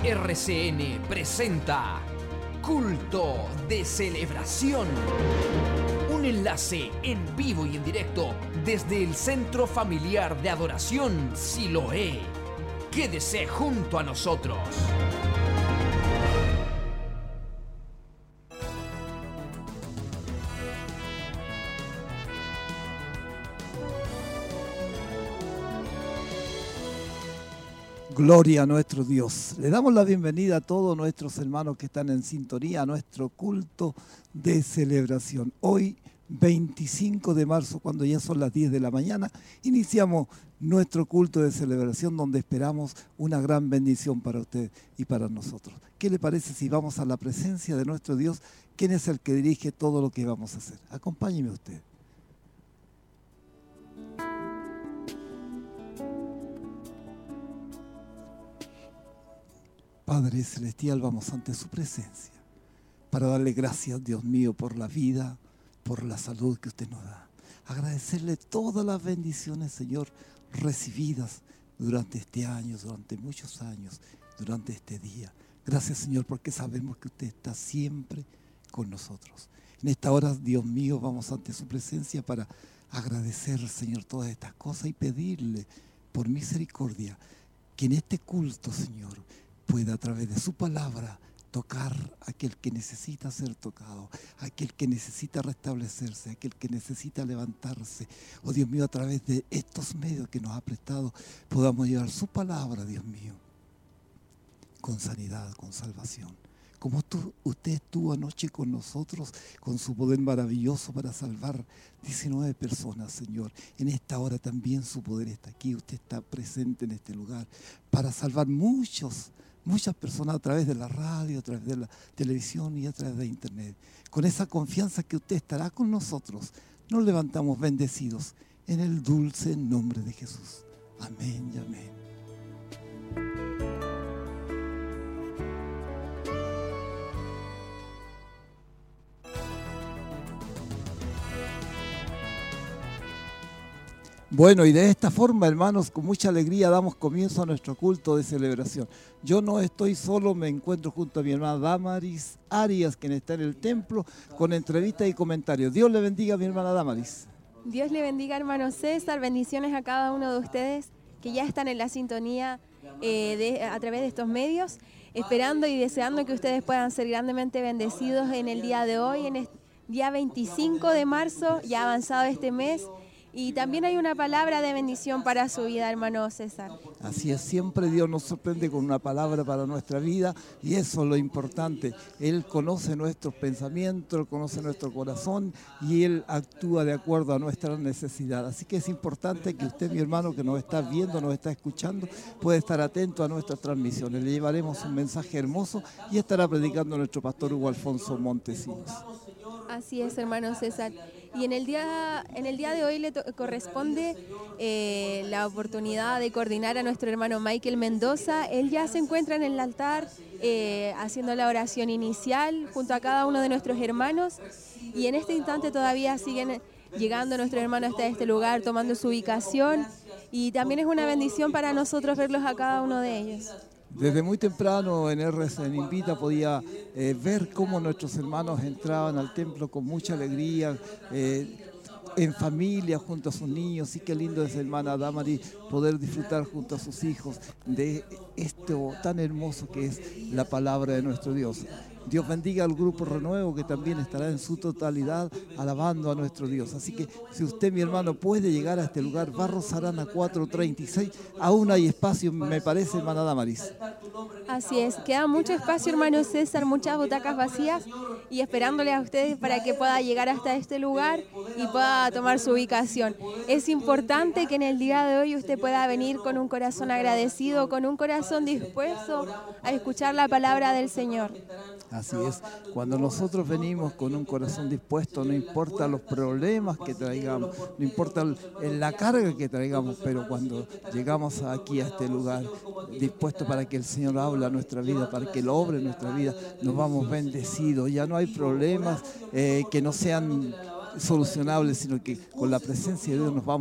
RCN presenta Culto de Celebración. Un enlace en vivo y en directo desde el Centro Familiar de Adoración Siloé. Quédese junto a nosotros. Gloria a nuestro Dios. Le damos la bienvenida a todos nuestros hermanos que están en sintonía a nuestro culto de celebración. Hoy, 25 de marzo, cuando ya son las 10 de la mañana, iniciamos nuestro culto de celebración donde esperamos una gran bendición para usted y para nosotros. ¿Qué le parece si vamos a la presencia de nuestro Dios? ¿Quién es el que dirige todo lo que vamos a hacer? Acompáñeme usted. Padre Celestial, vamos ante su presencia para darle gracias, Dios mío, por la vida, por la salud que usted nos da. Agradecerle todas las bendiciones, Señor, recibidas durante este año, durante muchos años, durante este día. Gracias, Señor, porque sabemos que usted está siempre con nosotros. En esta hora, Dios mío, vamos ante su presencia para agradecer, Señor, todas estas cosas y pedirle por misericordia que en este culto, Señor, pueda a través de su palabra tocar a aquel que necesita ser tocado, a aquel que necesita restablecerse, a aquel que necesita levantarse. Oh Dios mío, a través de estos medios que nos ha prestado, podamos llevar su palabra, Dios mío, con sanidad, con salvación. Como usted estuvo anoche con nosotros, con su poder maravilloso para salvar 19 personas, Señor. En esta hora también su poder está aquí, usted está presente en este lugar para salvar muchas personas a través de la radio, a través de la televisión y a través de internet. Con esa confianza que usted estará con nosotros, nos levantamos bendecidos en el dulce nombre de Jesús. Amén y amén. Bueno, y de esta forma, hermanos, con mucha alegría damos comienzo a nuestro culto de celebración. Yo no estoy solo, me encuentro junto a mi hermana Damaris Arias, quien está en el templo, con entrevistas y comentarios. Dios le bendiga a mi hermana Damaris. Dios le bendiga, hermano César. Bendiciones a cada uno de ustedes que ya están en la sintonía a través de estos medios, esperando y deseando que ustedes puedan ser grandemente bendecidos en el día de hoy, en el día 25 de marzo, ya avanzado este mes. Y también hay una palabra de bendición para su vida, hermano César. Así es, siempre Dios nos sorprende con una palabra para nuestra vida y eso es lo importante. Él conoce nuestros pensamientos, Él conoce nuestro corazón y Él actúa de acuerdo a nuestra necesidad. Así que es importante que usted, mi hermano, que nos está viendo, nos está escuchando, pueda estar atento a nuestras transmisiones. Le llevaremos un mensaje hermoso y estará predicando nuestro pastor Hugo Alfonso Montesinos. Así es, hermano César. Y en el día de hoy le corresponde la oportunidad de coordinar a nuestro hermano Michael Mendoza. Él ya se encuentra en el altar haciendo la oración inicial junto a cada uno de nuestros hermanos. Y en este instante todavía siguen llegando nuestros hermanos hasta este lugar, tomando su ubicación. Y también es una bendición para nosotros verlos a cada uno de ellos. Desde muy temprano en RCN Invita podía ver cómo nuestros hermanos entraban al templo con mucha alegría, en familia, junto a sus niños. Y qué lindo es, hermana Damaris, poder disfrutar junto a sus hijos de esto tan hermoso que es la palabra de nuestro Dios. Dios bendiga al Grupo Renuevo, que también estará en su totalidad alabando a nuestro Dios. Así que si usted, mi hermano, puede llegar a este lugar, Barros Arana 436, aún hay espacio, me parece, hermana Damaris. Así es, queda mucho espacio, hermano César, muchas butacas vacías y esperándole a ustedes para que pueda llegar hasta este lugar y pueda tomar su ubicación. Es importante que en el día de hoy usted pueda venir con un corazón agradecido, con un corazón dispuesto a escuchar la palabra del Señor. Así es, cuando nosotros venimos con un corazón dispuesto, no importa los problemas que traigamos, no importa la carga que traigamos, pero cuando llegamos aquí a este lugar, dispuesto para que el Señor hable a nuestra vida, para que Él obre en nuestra vida, nos vamos bendecidos. Ya no hay problemas que no sean solucionables, sino que con la presencia de Dios nos vamos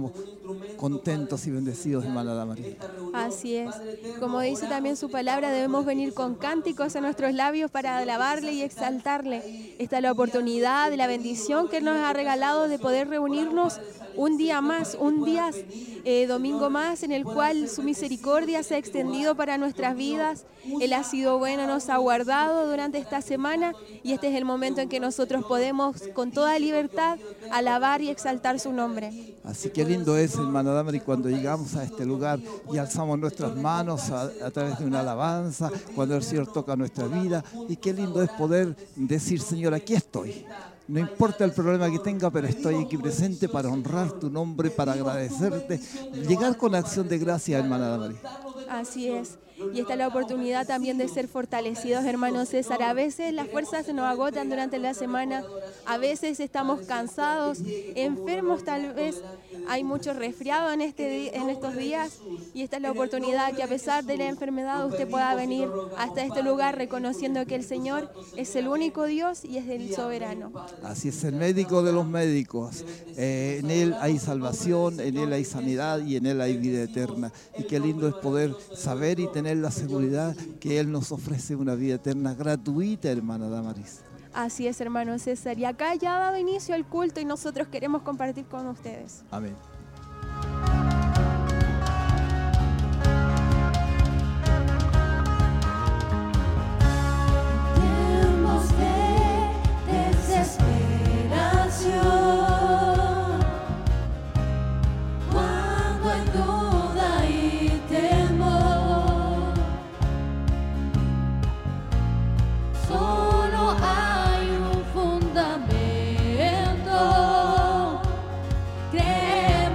contentos y bendecidos, hermana Damaris. Así es. Como dice también su palabra, debemos venir con cánticos a nuestros labios para alabarle y exaltarle. Esta es la oportunidad, la bendición que nos ha regalado de poder reunirnos un día más, un día domingo más, en el cual su misericordia se ha extendido para nuestras vidas. Él ha sido bueno, nos ha guardado durante esta semana y este es el momento en que nosotros podemos con toda libertad alabar y exaltar su nombre. Así que lindo es, hermana Damaris, cuando llegamos a este lugar y alzamos nuestras manos a través de una alabanza, cuando el Señor toca nuestra vida, y qué lindo es poder decir, Señor, aquí estoy. No importa el problema que tenga, pero estoy aquí presente para honrar tu nombre, para agradecerte, llegar con acción de gracia, hermana Damaris. Así es. Y esta es la oportunidad también de ser fortalecidos, hermano César. A veces las fuerzas se nos agotan durante la semana, a veces estamos cansados, enfermos tal vez, hay mucho resfriado en estos días y esta es la oportunidad que a pesar de la enfermedad usted pueda venir hasta este lugar reconociendo que el Señor es el único Dios y es el soberano. Así es, el médico de los médicos. En Él hay salvación, en Él hay sanidad y en Él hay vida eterna. Y qué lindo es poder saber y tener la seguridad que Él nos ofrece una vida eterna gratuita, hermana Damaris. Así es, hermano César. Y acá ya ha dado inicio el culto y nosotros queremos compartir con ustedes. Amén. Tiempos de desesperación, cuando hay duda y temor, solo hay un fundamento. Creemos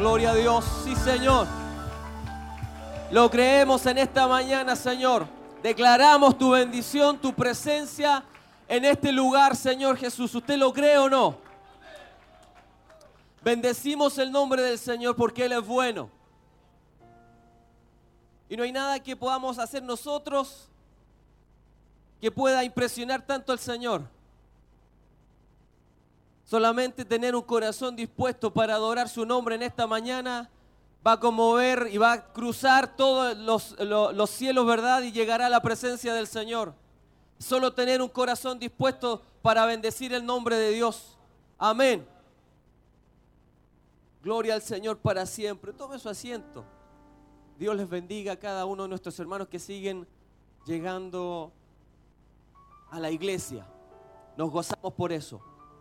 Gloria a Dios. Sí, Señor. Lo creemos en esta mañana, Señor. Declaramos tu bendición, tu presencia en este lugar, Señor Jesús. ¿Usted lo cree o no? Bendecimos el nombre del Señor porque Él es bueno. Y no hay nada que podamos hacer nosotros que pueda impresionar tanto al Señor. Solamente tener un corazón dispuesto para adorar su nombre en esta mañana va a conmover y va a cruzar todos los cielos, ¿verdad? Y llegará a la presencia del Señor. Solo tener un corazón dispuesto para bendecir el nombre de Dios. Amén. Gloria al Señor para siempre. Tome su asiento. Dios les bendiga a cada uno de nuestros hermanos que siguen llegando a la iglesia. Nos gozamos por eso.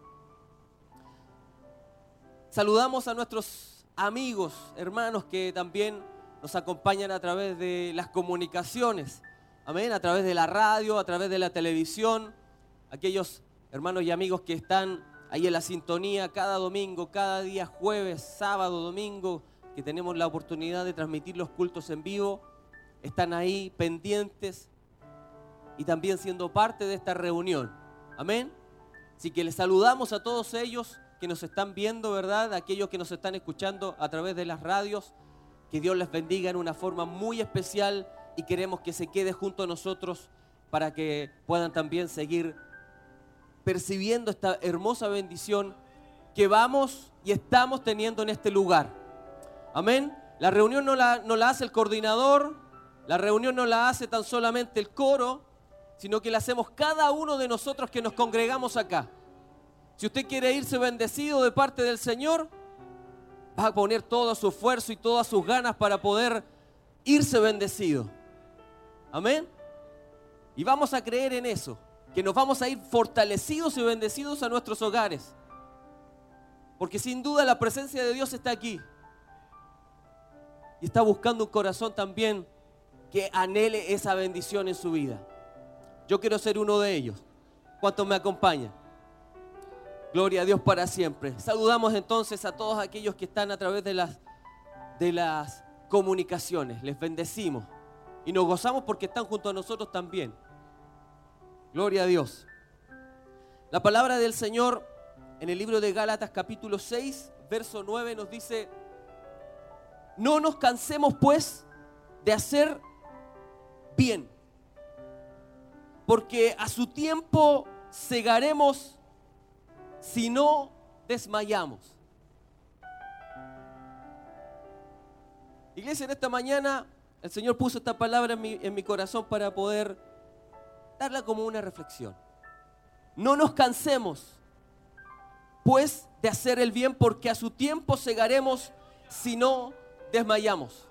Saludamos a nuestros amigos, hermanos que también nos acompañan a través de las comunicaciones. Amén, a través de la radio, a través de la televisión. Aquellos hermanos y amigos que están ahí en la sintonía cada domingo, cada día, jueves, sábado, domingo, que tenemos la oportunidad de transmitir los cultos en vivo. Están ahí pendientes y también siendo parte de esta reunión. Amén. Así que les saludamos a todos ellos que nos están viendo, ¿verdad? Aquellos que nos están escuchando a través de las radios. Que Dios les bendiga en una forma muy especial y queremos que se quede junto a nosotros para que puedan también seguir percibiendo esta hermosa bendición que vamos y estamos teniendo en este lugar. Amén. La reunión no la hace el coordinador, la reunión no la hace tan solamente el coro, sino que la hacemos cada uno de nosotros que nos congregamos acá. Si usted quiere irse bendecido de parte del Señor, va a poner todo su esfuerzo y todas sus ganas para poder irse bendecido. Amén. Y vamos a creer en eso, que nos vamos a ir fortalecidos y bendecidos a nuestros hogares. Porque sin duda la presencia de Dios está aquí. Y está buscando un corazón también que anhele esa bendición en su vida. Yo quiero ser uno de ellos. ¿Cuántos me acompañan? Gloria a Dios para siempre. Saludamos entonces a todos aquellos que están a través de las comunicaciones. Les bendecimos. Y nos gozamos porque están junto a nosotros también. Gloria a Dios. La palabra del Señor en el libro de Gálatas capítulo 6, verso 9 nos dice: no nos cansemos pues de hacer bien, porque a su tiempo segaremos si no desmayamos. Iglesia, en esta mañana el Señor puso esta palabra en mi corazón para poder darla como una reflexión. No nos cansemos pues de hacer el bien, porque a su tiempo segaremos si no desmayamos.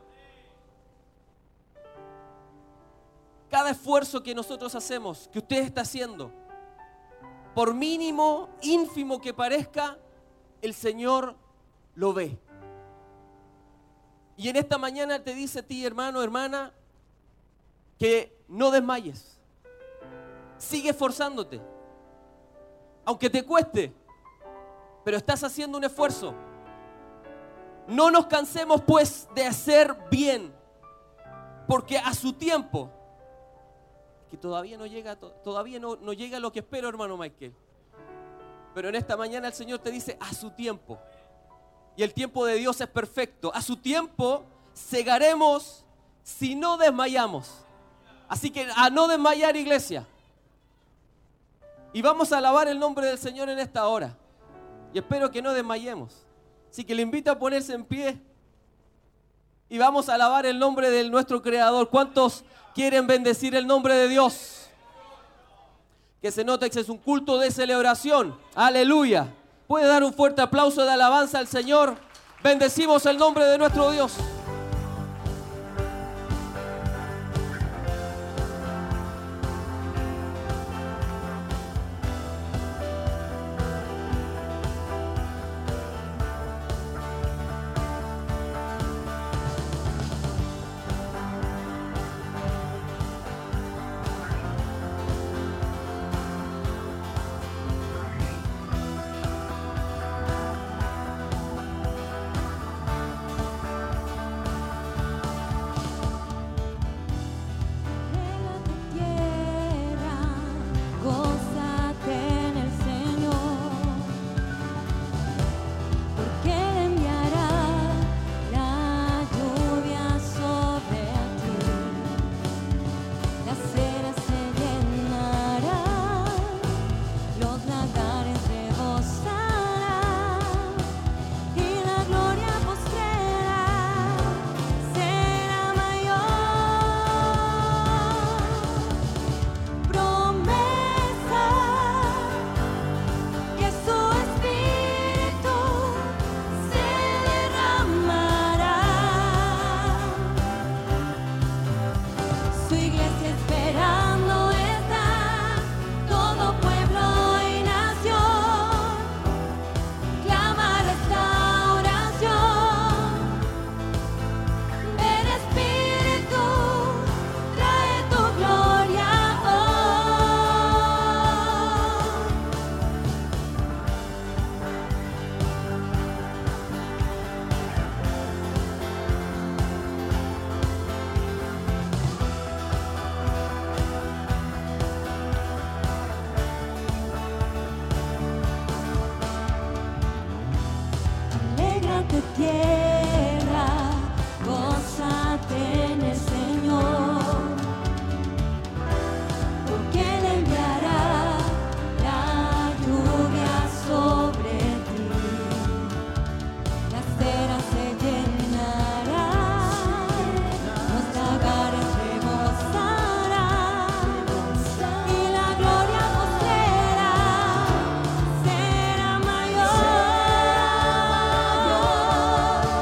Cada esfuerzo que nosotros hacemos, que usted está haciendo, por mínimo, ínfimo que parezca, el Señor lo ve. Y en esta mañana te dice a ti, hermano, hermana, que no desmayes. Sigue esforzándote. Aunque te cueste, pero estás haciendo un esfuerzo. No nos cansemos pues de hacer bien, porque a su tiempo, que todavía no llega lo que espero, hermano Michael. Pero en esta mañana el Señor te dice a su tiempo. Y el tiempo de Dios es perfecto. A su tiempo segaremos si no desmayamos. Así que a no desmayar, iglesia. Y vamos a alabar el nombre del Señor en esta hora. Y espero que no desmayemos. Así que le invito a ponerse en pie. Y vamos a alabar el nombre de nuestro Creador. ¿Cuántos quieren bendecir el nombre de Dios? Que se note que es un culto de celebración. Aleluya. ¿Puede dar un fuerte aplauso de alabanza al Señor? Bendecimos el nombre de nuestro Dios. tierra, gózate en el Señor, porque Él enviará la lluvia sobre ti, las ceras se llenarán, los lagares rebosarán, y la gloria postrera será mayor.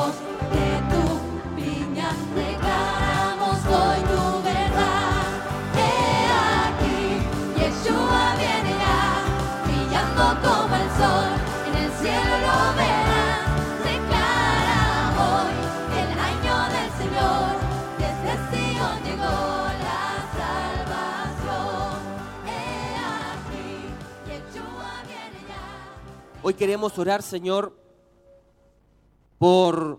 Dios, de tu viña declaramos hoy tu verdad. He aquí, Yeshua viene ya, brillando como el sol, en el cielo lo verán. Declara hoy el año del Señor, desde Sion llegó la salvación. He aquí, Yeshua viene ya. Hoy queremos orar, Señor, por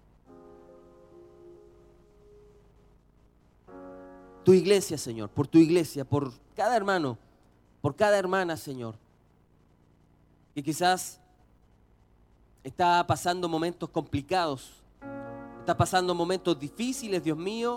tu iglesia, Señor, por tu iglesia, por cada hermano, por cada hermana, Señor, que quizás está pasando momentos complicados, está pasando momentos difíciles, Dios mío,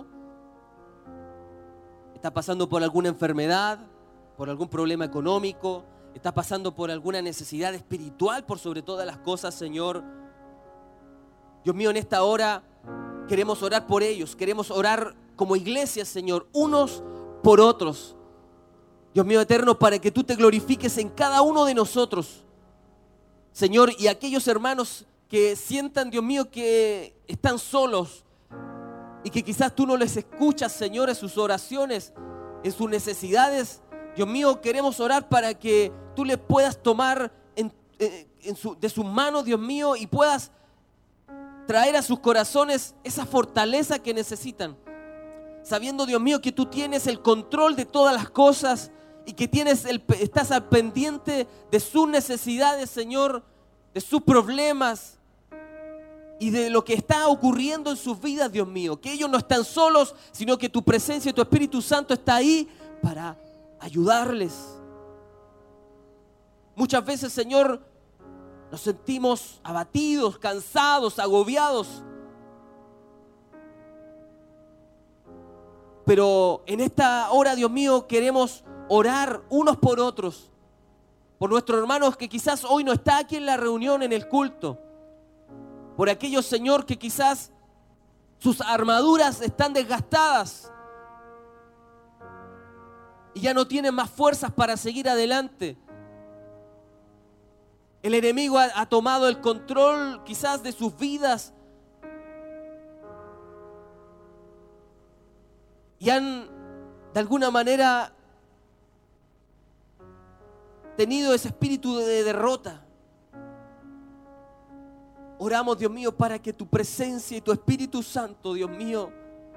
está pasando por alguna enfermedad, por algún problema económico, está pasando por alguna necesidad espiritual, por sobre todas las cosas, Señor. Dios mío, en esta hora queremos orar por ellos, queremos orar como iglesia, Señor, unos por otros. Dios mío eterno, para que tú te glorifiques en cada uno de nosotros, Señor, y aquellos hermanos que sientan, Dios mío, que están solos y que quizás tú no les escuchas, Señor, en sus oraciones, en sus necesidades. Dios mío, queremos orar para que tú les puedas tomar de sus manos, Dios mío, y puedas traer a sus corazones esa fortaleza que necesitan, sabiendo, Dios mío, que tú tienes el control de todas las cosas y que estás al pendiente de sus necesidades, Señor, de sus problemas y de lo que está ocurriendo en sus vidas, Dios mío, que ellos no están solos, sino que tu presencia y tu Espíritu Santo está ahí para ayudarles. Muchas veces, Señor, nos sentimos abatidos, cansados, agobiados. Pero en esta hora, Dios mío, queremos orar unos por otros. Por nuestros hermanos que quizás hoy no está aquí en la reunión, en el culto. Por aquellos, Señor, que quizás sus armaduras están desgastadas y ya no tienen más fuerzas para seguir adelante. El enemigo ha tomado el control quizás de sus vidas y han de alguna manera tenido ese espíritu de derrota. Oramos, Dios mío, para que tu presencia y tu Espíritu Santo, Dios mío,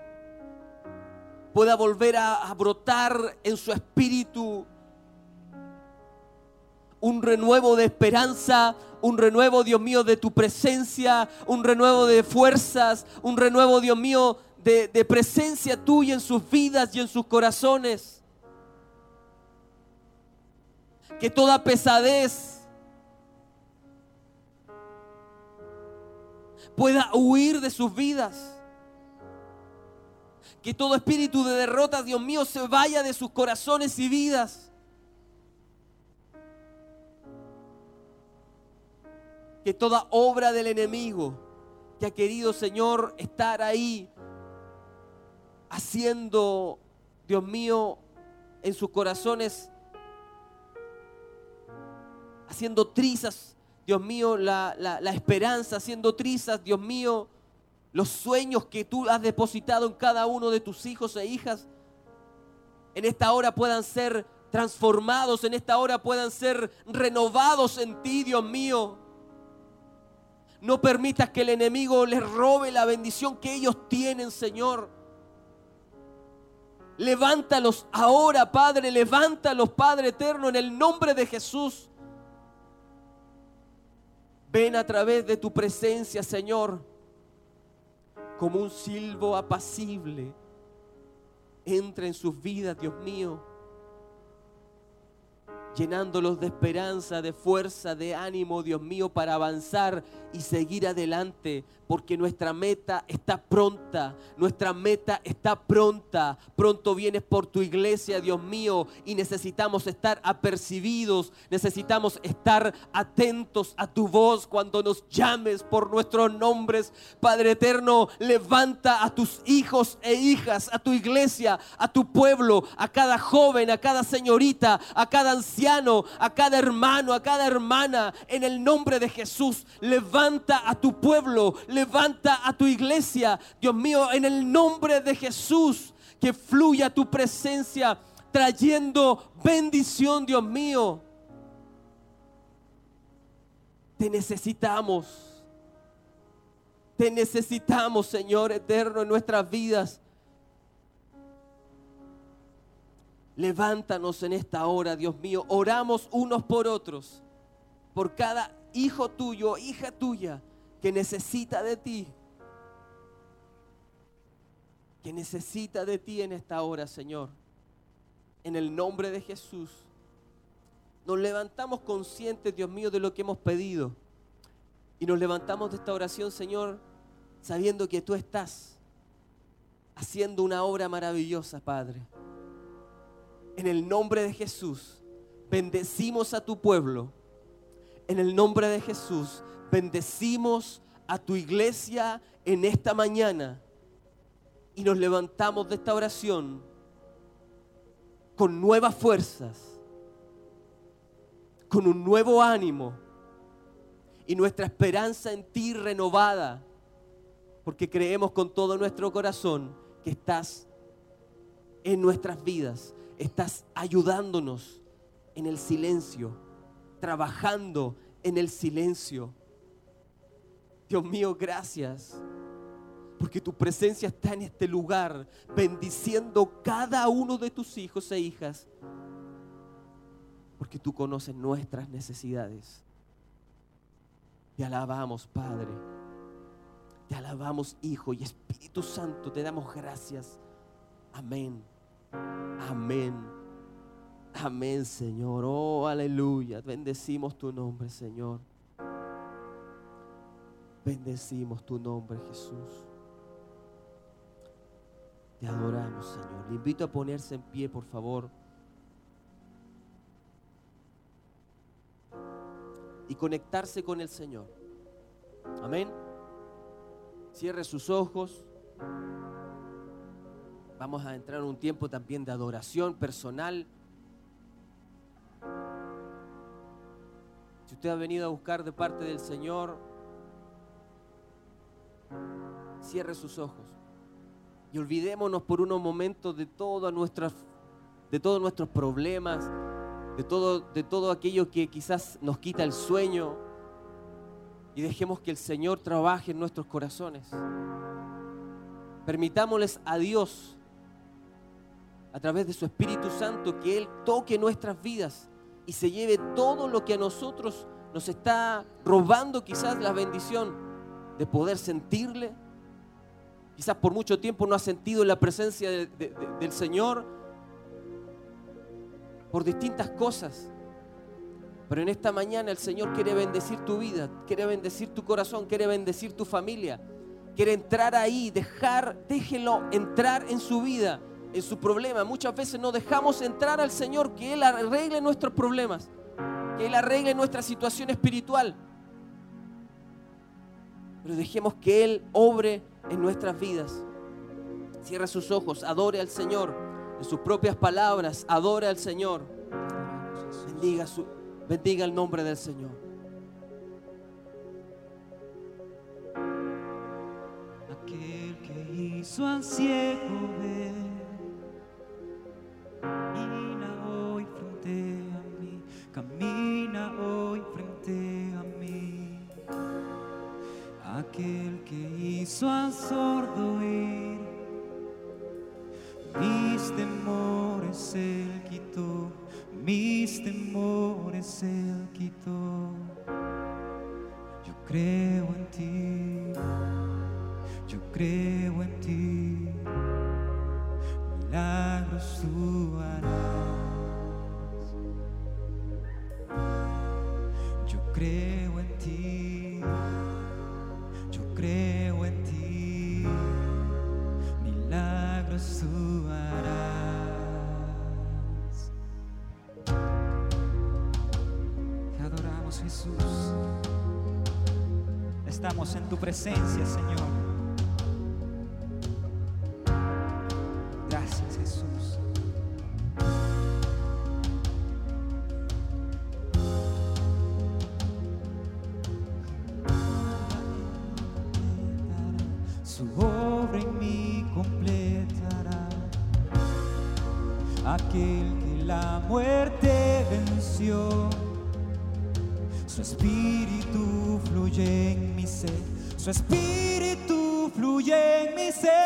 pueda volver a brotar en su espíritu un renuevo de esperanza, un renuevo, Dios mío, de tu presencia, un renuevo de fuerzas, un renuevo, Dios mío, de presencia tuya en sus vidas y en sus corazones. Que toda pesadez pueda huir de sus vidas. Que todo espíritu de derrota, Dios mío, se vaya de sus corazones y vidas. Que toda obra del enemigo que ha querido, Señor, estar ahí haciendo, Dios mío, en sus corazones, haciendo trizas, Dios mío, la esperanza, haciendo trizas, Dios mío, los sueños que tú has depositado en cada uno de tus hijos e hijas, en esta hora puedan ser transformados, en esta hora puedan ser renovados en ti, Dios mío. No permitas que el enemigo les robe la bendición que ellos tienen, Señor. Levántalos ahora, Padre, levántalos, Padre eterno, en el nombre de Jesús. Ven a través de tu presencia, Señor, como un silbo apacible. Entra en sus vidas, Dios mío, llenándolos de esperanza, de fuerza, de ánimo, Dios mío, para avanzar y seguir adelante, porque nuestra meta está pronta, nuestra meta está pronta. Pronto vienes por tu iglesia, Dios mío, y necesitamos estar apercibidos, necesitamos estar atentos a tu voz cuando nos llames por nuestros nombres. Padre eterno, levanta a tus hijos e hijas, a tu iglesia, a tu pueblo, a cada joven, a cada señorita, a cada anciano, anciano, a cada hermano, a cada hermana, en el nombre de Jesús. Levanta a tu pueblo, levanta a tu iglesia, Dios mío, en el nombre de Jesús, que fluya tu presencia trayendo bendición, Dios mío. Te necesitamos, Señor eterno, en nuestras vidas. Levántanos en esta hora, Dios mío. Oramos unos por otros, por cada hijo tuyo, hija tuya, que necesita de ti. Que necesita de ti en esta hora, Señor. En el nombre de Jesús. Nos levantamos conscientes, Dios mío, de lo que hemos pedido. Y nos levantamos de esta oración, Señor, sabiendo que tú estás haciendo una obra maravillosa, Padre. En el nombre de Jesús, bendecimos a tu pueblo. En el nombre de Jesús, bendecimos a tu iglesia en esta mañana. Y nos levantamos de esta oración con nuevas fuerzas, con un nuevo ánimo y nuestra esperanza en ti renovada, porque creemos con todo nuestro corazón que estás en nuestras vidas, estás ayudándonos en el silencio, trabajando en el silencio. Dios mío, gracias, porque tu presencia está en este lugar, bendiciendo cada uno de tus hijos e hijas, porque tú conoces nuestras necesidades. Te alabamos, Padre. Te alabamos, Hijo y Espíritu Santo. Te damos gracias. Amén. Amén. Amén, Señor. Oh, aleluya. Bendecimos tu nombre, Señor. Bendecimos tu nombre, Jesús. Te adoramos, Señor. Le invito a ponerse en pie, por favor. Y conectarse con el Señor. Amén. Cierre sus ojos. Vamos a entrar en un tiempo también de adoración personal. Si usted ha venido a buscar de parte del Señor, cierre sus ojos y olvidémonos por unos momentos de todos nuestros problemas, de todo aquello que quizás nos quita el sueño, y dejemos que el Señor trabaje en nuestros corazones. Permitámosles a Dios, a través de su Espíritu Santo, que Él toque nuestras vidas y se lleve todo lo que a nosotros nos está robando quizás la bendición de poder sentirle. Quizás por mucho tiempo no has sentido la presencia del Señor por distintas cosas. Pero en esta mañana el Señor quiere bendecir tu vida, quiere bendecir tu corazón, quiere bendecir tu familia. Quiere entrar ahí, déjelo entrar en su vida, en su problema. Muchas veces no dejamos entrar al Señor, que Él arregle nuestros problemas, que Él arregle nuestra situación espiritual. Pero dejemos que Él obre en nuestras vidas. Cierra sus ojos, adore al Señor en sus propias palabras, adore al Señor. Bendiga el nombre del Señor. Aquel que hizo al ciego ver, camina hoy frente a mí, camina hoy frente a mí. Aquel que hizo al sordo oír, mis temores Él quitó, mis temores Él quitó. Yo creo en ti, yo creo en ti, milagros tú harás. Yo creo en ti, yo creo en ti, milagros tú harás. Te adoramos, Jesús. Estamos en tu presencia, Señor. Gracias, Jesús. su obra en mí completará. Aquel que la muerte venció, su espíritu fluye en mi ser, su espíritu fluye en mi ser.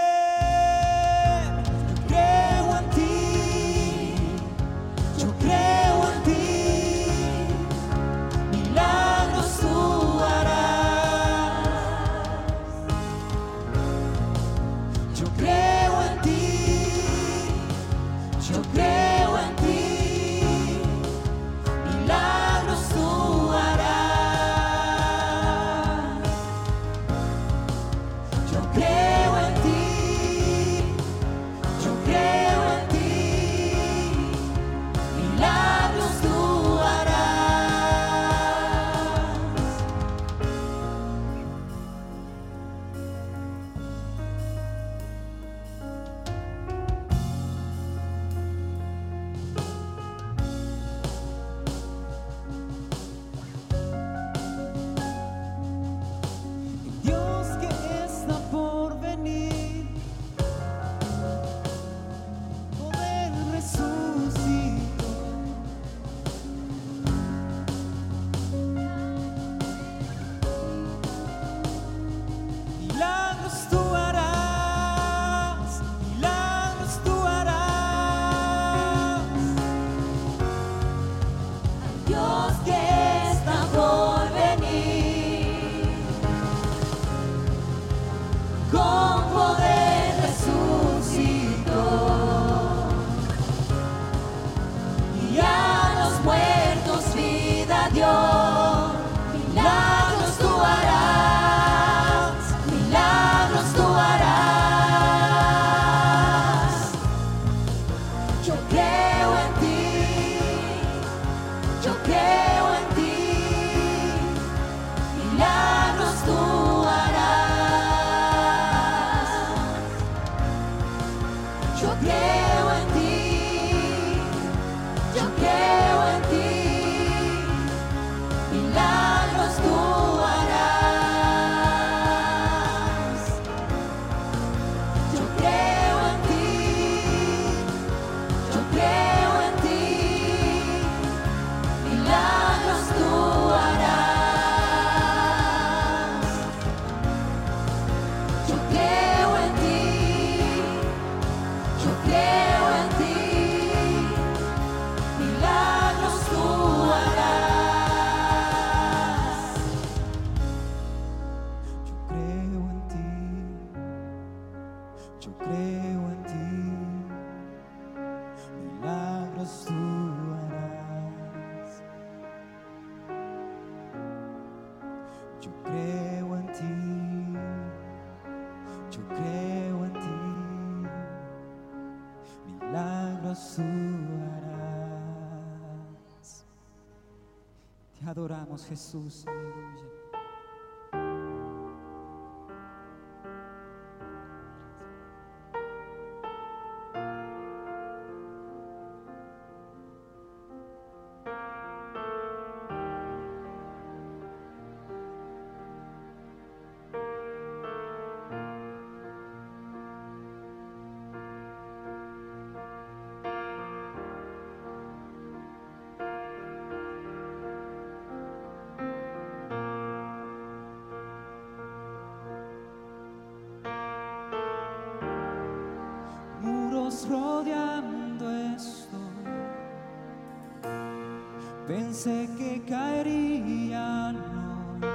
Yo creo en ti, yo creo en ti, milagros tú harás. Yo creo en ti, yo creo en ti, milagros tú harás. Yo creo en ti, yo creo en ti, milagros tú harás. El Dios que está por venir, con Él resucitó. Milagros tú harás, milagros tú harás. Dios que está por venir, con poder resucitó, y a los muertos vida dio. Milagros tú harás, milagros tú harás. Yo creo en ti, yo creo en ti, milagros tú harás. Yo creo en ti, yo creo en ti, milagros tú harás. Yo creo en ti, yo creo en ti, milagros tú harás. Yo creo en ti, yo creo en ti, milagros tú harás. Yo creo en ti, milagros tú harás. Yo creo en ti, yo creo en ti, milagros tú harás. Te adoramos, Jesús, aleluya. Muros rodeando esto, pensé que caerían hoy,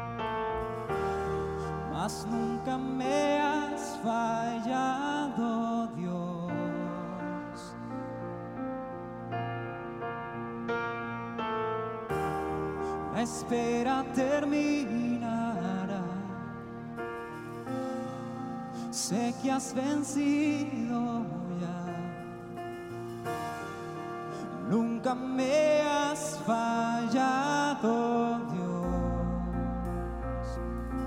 mas nunca me has fallado, Dios. La espera terminará, sé que has vencido ya. Nunca me has fallado, Dios.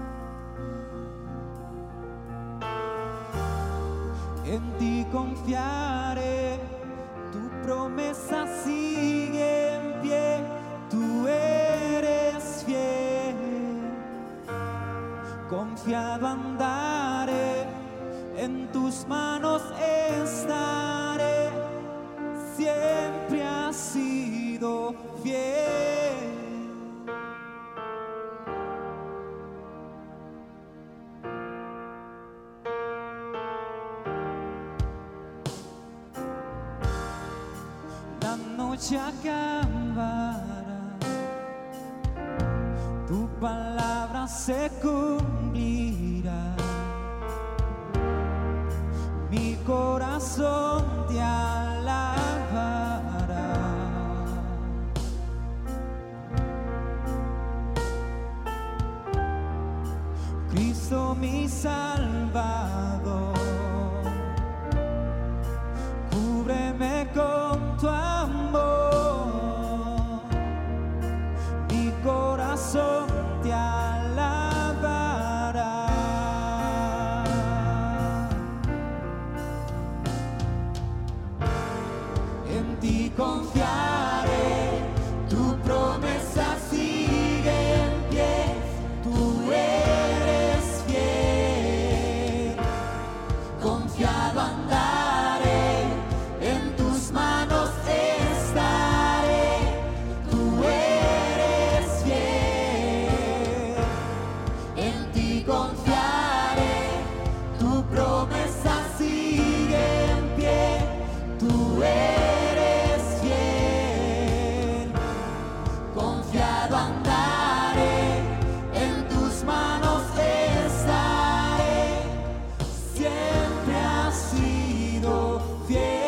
En ti confiaré, tu promesa sigue en pie, tú eres fiel. confiado andaré, en tus manos estaré, siempre has sido fiel. La noche acabará, tu palabra se cumplirá. Mi corazón te alabará. Cristo mi Salvador, cúbreme con tu amor. Mi corazón te alabará. En ti confiaré, tu promesa sigue en pie, tú eres fiel. Confiado andaré, en tus manos estaré, tú eres fiel. En ti confiaré, tu promesa sigue en pie, tú eres fiel. Confiado andaré, en tus manos estaré, siempre has sido fiel.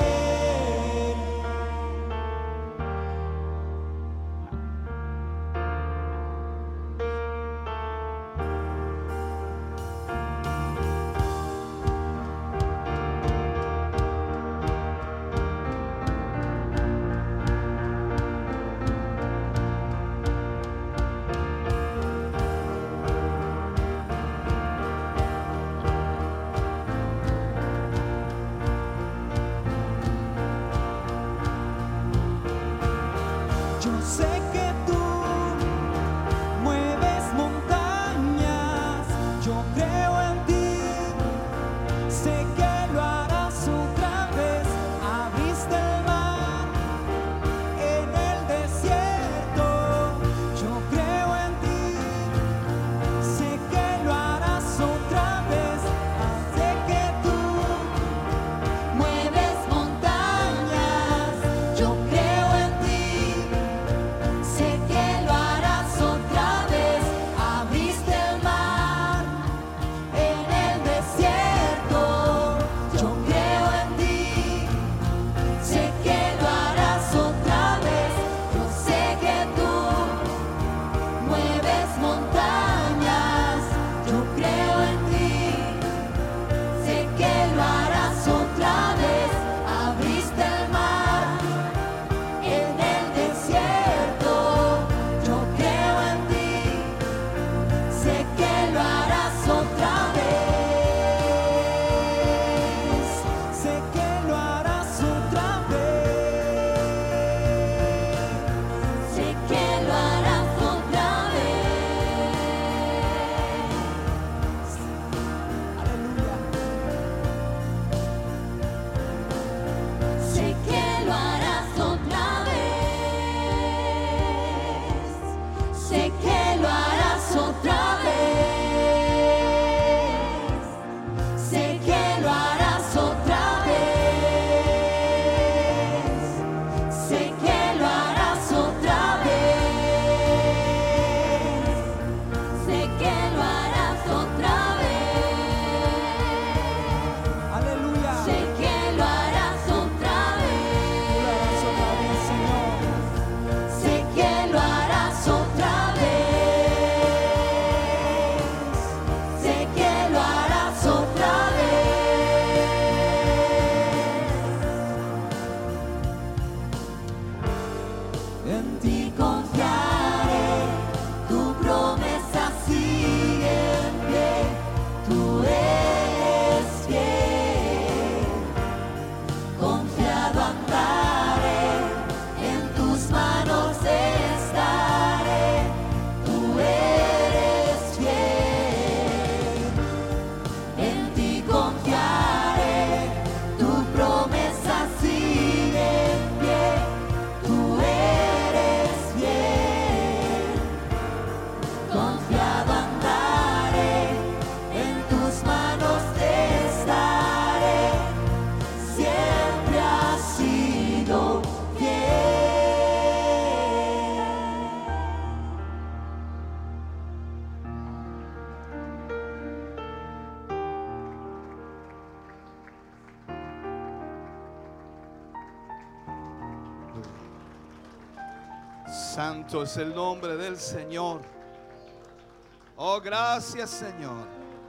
Santo es el nombre del Señor. Oh, gracias, Señor.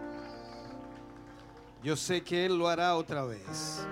Yo sé que Él lo hará otra vez.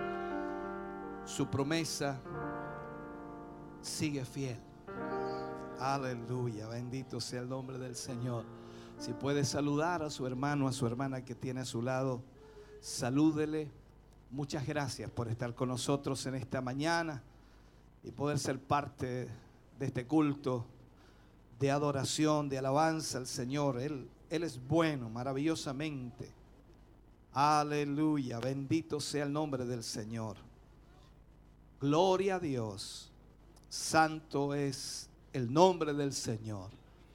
Su promesa sigue fiel. Aleluya, bendito sea el nombre del Señor. Si puede saludar a su hermano, a su hermana que tiene a su lado, salúdele. Muchas gracias por estar con nosotros en esta mañana y poder ser parte de este culto de adoración, de alabanza al Señor. Él es bueno, maravillosamente. Aleluya, bendito sea el nombre del Señor. Gloria a Dios. Santo es el nombre del Señor.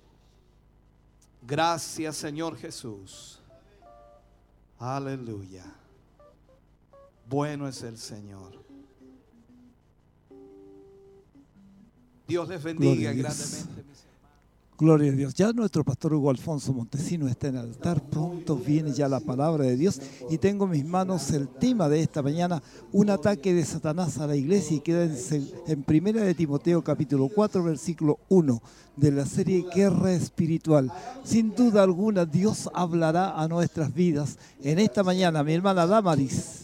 Gracias, Señor Jesús. Aleluya. Bueno es el Señor. Dios les bendiga grandemente. Gloria a Dios. Ya nuestro pastor Hugo Alfonso Montesino está en el altar. Pronto viene ya la palabra de Dios. Y tengo en mis manos el tema de esta mañana, un ataque de Satanás a la iglesia. Y queda en 1 de Timoteo capítulo 4, versículo 1 de la serie Guerra Espiritual. Sin duda alguna Dios hablará a nuestras vidas. En esta mañana mi hermana Damaris.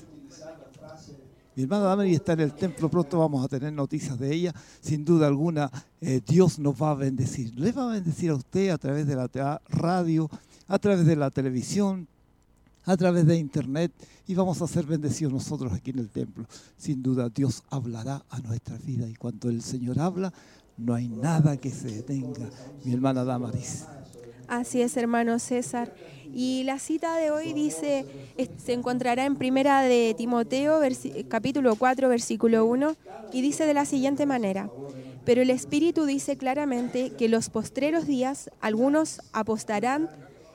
Mi hermana Damaris está en el templo, pronto vamos a tener noticias de ella. Sin duda alguna, Dios nos va a bendecir. Le va a bendecir a usted a través de la radio, a través de la televisión, a través de internet. Y vamos a ser bendecidos nosotros aquí en el templo. Sin duda, Dios hablará a nuestras vidas. Y cuando el Señor habla, no hay nada que se detenga. Mi hermana Damaris. Así es, hermano César. Y la cita de hoy dice, se encontrará en 1 de Timoteo, capítulo 4, versículo 1, y dice de la siguiente manera: pero el Espíritu dice claramente que los postreros días algunos apostatarán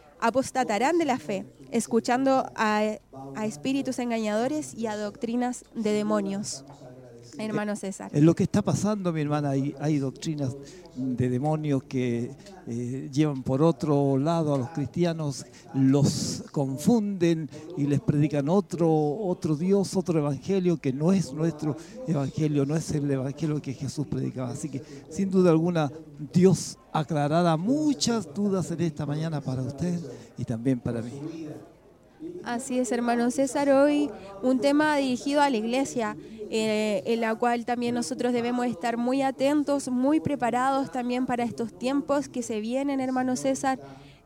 de la fe, escuchando a espíritus engañadores y a doctrinas de demonios. Hermano César. En lo que está pasando, mi hermana, hay doctrinas de demonios que llevan por otro lado a los cristianos, los confunden y les predican otro Dios, otro evangelio que no es nuestro evangelio, no es el evangelio que Jesús predicaba. Así que, sin duda alguna, Dios aclarará muchas dudas en esta mañana para usted y también para mí. Así es, hermano César. Hoy un tema dirigido a la iglesia, en la cual también nosotros debemos estar muy atentos, muy preparados también para estos tiempos que se vienen, hermano César.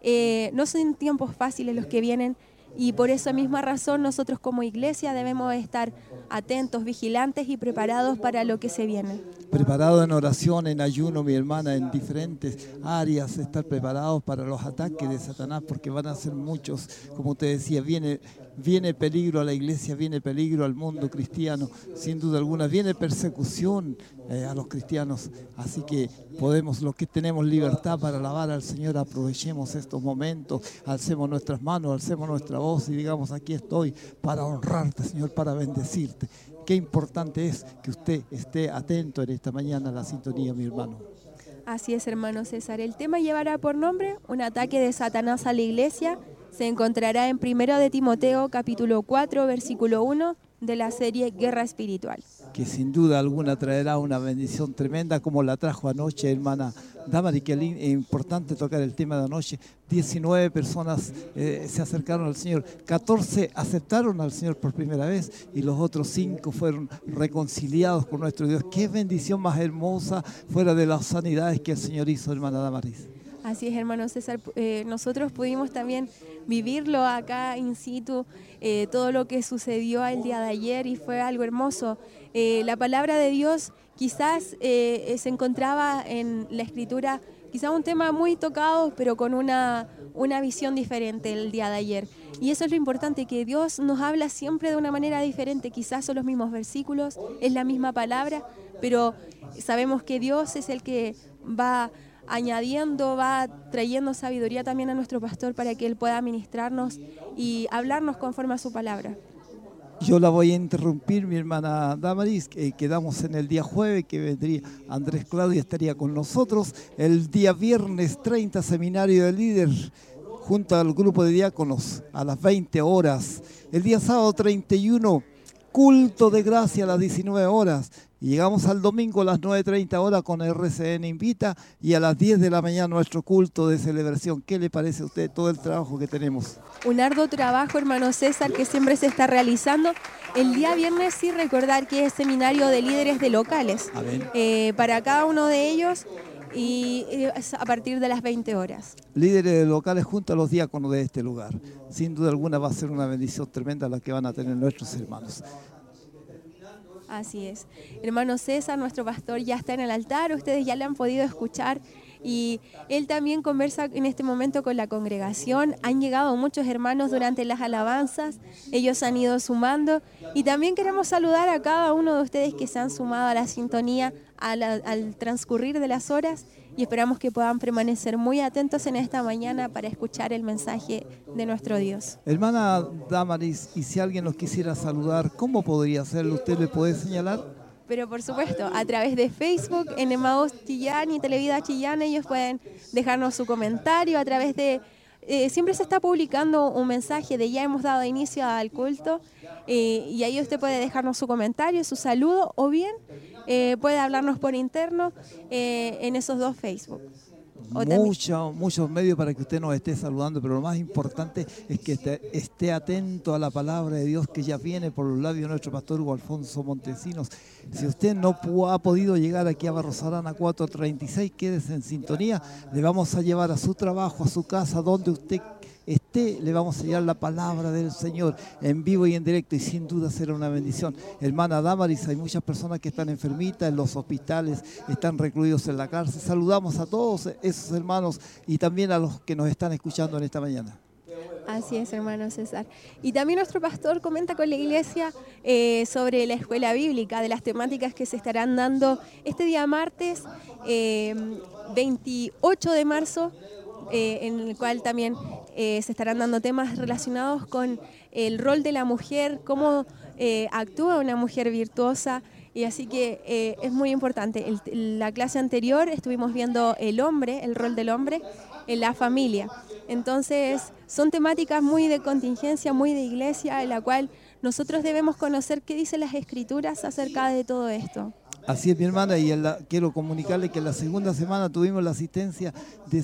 No son tiempos fáciles los que vienen y por esa misma razón nosotros como iglesia debemos estar atentos, vigilantes y preparados para lo que se viene. Preparado en oración, en ayuno, mi hermana, en diferentes áreas, estar preparados para los ataques de Satanás, porque van a ser muchos. Como te decía, viene peligro a la iglesia, viene peligro al mundo cristiano, sin duda alguna, viene persecución a los cristianos. Así que podemos, los que tenemos libertad para alabar al Señor, aprovechemos estos momentos, alcemos nuestras manos, alcemos nuestra voz y digamos: aquí estoy para honrarte, Señor, para bendecirte. Qué importante es que usted esté atento en esta mañana a la sintonía, mi hermano. Así es, hermano César. El tema llevará por nombre un ataque de Satanás a la iglesia. Se encontrará en 1 de Timoteo, capítulo 4, versículo 1, de la serie Guerra Espiritual. Que sin duda alguna traerá una bendición tremenda, como la trajo anoche, hermana Damaris. Que es importante tocar el tema de anoche. 19 personas se acercaron al Señor, 14 aceptaron al Señor por primera vez y los otros 5 fueron reconciliados con nuestro Dios. Qué bendición más hermosa, fuera de las sanidades que el Señor hizo, hermana Damaris. Así es, hermano César. Nosotros pudimos también vivirlo acá in situ, todo lo que sucedió el día de ayer, y fue algo hermoso. La palabra de Dios quizás se encontraba en la Escritura, quizás un tema muy tocado, pero con una visión diferente el día de ayer. Y eso es lo importante, que Dios nos habla siempre de una manera diferente. Quizás son los mismos versículos, es la misma palabra, pero sabemos que Dios es el que va añadiendo, va trayendo sabiduría también a nuestro pastor para que él pueda ministrarnos y hablarnos conforme a su palabra. Yo la voy a interrumpir, mi hermana Damaris. Quedamos en el día jueves que vendría Andrés Claudio, estaría con nosotros. El día viernes 30, seminario de líder junto al grupo de diáconos a las 20 horas. El día sábado 31, culto de gracia a las 19 horas. Y llegamos al domingo a las 9:30 horas con RCN Invita y a las 10 de la mañana nuestro culto de celebración. ¿Qué le parece a usted todo el trabajo que tenemos? Un arduo trabajo, hermano César, que siempre se está realizando. El día viernes sí recordar que es seminario de líderes de locales para cada uno de ellos y es a partir de las 20 horas. Líderes de locales junto a los diáconos de este lugar. Sin duda alguna va a ser una bendición tremenda la que van a tener nuestros hermanos. Así es. Hermano César, nuestro pastor ya está en el altar, ustedes ya le han podido escuchar y él también conversa en este momento con la congregación. Han llegado muchos hermanos durante las alabanzas, ellos han ido sumando y también queremos saludar a cada uno de ustedes que se han sumado a la sintonía al transcurrir de las horas y esperamos que puedan permanecer muy atentos en esta mañana para escuchar el mensaje de nuestro Dios. Hermana Damaris, y si alguien los quisiera saludar, ¿cómo podría hacerlo? ¿Usted le puede señalar? Pero por supuesto, a través de Facebook, en Emmaus Chillán y Televida Chillán, ellos pueden dejarnos su comentario a través de... siempre se está publicando un mensaje de ya hemos dado inicio al culto y ahí usted puede dejarnos su comentario, su saludo o bien puede hablarnos por interno en esos dos Facebook. Muchos medios para que usted nos esté saludando, pero lo más importante es que esté atento a la palabra de Dios que ya viene por los labios de nuestro pastor Hugo Alfonso Montesinos. Si usted no ha podido llegar aquí a Barros Arana 436, quédese en sintonía. Le vamos a llevar a su trabajo, a su casa, donde usted esté, le vamos a llevar la palabra del Señor en vivo y en directo y sin duda será una bendición. Hermana Damaris, hay muchas personas que están enfermitas en los hospitales, están recluidos en la cárcel. Saludamos a todos esos hermanos y también a los que nos están escuchando en esta mañana. Así es, hermano César. Y también nuestro pastor comenta con la iglesia sobre la escuela bíblica, de las temáticas que se estarán dando este día martes 28 de marzo, en el cual también se estarán dando temas relacionados con el rol de la mujer, cómo actúa una mujer virtuosa, y así que es muy importante. La clase anterior estuvimos viendo el rol del hombre en la familia. Entonces son temáticas muy de contingencia, muy de iglesia, en la cual nosotros debemos conocer qué dicen las escrituras acerca de todo esto. Así es, mi hermana, y quiero comunicarle que en la segunda semana tuvimos la asistencia de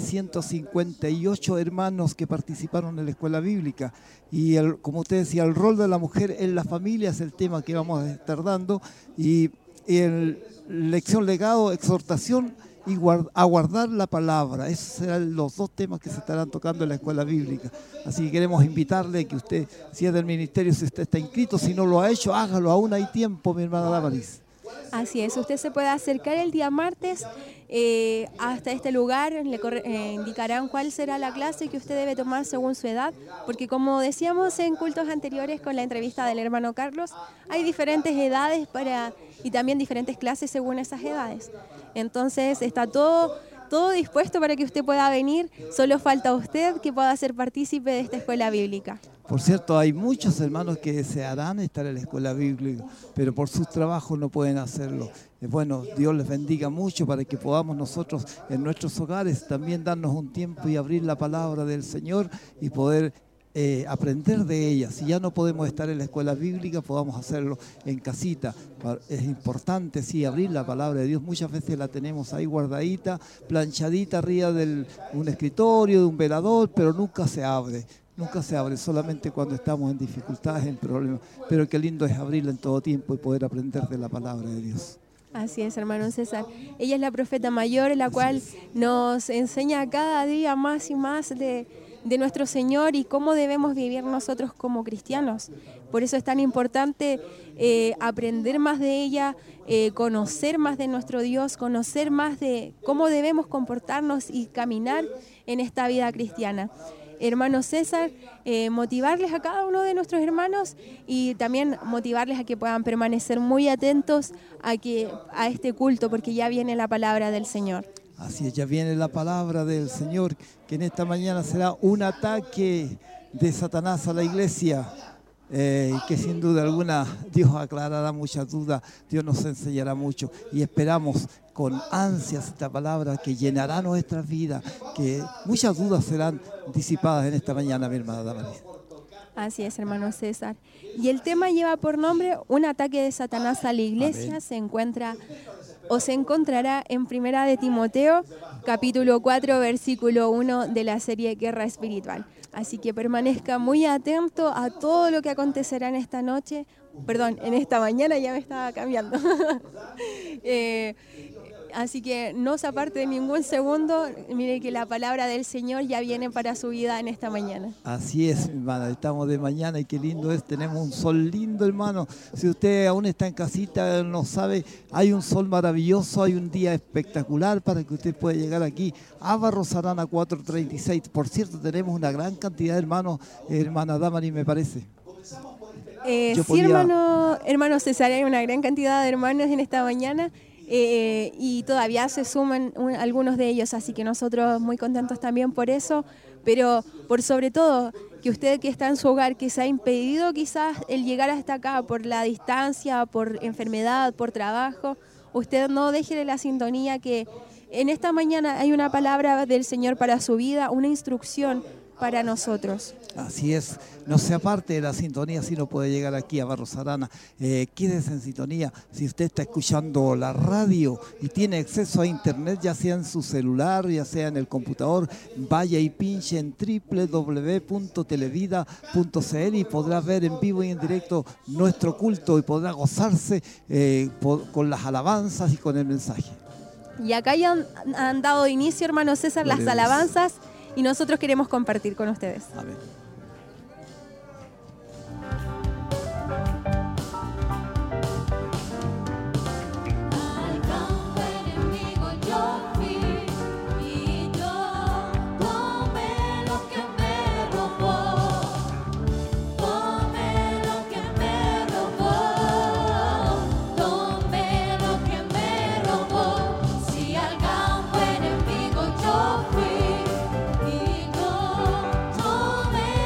158 hermanos que participaron en la escuela bíblica. Y como usted decía, el rol de la mujer en la familia es el tema que vamos a estar dando. Y lección, legado, exhortación y a guardar la palabra. Esos serán los dos temas que se estarán tocando en la escuela bíblica. Así que queremos invitarle que usted, si es del ministerio, si usted está inscrito, si no lo ha hecho, hágalo, aún hay tiempo, mi hermana Damaris. Así es, usted se puede acercar el día martes hasta este lugar, le indicarán cuál será la clase que usted debe tomar según su edad, porque como decíamos en cultos anteriores con la entrevista del hermano Carlos, hay diferentes edades y también diferentes clases según esas edades. Entonces está todo dispuesto para que usted pueda venir, solo falta usted que pueda ser partícipe de esta escuela bíblica. Por cierto, hay muchos hermanos que desearán estar en la escuela bíblica, pero por sus trabajos no pueden hacerlo. Bueno, Dios les bendiga mucho para que podamos nosotros en nuestros hogares también darnos un tiempo y abrir la palabra del Señor y poder aprender de ella. Si ya no podemos estar en la escuela bíblica, podamos hacerlo en casita. Es importante, sí, abrir la palabra de Dios. Muchas veces la tenemos ahí guardadita, planchadita arriba de un escritorio, de un velador, pero nunca se abre. Nunca se abre, solamente cuando estamos en dificultades, en problemas. Pero qué lindo es abrirla en todo tiempo y poder aprender de la palabra de Dios. Así es, hermano César. Ella es la profeta mayor, la cual nos enseña cada día más y más de nuestro Señor y cómo debemos vivir nosotros como cristianos. Por eso es tan importante aprender más de ella, conocer más de nuestro Dios, conocer más de cómo debemos comportarnos y caminar en esta vida cristiana. Hermano César, motivarles a cada uno de nuestros hermanos y también motivarles a que puedan permanecer muy atentos a este culto, porque ya viene la palabra del Señor. Así es, ya viene la palabra del Señor, que en esta mañana será un ataque de Satanás a la iglesia, que sin duda alguna Dios aclarará muchas dudas, Dios nos enseñará mucho y esperamos con ansias esta palabra que llenará nuestras vidas, que muchas dudas serán disipadas en esta mañana, mi hermana Damaris. Así es, hermano César. Y el tema lleva por nombre un ataque de Satanás a la iglesia. Amén. Se encontrará en Primera de Timoteo, capítulo 4, versículo 1 de la serie Guerra Espiritual. Así que permanezca muy atento a todo lo que acontecerá en esta noche. Perdón, en esta mañana ya me estaba cambiando. Así que no se aparte de ningún segundo. Mire que la palabra del Señor ya viene para su vida en esta mañana. Así es, hermana, estamos de mañana y qué lindo es, tenemos un sol lindo, hermano. Si usted aún está en casita, no sabe, hay un sol maravilloso, hay un día espectacular para que usted pueda llegar aquí a Barros Arana 436. Por cierto, tenemos una gran cantidad de hermanos, hermana Damari, me parece. Sí, hermano César, hay una gran cantidad de hermanos en esta mañana. Y todavía se suman algunos de ellos, así que nosotros muy contentos también por eso, pero por sobre todo que usted que está en su hogar, que se ha impedido quizás el llegar hasta acá por la distancia, por enfermedad, por trabajo, usted no deje de la sintonía, que en esta mañana hay una palabra del Señor para su vida, una instrucción para nosotros. Así es, no se aparte de la sintonía si no puede llegar aquí a Barros Arana. Quédese en sintonía. Si usted está escuchando la radio y tiene acceso a internet, ya sea en su celular, ya sea en el computador, vaya y pinche en www.televida.cl y podrá ver en vivo y en directo nuestro culto y podrá gozarse con las alabanzas y con el mensaje. Y acá ya han dado inicio, hermano César, las alabanzas. Y nosotros queremos compartir con ustedes. Amén. Al campo enemigo yo fui y yo tomé lo que me robó, tomé lo que me robó, tomé lo que me robó. Si al campo enemigo yo fui y yo tomé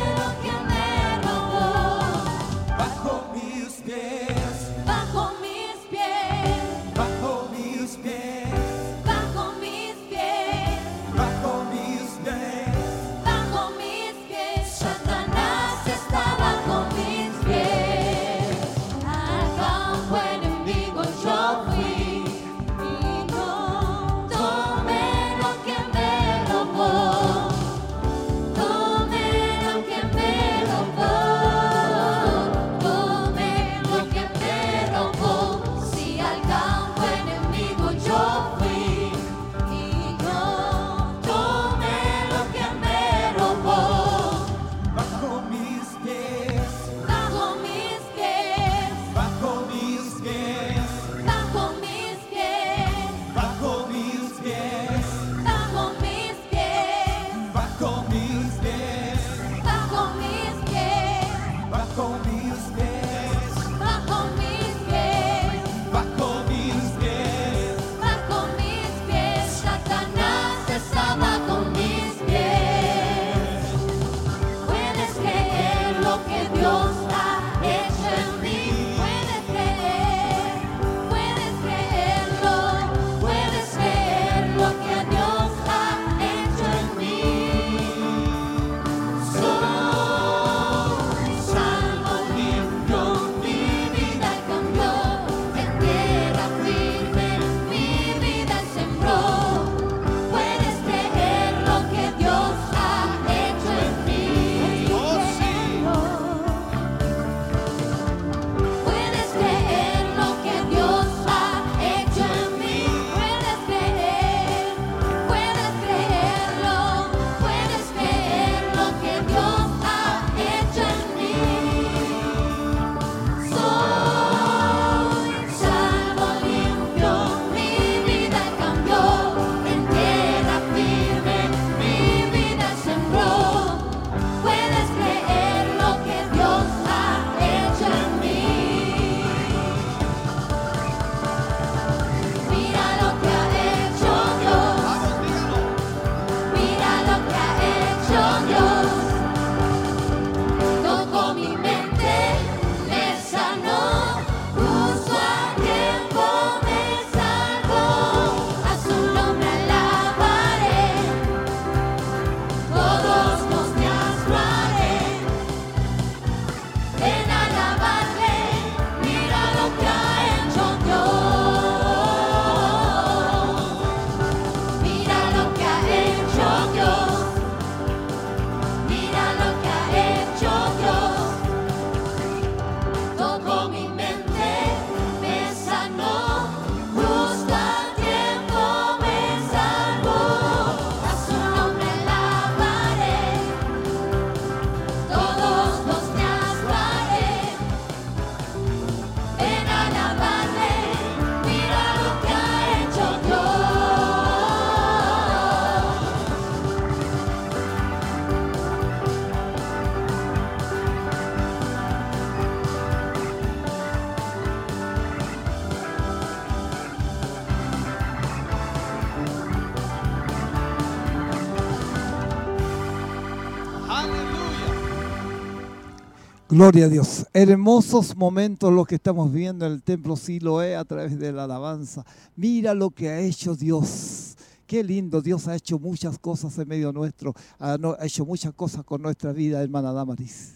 Gloria a Dios. Hermosos momentos los que estamos viendo en el templo Siloé a través de la alabanza. Mira lo que ha hecho Dios. Qué lindo. Dios ha hecho muchas cosas en medio nuestro. Ha hecho muchas cosas con nuestra vida, hermana Damaris.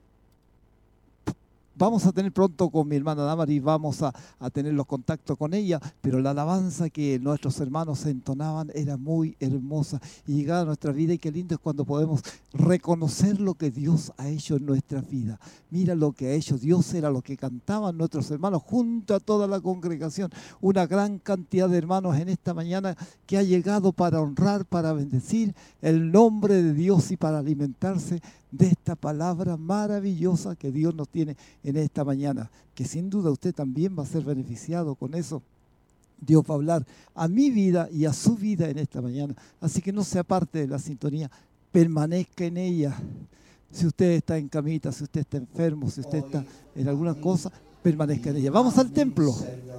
Vamos a tener pronto con mi hermana Damaris, vamos a tener los contactos con ella, pero la alabanza que nuestros hermanos entonaban era muy hermosa y llegaba a nuestra vida, y qué lindo es cuando podemos reconocer lo que Dios ha hecho en nuestra vida. Mira lo que ha hecho Dios, era lo que cantaban nuestros hermanos junto a toda la congregación. Una gran cantidad de hermanos en esta mañana que ha llegado para honrar, para bendecir el nombre de Dios y para alimentarse de esta palabra maravillosa que Dios nos tiene en esta mañana, que sin duda usted también va a ser beneficiado con eso. Dios va a hablar a mi vida y a su vida en esta mañana, así que no se aparte de la sintonía, permanezca en ella. Si usted está en camita, si usted está enfermo, si usted está en alguna cosa, permanezca en ella. Vamos al templo.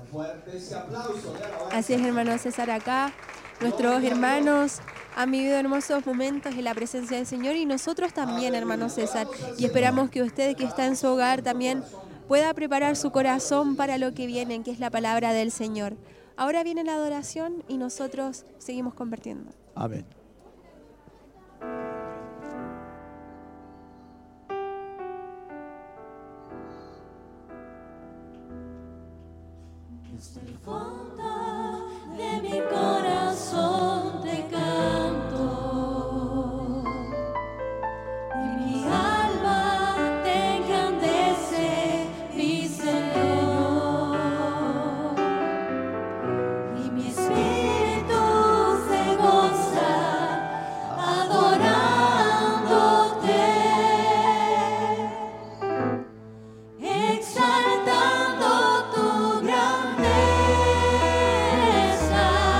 Así es, hermano César, acá nuestros hermanos han vivido hermosos momentos en la presencia del Señor, y nosotros también, hermano César, y esperamos que usted que está en su hogar también pueda preparar su corazón para lo que viene, que es la palabra del Señor. Ahora viene la adoración y nosotros seguimos compartiendo. Amén. Desde el fondo de mi corazón te canto, y mi alma te engrandece, mi Señor, y mi espíritu se goza adorándote, exaltando tu grandeza.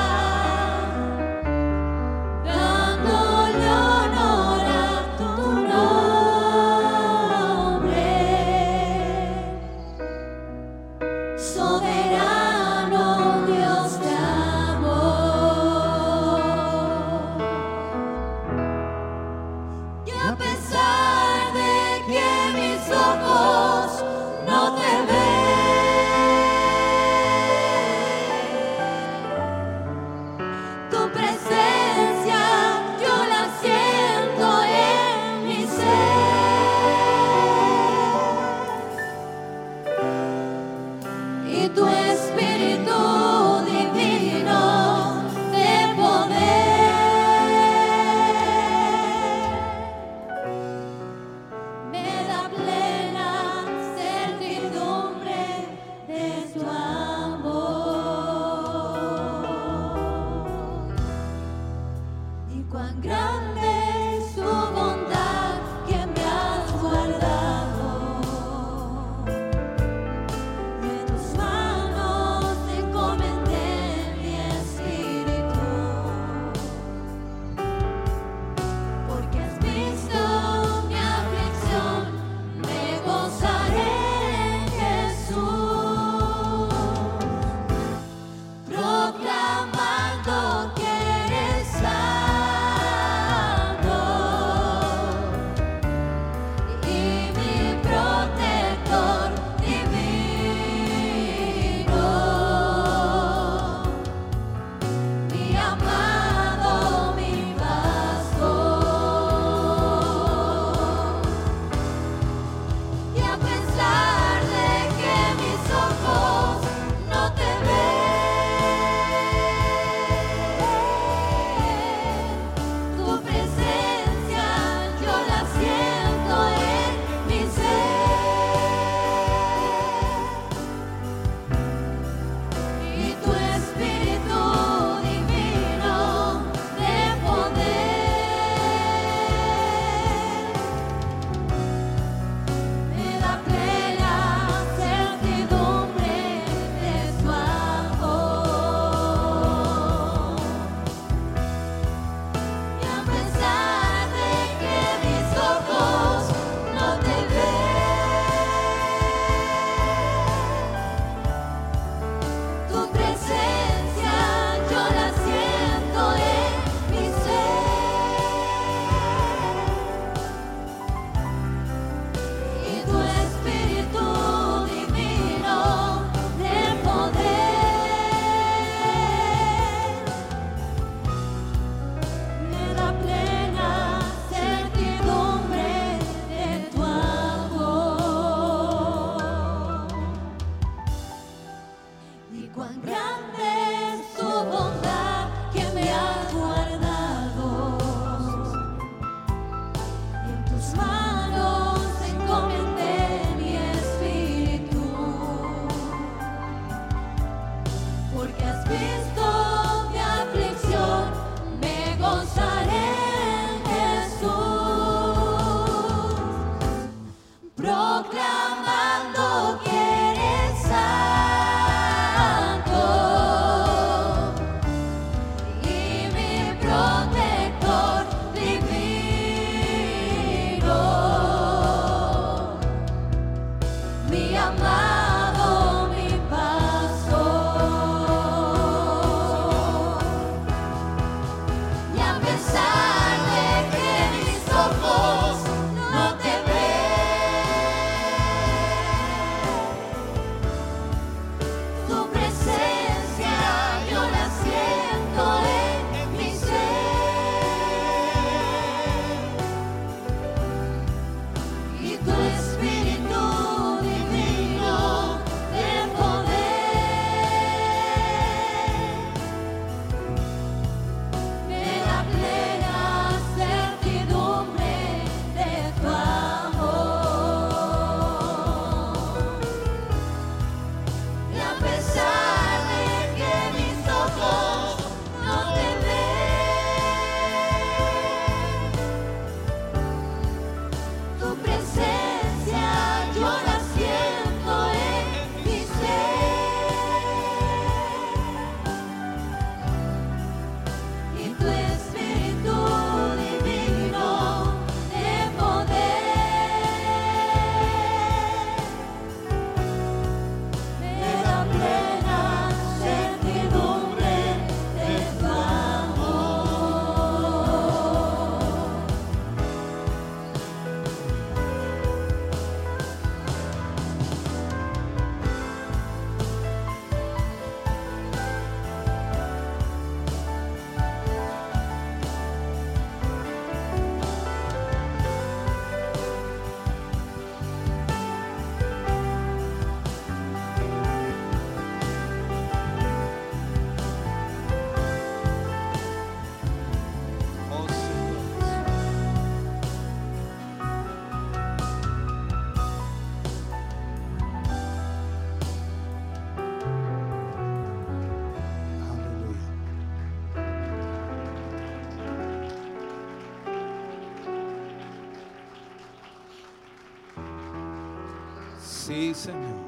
Sí, Señor.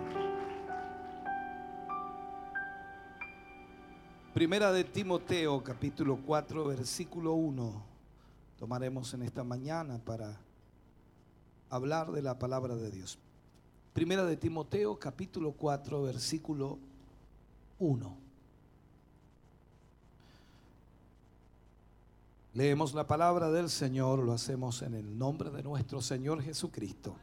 Primera de Timoteo, capítulo 4, versículo 1. Tomaremos en esta mañana para hablar de la palabra de Dios. Primera de Timoteo, capítulo 4, versículo 1. Leemos la palabra del Señor, lo hacemos en el nombre de nuestro Señor Jesucristo.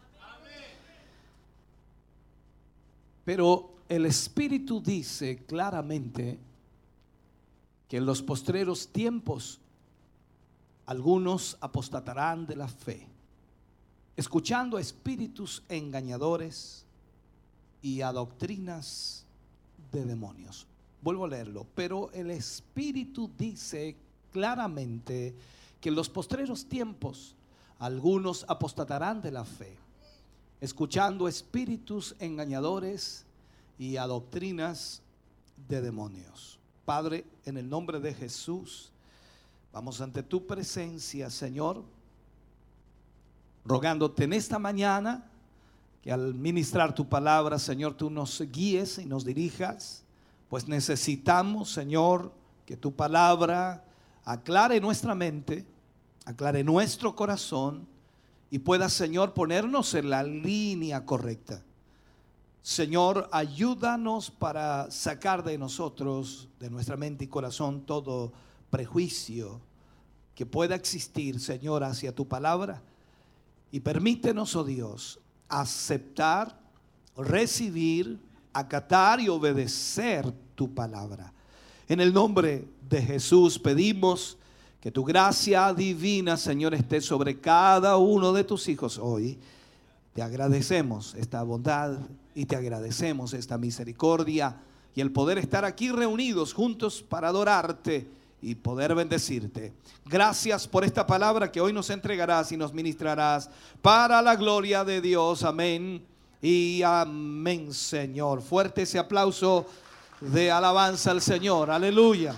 Pero el Espíritu dice claramente que en los postreros tiempos algunos apostatarán de la fe, escuchando a espíritus engañadores y a doctrinas de demonios. Vuelvo a leerlo. Pero el Espíritu dice claramente que en los postreros tiempos algunos apostatarán de la fe, escuchando espíritus engañadores y a doctrinas de demonios. Padre, en el nombre de Jesús, vamos ante tu presencia, Señor, rogándote en esta mañana que al ministrar tu palabra, Señor, tú nos guíes y nos dirijas, pues necesitamos, Señor, que tu palabra aclare nuestra mente, aclare nuestro corazón y pueda, Señor, ponernos en la línea correcta. Señor, ayúdanos para sacar de nosotros, de nuestra mente y corazón, todo prejuicio que pueda existir, Señor, hacia tu palabra. Y permítenos, oh Dios, aceptar, recibir, acatar y obedecer tu palabra. En el nombre de Jesús pedimos que tu gracia divina, Señor, esté sobre cada uno de tus hijos hoy. Te agradecemos esta bondad y te agradecemos esta misericordia y el poder estar aquí reunidos juntos para adorarte y poder bendecirte. Gracias por esta palabra que hoy nos entregarás y nos ministrarás para la gloria de Dios. Amén y amén, Señor. Fuerte ese aplauso de alabanza al Señor. Aleluya.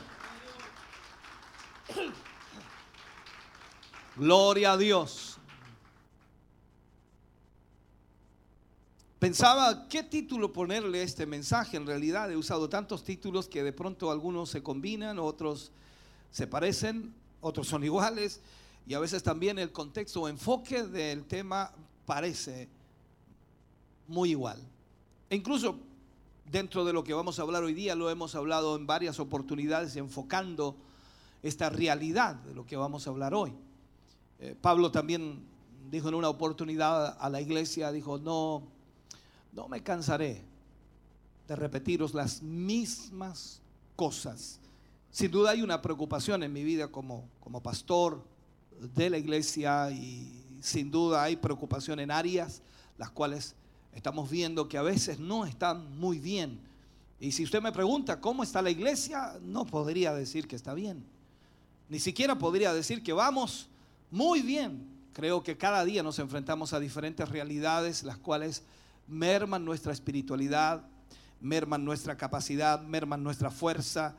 Gloria a Dios. Pensaba qué título ponerle a este mensaje. En realidad he usado tantos títulos que de pronto algunos se combinan, otros se parecen, otros son iguales, y a veces también el contexto o enfoque del tema parece muy igual. E incluso dentro de lo que vamos a hablar hoy día, lo hemos hablado en varias oportunidades enfocando esta realidad de lo que vamos a hablar hoy. Pablo también dijo en una oportunidad a la iglesia, dijo, no me cansaré de repetiros las mismas cosas. Sin duda hay una preocupación en mi vida como pastor de la iglesia, y sin duda hay preocupación en áreas las cuales estamos viendo que a veces no están muy bien. Y si usted me pregunta cómo está la iglesia, no podría decir que está bien. Ni siquiera podría decir que vamos muy bien. Creo que cada día nos enfrentamos a diferentes realidades las cuales merman nuestra espiritualidad, merman nuestra capacidad, merman nuestra fuerza,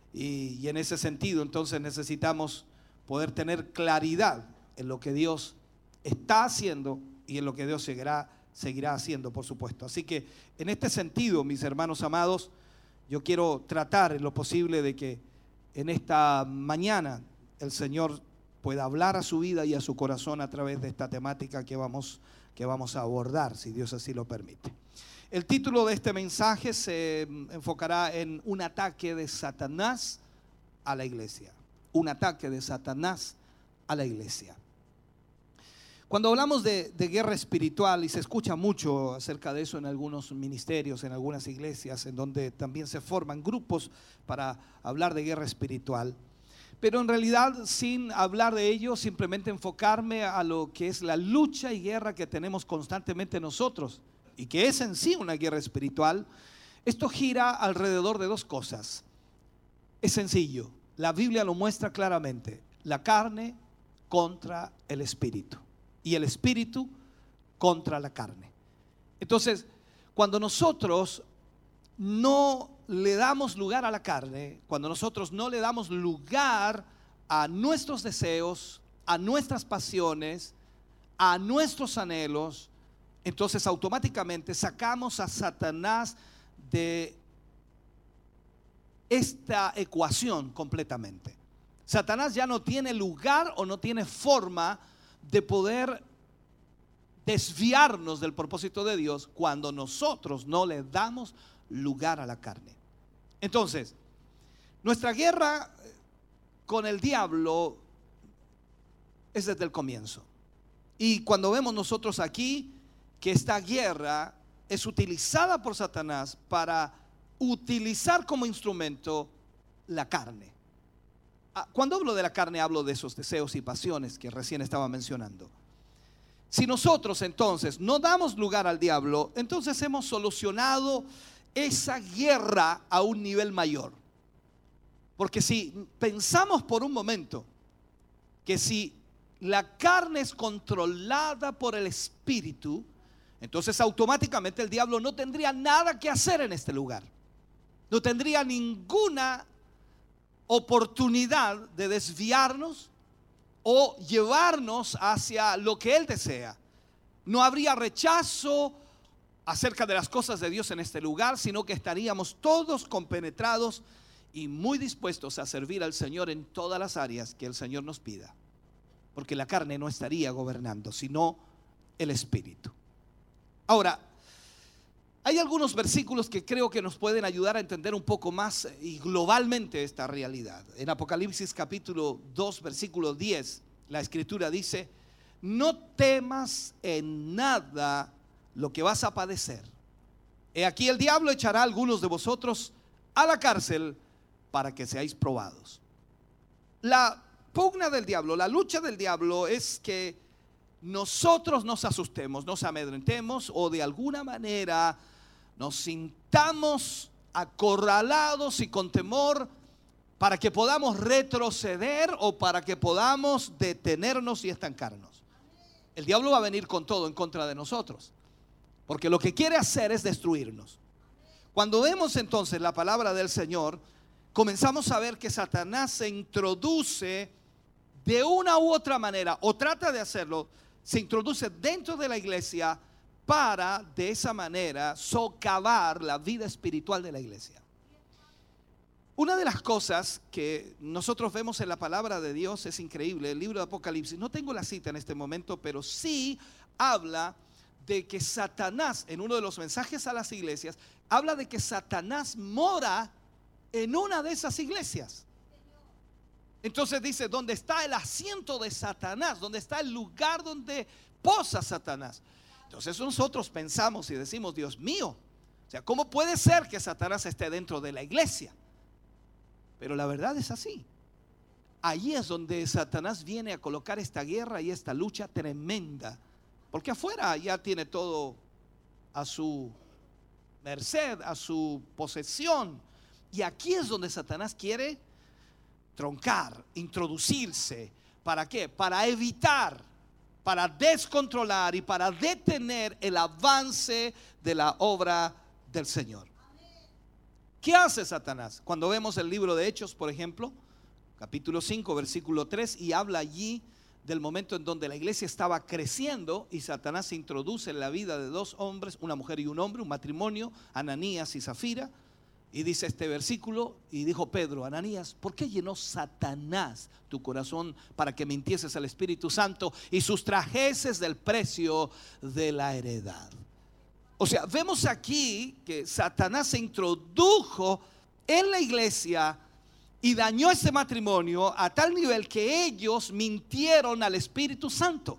y en ese sentido entonces necesitamos poder tener claridad en lo que Dios está haciendo y en lo que Dios seguirá haciendo, por supuesto. Así que en este sentido, mis hermanos amados, yo quiero tratar en lo posible de que en esta mañana el Señor pueda hablar a su vida y a su corazón a través de esta temática que vamos a abordar, si Dios así lo permite. El título de este mensaje se enfocará en un ataque de Satanás a la iglesia. Un ataque de Satanás a la iglesia. Cuando hablamos de guerra espiritual, y se escucha mucho acerca de eso en algunos ministerios, en algunas iglesias, en donde también se forman grupos para hablar de guerra espiritual, pero en realidad sin hablar de ello, simplemente enfocarme a lo que es la lucha y guerra que tenemos constantemente nosotros, y que es en sí una guerra espiritual. Esto gira alrededor de dos cosas. Es sencillo, la Biblia lo muestra claramente: la carne contra el espíritu y el espíritu contra la carne. Entonces, cuando nosotros no le damos lugar a la carne, cuando nosotros no le damos lugar a nuestros deseos, a nuestras pasiones, a nuestros anhelos, entonces automáticamente sacamos a Satanás de esta ecuación completamente. Satanás ya no tiene lugar o no tiene forma de poder desviarnos del propósito de Dios cuando nosotros no le damos lugar a la carne. Entonces, nuestra guerra con el diablo es desde el comienzo. Y cuando vemos nosotros aquí que esta guerra es utilizada por Satanás para utilizar como instrumento la carne. Cuando hablo de la carne, hablo de esos deseos y pasiones que recién estaba mencionando. Si nosotros entonces no damos lugar al diablo, entonces hemos solucionado esa guerra a un nivel mayor. Porque si pensamos por un momento que si la carne es controlada por el espíritu, entonces automáticamente el diablo no tendría nada que hacer en este lugar. No tendría ninguna oportunidad de desviarnos o llevarnos hacia lo que él desea. No habría rechazo acerca de las cosas de Dios en este lugar, sino que estaríamos todos compenetrados y muy dispuestos a servir al Señor en todas las áreas que el Señor nos pida, porque la carne no estaría gobernando, sino el espíritu. Ahora, hay algunos versículos que creo que nos pueden ayudar a entender un poco más y globalmente esta realidad. En Apocalipsis capítulo 2 versículo 10, la escritura dice: no temas en nada lo que vas a padecer. He aquí el diablo echará a algunos de vosotros a la cárcel para que seáis probados. La pugna del diablo, la lucha del diablo es que nosotros nos asustemos, nos amedrentemos o de alguna manera nos sintamos acorralados y con temor para que podamos retroceder o para que podamos detenernos y estancarnos. El diablo va a venir con todo en contra de nosotros, porque lo que quiere hacer es destruirnos. Cuando vemos entonces la palabra del Señor, comenzamos a ver que Satanás se introduce de una u otra manera, o trata de hacerlo, se introduce dentro de la iglesia para de esa manera socavar la vida espiritual de la iglesia. Una de las cosas que nosotros vemos en la palabra de Dios es increíble. El libro de Apocalipsis, no tengo la cita en este momento, pero sí habla de que Satanás, en uno de los mensajes a las iglesias, habla de que Satanás mora en una de esas iglesias. Entonces dice: donde está el asiento de Satanás, donde está el lugar donde posa Satanás. Entonces nosotros pensamos y decimos: Dios mío, o sea, ¿cómo puede ser que Satanás esté dentro de la iglesia? Pero la verdad es así. Allí es donde Satanás viene a colocar esta guerra y esta lucha tremenda, porque afuera ya tiene todo a su merced, a su posesión. Y aquí es donde Satanás quiere troncar, introducirse. ¿Para qué? Para evitar, para descontrolar y para detener el avance de la obra del Señor. ¿Qué hace Satanás? Cuando vemos el libro de Hechos, por ejemplo, capítulo 5, versículo 3, y habla allí del momento en donde la iglesia estaba creciendo y Satanás se introduce en la vida de dos hombres, una mujer y un hombre, un matrimonio, Ananías y Zafira. Y dice este versículo: y dijo Pedro: Ananías, ¿por qué llenó Satanás tu corazón para que mintieses al Espíritu Santo y sustrajeses del precio de la heredad? O sea, vemos aquí que Satanás se introdujo en la iglesia y dañó ese matrimonio a tal nivel que ellos mintieron al Espíritu Santo.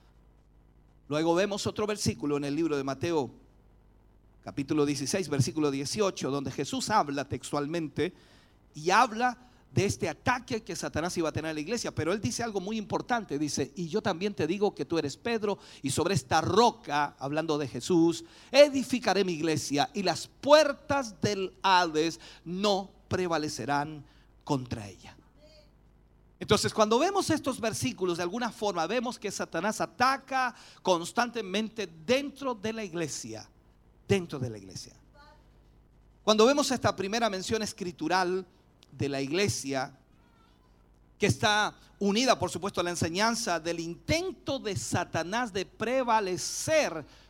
Luego vemos otro versículo en el libro de Mateo capítulo 16, versículo 18, donde Jesús habla textualmente y habla de este ataque que Satanás iba a tener a la iglesia. Pero él dice algo muy importante, dice: y yo también te digo que tú eres Pedro, y sobre esta roca, hablando de Jesús, edificaré mi iglesia, y las puertas del Hades no prevalecerán contra ella. Entonces, cuando vemos estos versículos, de alguna forma vemos que Satanás ataca constantemente dentro de la iglesia. Dentro de la iglesia. Cuando vemos esta primera mención escritural de la iglesia, que está unida por supuesto a la enseñanza del intento de Satanás de prevalecer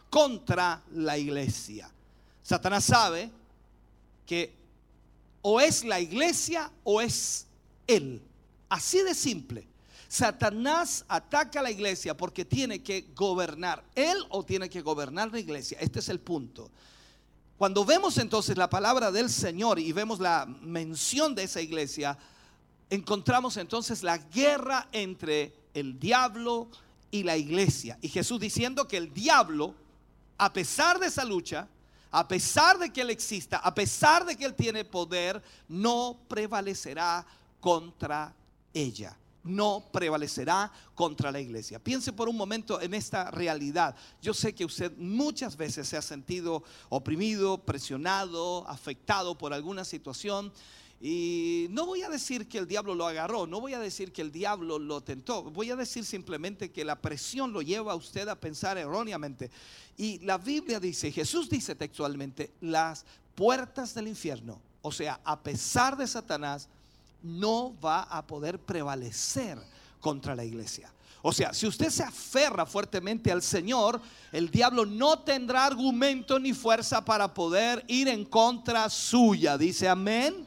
contra la iglesia. Satanás sabe que o es la iglesia o es él. Así de simple. Satanás ataca a la iglesia porque tiene que gobernar él o tiene que gobernar la iglesia. Este es el punto. Cuando vemos entonces la palabra del Señor y vemos la mención de esa iglesia, encontramos entonces la guerra entre el diablo y la iglesia. Y Jesús diciendo que el diablo, a pesar de esa lucha, a pesar de que él exista, a pesar de que él tiene poder, no prevalecerá contra ella. No prevalecerá contra la iglesia. Piense por un momento en esta realidad. Yo sé que usted muchas veces se ha sentido oprimido, presionado, afectado por alguna situación. Y no voy a decir que el diablo lo agarró, no voy a decir que el diablo lo tentó. Voy a decir simplemente que la presión lo lleva a usted a pensar erróneamente. Y la Biblia dice, Jesús dice textualmente, las puertas del infierno, o sea, a pesar de Satanás, no va a poder prevalecer contra la iglesia. O sea, si usted se aferra fuertemente al Señor, el diablo no tendrá argumento ni fuerza para poder ir en contra suya. Dice amén.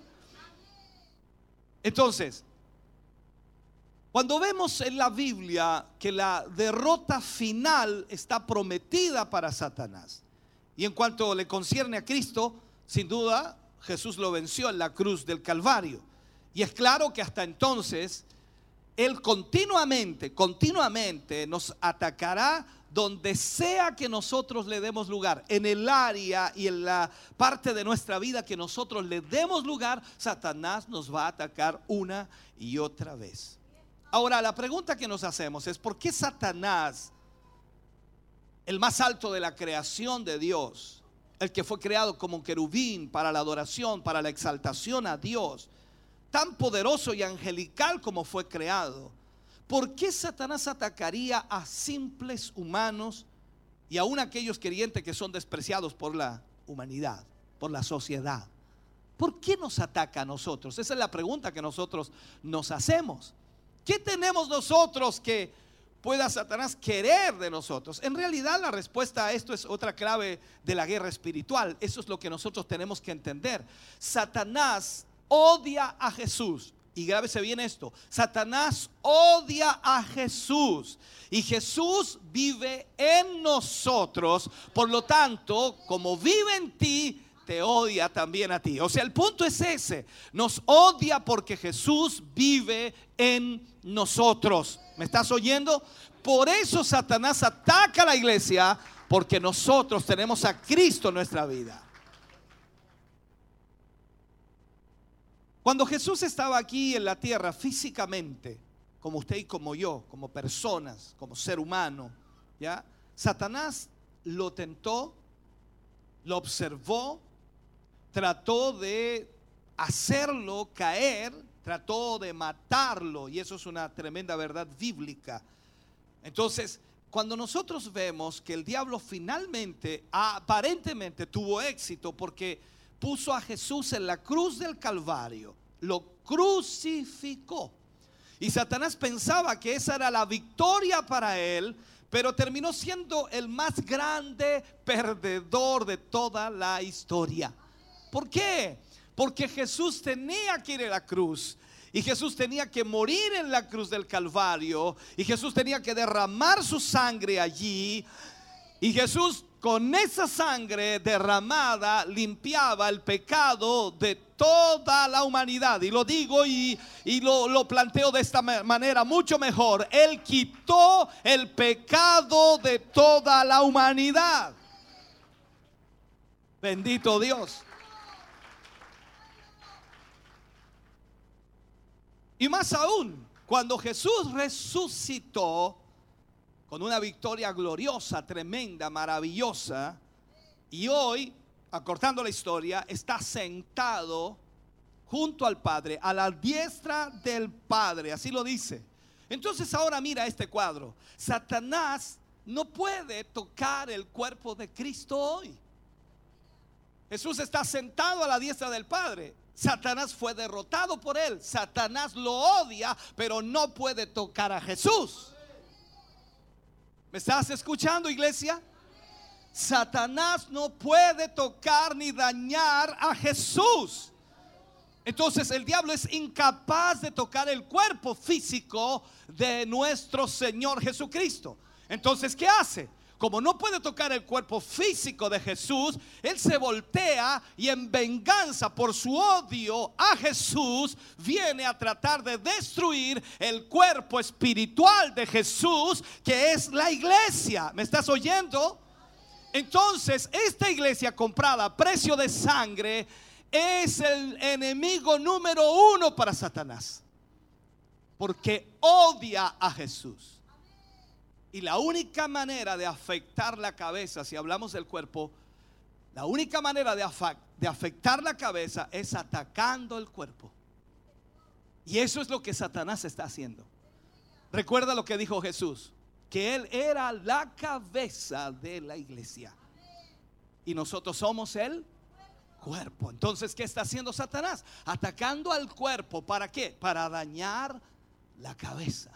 Entonces, cuando vemos en la Biblia que la derrota final está prometida para Satanás, y en cuanto le concierne a Cristo, sin duda Jesús lo venció en la cruz del Calvario. Y es claro que hasta entonces Él continuamente nos atacará donde sea que nosotros le demos lugar. En el área y en la parte de nuestra vida que nosotros le demos lugar, Satanás nos va a atacar una y otra vez. Ahora, la pregunta que nos hacemos es: ¿por qué Satanás, el más alto de la creación de Dios, el que fue creado como un querubín para la adoración, para la exaltación a Dios, tan poderoso y angelical como fue creado, por qué Satanás atacaría a simples humanos y aún aquellos creyentes que son despreciados por la humanidad, por la sociedad? ¿Por qué nos ataca a nosotros? Esa es la pregunta que nosotros nos hacemos. ¿Qué tenemos nosotros que pueda Satanás querer de nosotros? En realidad la respuesta a esto es otra clave de la guerra espiritual. Eso es lo que nosotros tenemos que entender. Satanás odia a Jesús. Y grábese bien esto: Satanás odia a Jesús y Jesús vive en nosotros. Por lo tanto, como vive en ti, te odia también a ti. O sea, el punto es ese: nos odia porque Jesús vive en nosotros. ¿Me estás oyendo? Por eso Satanás ataca a la iglesia, porque nosotros tenemos a Cristo en nuestra vida. Cuando Jesús estaba aquí en la tierra físicamente, como usted y como yo, como personas, como ser humano, ¿ya? Satanás lo tentó, lo observó, trató de hacerlo caer, trató de matarlo, y eso es una tremenda verdad bíblica. Entonces, cuando nosotros vemos que el diablo finalmente, aparentemente tuvo éxito porque puso a Jesús en la cruz del Calvario, lo crucificó, y Satanás pensaba que esa era la victoria para él, pero terminó siendo el más grande perdedor de toda la historia. ¿Por qué? Porque Jesús tenía que ir a la cruz, y Jesús tenía que morir en la cruz del Calvario, y Jesús tenía que derramar su sangre allí, y Jesús con esa sangre derramada limpiaba el pecado de toda la humanidad. Y lo digo y lo planteo de esta manera mucho mejor: Él quitó el pecado de toda la humanidad. Bendito Dios. Y más aún, cuando Jesús resucitó con una victoria gloriosa, tremenda, maravillosa, y hoy, acortando la historia, está sentado junto al Padre, a la diestra del Padre, así lo dice. Entonces ahora mira este cuadro: Satanás no puede tocar el cuerpo de Cristo hoy. Jesús está sentado a la diestra del Padre. Satanás fue derrotado por él. Satanás lo odia, pero no puede tocar a Jesús. ¿Me estás escuchando, iglesia? Satanás no puede tocar ni dañar a Jesús. Entonces el diablo es incapaz de tocar el cuerpo físico de nuestro Señor Jesucristo. Entonces, ¿qué hace? Como no puede tocar el cuerpo físico de Jesús, él se voltea y en venganza por su odio a Jesús viene a tratar de destruir el cuerpo espiritual de Jesús, que es la iglesia. ¿Me estás oyendo? Entonces, esta iglesia comprada a precio de sangre es el enemigo número 1 para Satanás, porque odia a Jesús. Y la única manera de afectar la cabeza, si hablamos del cuerpo, la única manera de afectar la cabeza es atacando el cuerpo. Y eso es lo que Satanás está haciendo. Recuerda lo que dijo Jesús, que Él era la cabeza de la iglesia y nosotros somos el cuerpo. Entonces, ¿qué está haciendo Satanás? Atacando al cuerpo. ¿Para qué? Para dañar la cabeza.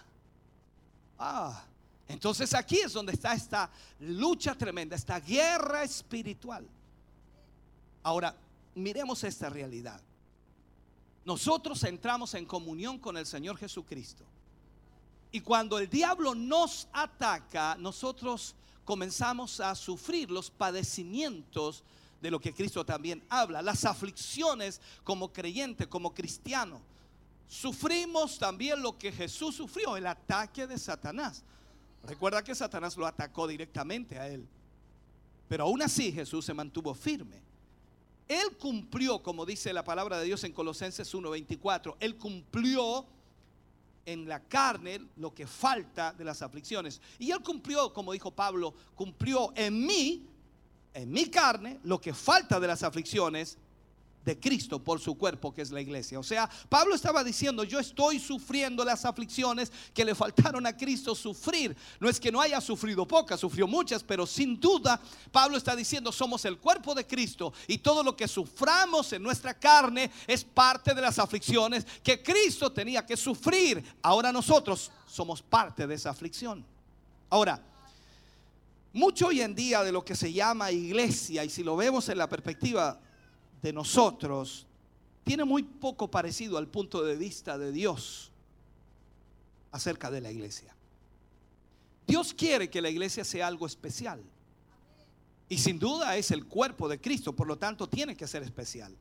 Entonces aquí es donde está esta lucha tremenda, esta guerra espiritual. Ahora, miremos esta realidad. Nosotros entramos en comunión con el Señor Jesucristo. Y cuando el diablo nos ataca, nosotros comenzamos a sufrir los padecimientos de lo que Cristo también habla, las aflicciones como creyente, como cristiano. Sufrimos también lo que Jesús sufrió, el ataque de Satanás. Recuerda que Satanás lo atacó directamente a él, pero aún así Jesús se mantuvo firme. Él cumplió, como dice la palabra de Dios en Colosenses 1:24, Él cumplió en la carne lo que falta de las aflicciones. Y Él cumplió, como dijo Pablo, cumplió en mi carne, lo que falta de las aflicciones de Cristo por su cuerpo, que es la iglesia. O sea, Pablo estaba diciendo: yo estoy sufriendo las aflicciones que le faltaron a Cristo sufrir. No es que no haya sufrido pocas, sufrió muchas, pero sin duda Pablo está diciendo: somos el cuerpo de Cristo y todo lo que suframos en nuestra carne es parte de las aflicciones que Cristo tenía que sufrir. Ahora nosotros somos parte de esa aflicción. Ahora, mucho hoy en día de lo que se llama iglesia, y si lo vemos en la perspectiva de nosotros, tiene muy poco parecido al punto de vista de Dios acerca de la iglesia. Dios quiere que la iglesia sea algo especial, y sin duda es el cuerpo de Cristo, por lo tanto tiene que ser especial.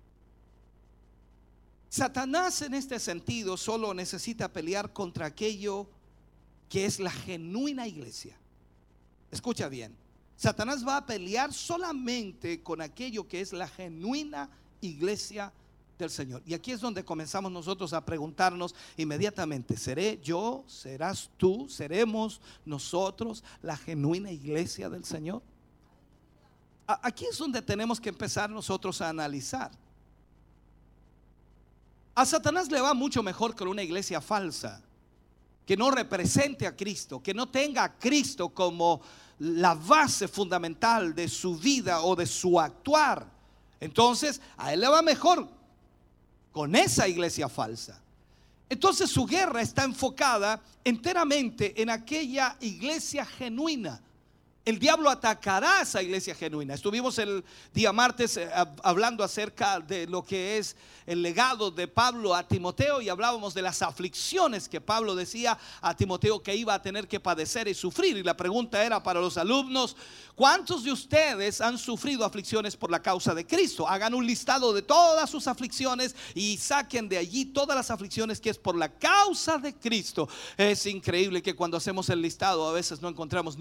Satanás en este sentido solo necesita pelear contra aquello que es la genuina iglesia. Escucha bien, Satanás va a pelear solamente con aquello que es la genuina iglesia del Señor. Y aquí es donde comenzamos nosotros a preguntarnos inmediatamente: ¿seré yo? ¿Serás tú? ¿Seremos nosotros la genuina iglesia del Señor? Aquí es donde tenemos que empezar nosotros a analizar. A Satanás le va mucho mejor con una iglesia falsa, que no represente a Cristo, que no tenga a Cristo como la base fundamental de su vida o de su actuar. Entonces a él le va mejor con esa iglesia falsa. Entonces su guerra está enfocada enteramente en aquella iglesia genuina. El diablo atacará a esa iglesia genuina. Estuvimos el día martes hablando acerca de lo que es el legado de Pablo a Timoteo, y hablábamos de las aflicciones que Pablo decía a Timoteo que iba a tener que padecer y sufrir. Y la pregunta era para los alumnos: ¿cuántos de ustedes han sufrido aflicciones por la causa de Cristo? Hagan un listado de todas sus aflicciones y saquen de allí todas las aflicciones que es por la causa de Cristo. Es increíble que cuando hacemos el listado a veces no encontramos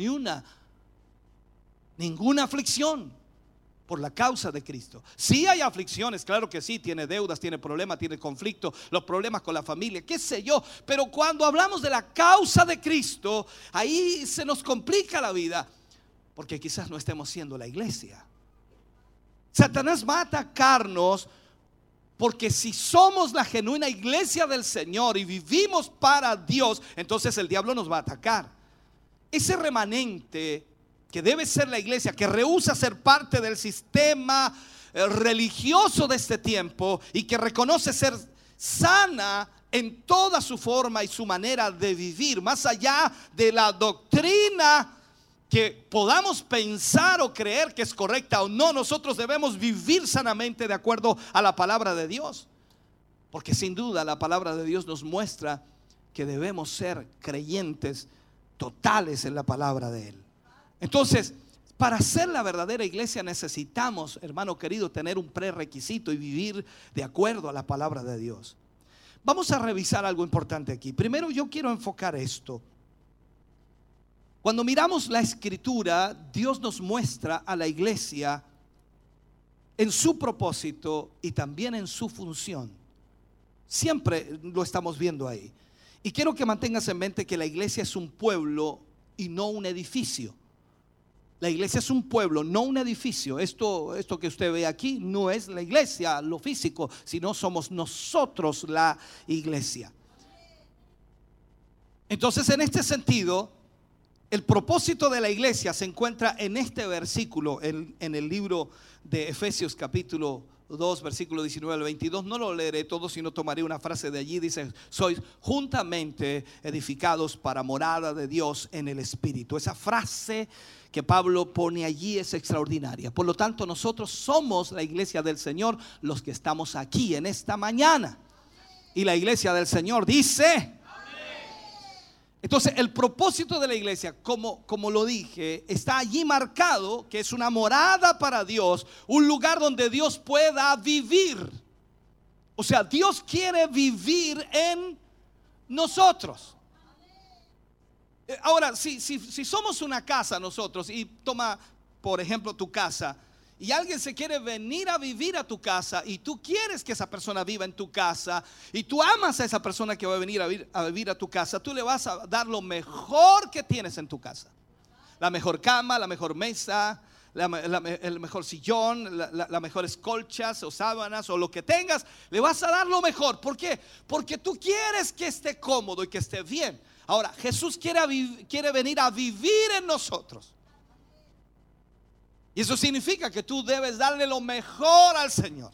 ninguna aflicción por la causa de Cristo. Sí hay aflicciones, claro que sí, tiene deudas, tiene problemas, tiene conflicto, los problemas con la familia, qué sé yo, pero cuando hablamos de la causa de Cristo, ahí se nos complica la vida, porque quizás no estemos siendo la iglesia. Satanás va a atacarnos porque si somos la genuina iglesia del Señor y vivimos para Dios, entonces el diablo nos va a atacar. Ese remanente que debe ser la iglesia, que rehúsa ser parte del sistema religioso de este tiempo y que reconoce ser sana en toda su forma y su manera de vivir, más allá de la doctrina que podamos pensar o creer que es correcta o no, nosotros debemos vivir sanamente de acuerdo a la palabra de Dios. Porque sin duda la palabra de Dios nos muestra que debemos ser creyentes totales en la palabra de Él. Entonces, para ser la verdadera iglesia necesitamos, hermano querido, tener un prerequisito y vivir de acuerdo a la palabra de Dios. Vamos a revisar algo importante aquí. Primero yo quiero enfocar esto. Cuando miramos la escritura, Dios nos muestra a la iglesia en su propósito y también en su función. Siempre lo estamos viendo ahí. Y quiero que mantengas en mente que la iglesia es un pueblo y no un edificio. La iglesia es un pueblo, no un edificio. Esto que usted ve aquí no es la iglesia, lo físico, sino somos nosotros la iglesia. Entonces, en este sentido, el propósito de la iglesia se encuentra en este versículo, en el libro de Efesios capítulo 2, versículo 19 al 22. No lo leeré todo, sino tomaré una frase de allí. Dice: sois juntamente edificados para morada de Dios en el Espíritu. Esa frase que Pablo pone allí es extraordinaria. Por lo tanto, nosotros somos la iglesia del Señor, los que estamos aquí en esta mañana. Y la iglesia del Señor dice... Entonces el propósito de la iglesia, como lo dije, está allí marcado, que es una morada para Dios, un lugar donde Dios pueda vivir. O sea, Dios quiere vivir en nosotros. Ahora, si somos una casa nosotros, y toma por ejemplo tu casa, y alguien se quiere venir a vivir a tu casa, y tú quieres que esa persona viva en tu casa, y tú amas a esa persona que va a venir a vivir a tu casa, tú le vas a dar lo mejor que tienes en tu casa. La mejor cama, la mejor mesa, el mejor sillón, las mejores colchas o sábanas o lo que tengas. Le vas a dar lo mejor. ¿Por qué? Porque tú quieres que esté cómodo y que esté bien. Ahora, Jesús quiere venir a vivir en nosotros. Y eso significa que tú debes darle lo mejor al Señor.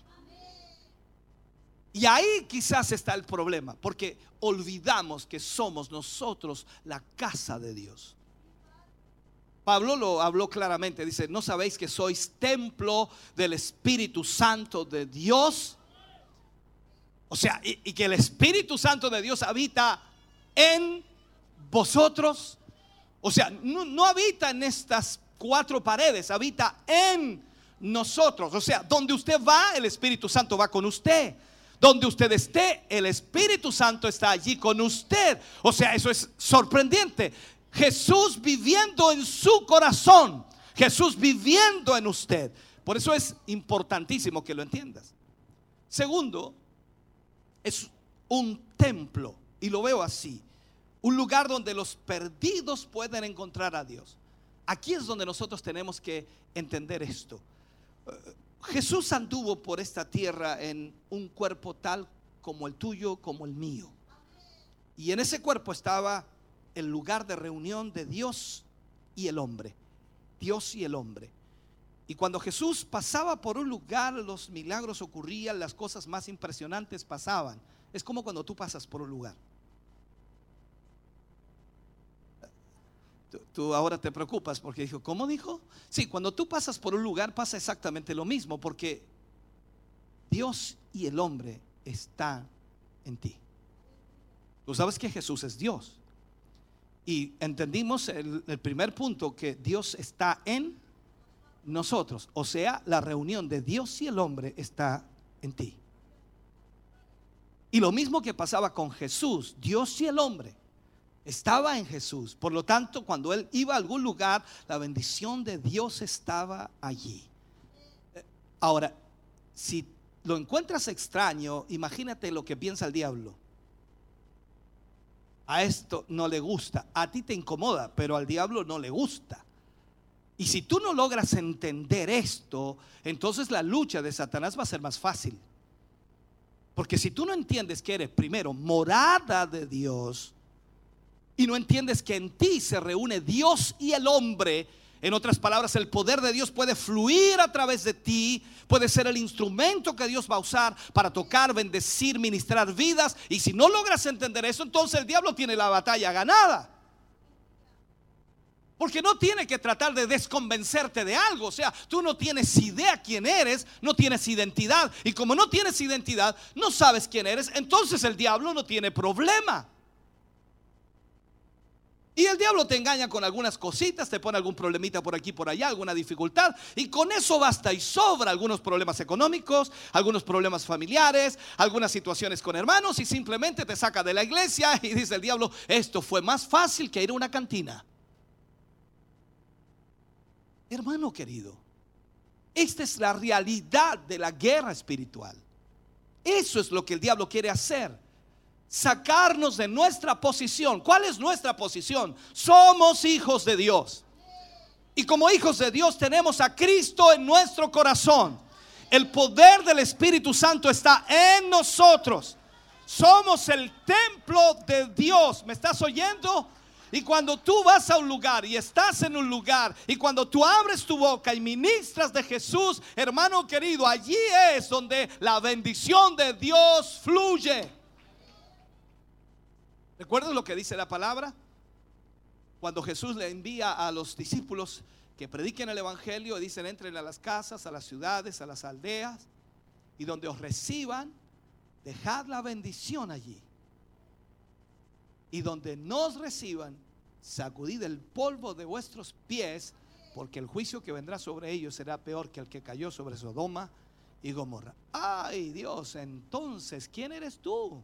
Y ahí quizás está el problema, porque olvidamos que somos nosotros la casa de Dios. Pablo lo habló claramente, dice: ¿no sabéis que sois templo del Espíritu Santo de Dios? O sea, y que el Espíritu Santo de Dios habita en vosotros. O sea, no habita en estas 4 paredes, habita en nosotros. O sea, donde usted va, el Espíritu Santo va con usted. Donde usted esté, el Espíritu Santo está allí con usted. O sea, eso es sorprendente. Jesús viviendo en su corazón, Jesús viviendo en usted. Por eso es importantísimo que lo entiendas. Segundo, es un templo, y lo veo así: un lugar donde los perdidos pueden encontrar a Dios. Aquí es donde nosotros tenemos que entender esto. Jesús anduvo por esta tierra en un cuerpo tal como el tuyo, como el mío. Y en ese cuerpo estaba el lugar de reunión de Dios y el hombre. Dios y el hombre. Y cuando Jesús pasaba por un lugar, los milagros ocurrían, las cosas más impresionantes pasaban. Es como cuando tú pasas por un lugar. Tú ahora te preocupas porque dijo: ¿cómo dijo? Sí, cuando tú pasas por un lugar pasa exactamente lo mismo, porque Dios y el hombre están en ti. Tú sabes que Jesús es Dios. Y entendimos el primer punto, que Dios está en nosotros. O sea, la reunión de Dios y el hombre está en ti. Y lo mismo que pasaba con Jesús, Dios y el hombre estaba en Jesús. Por lo tanto, cuando él iba a algún lugar, la bendición de Dios estaba allí. Ahora, si lo encuentras extraño, imagínate lo que piensa el diablo. A esto no le gusta, a ti te incomoda, pero al diablo no le gusta. Y si tú no logras entender esto, entonces la lucha de Satanás va a ser más fácil. Porque si tú no entiendes que eres primero morada de Dios, y no entiendes que en ti se reúne Dios y el hombre, en otras palabras, el poder de Dios puede fluir a través de ti, puede ser el instrumento que Dios va a usar para tocar, bendecir, ministrar vidas. Y si no logras entender eso, entonces el diablo tiene la batalla ganada. Porque no tiene que tratar de desconvencerte de algo. O sea, tú no tienes idea quién eres, no tienes identidad. Y como no tienes identidad, no sabes quién eres, entonces el diablo no tiene problema. Y el diablo te engaña con algunas cositas, te pone algún problemita por aquí, por allá, alguna dificultad, y con eso basta y sobra. Algunos problemas económicos, algunos problemas familiares, algunas situaciones con hermanos, y simplemente te saca de la iglesia. Y dice el diablo: esto fue más fácil que ir a una cantina. Hermano querido, esta es la realidad de la guerra espiritual. Eso es lo que el diablo quiere hacer: sacarnos de nuestra posición. ¿Cuál es nuestra posición? Somos hijos de Dios. Y como hijos de Dios tenemos a Cristo en nuestro corazón. El poder del Espíritu Santo está en nosotros. Somos el templo de Dios. ¿Me estás oyendo? Y cuando tú vas a un lugar y estás en un lugar, y cuando tú abres tu boca y ministras de Jesús, hermano querido, allí es donde la bendición de Dios fluye. ¿Recuerdan lo que dice la palabra? Cuando Jesús le envía a los discípulos que prediquen el evangelio, dicen: entren a las casas, a las ciudades, a las aldeas, y donde os reciban, dejad la bendición allí. Y donde no os reciban, sacudid el polvo de vuestros pies, porque el juicio que vendrá sobre ellos será peor que el que cayó sobre Sodoma y Gomorra. Ay Dios, entonces, ¿quién eres tú?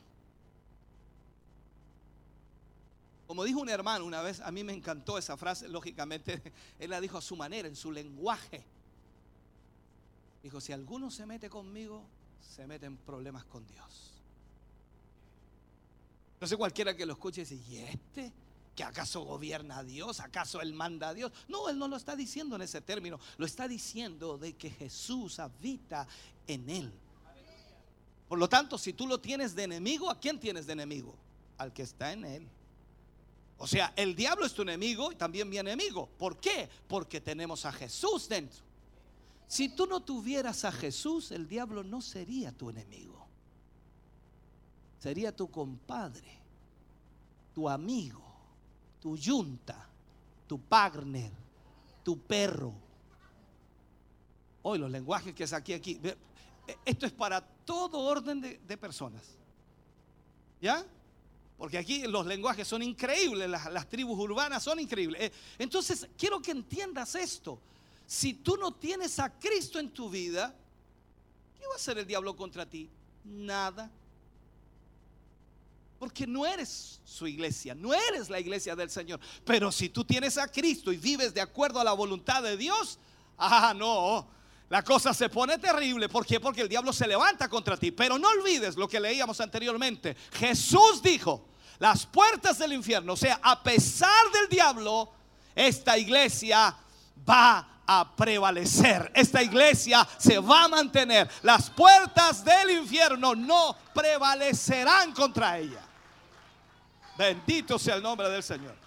Como dijo un hermano una vez, a mí me encantó esa frase. Lógicamente él la dijo a su manera, en su lenguaje. Dijo: si alguno se mete conmigo, se mete en problemas con Dios. Entonces cualquiera que lo escuche dice: ¿y este? ¿Que acaso gobierna a Dios? ¿Acaso él manda a Dios? No, él no lo está diciendo en ese término. Lo está diciendo de que Jesús habita en él. Por lo tanto, si tú lo tienes de enemigo, ¿a quién tienes de enemigo? Al que está en él. O sea, el diablo es tu enemigo y también mi enemigo. ¿Por qué? Porque tenemos a Jesús dentro. Si tú no tuvieras a Jesús, el diablo no sería tu enemigo. Sería tu compadre, tu amigo, tu yunta, tu partner, tu perro. Hoy los lenguajes que saqué aquí, esto es para todo orden de personas. ¿Ya? Porque aquí los lenguajes son increíbles, las tribus urbanas son increíbles. Entonces quiero que entiendas esto: si tú no tienes a Cristo en tu vida, ¿qué va a hacer el diablo contra ti? Nada. Porque no eres su iglesia, no eres la iglesia del Señor. Pero si tú tienes a Cristo y vives de acuerdo a la voluntad de Dios, no, la cosa se pone terrible. ¿Por qué? Porque el diablo se levanta contra ti. Pero no olvides lo que leíamos anteriormente. Jesús dijo: las puertas del infierno, o sea, a pesar del diablo, esta iglesia va a prevalecer. Esta iglesia se va a mantener. Las puertas del infierno no prevalecerán contra ella. Bendito sea el nombre del Señor.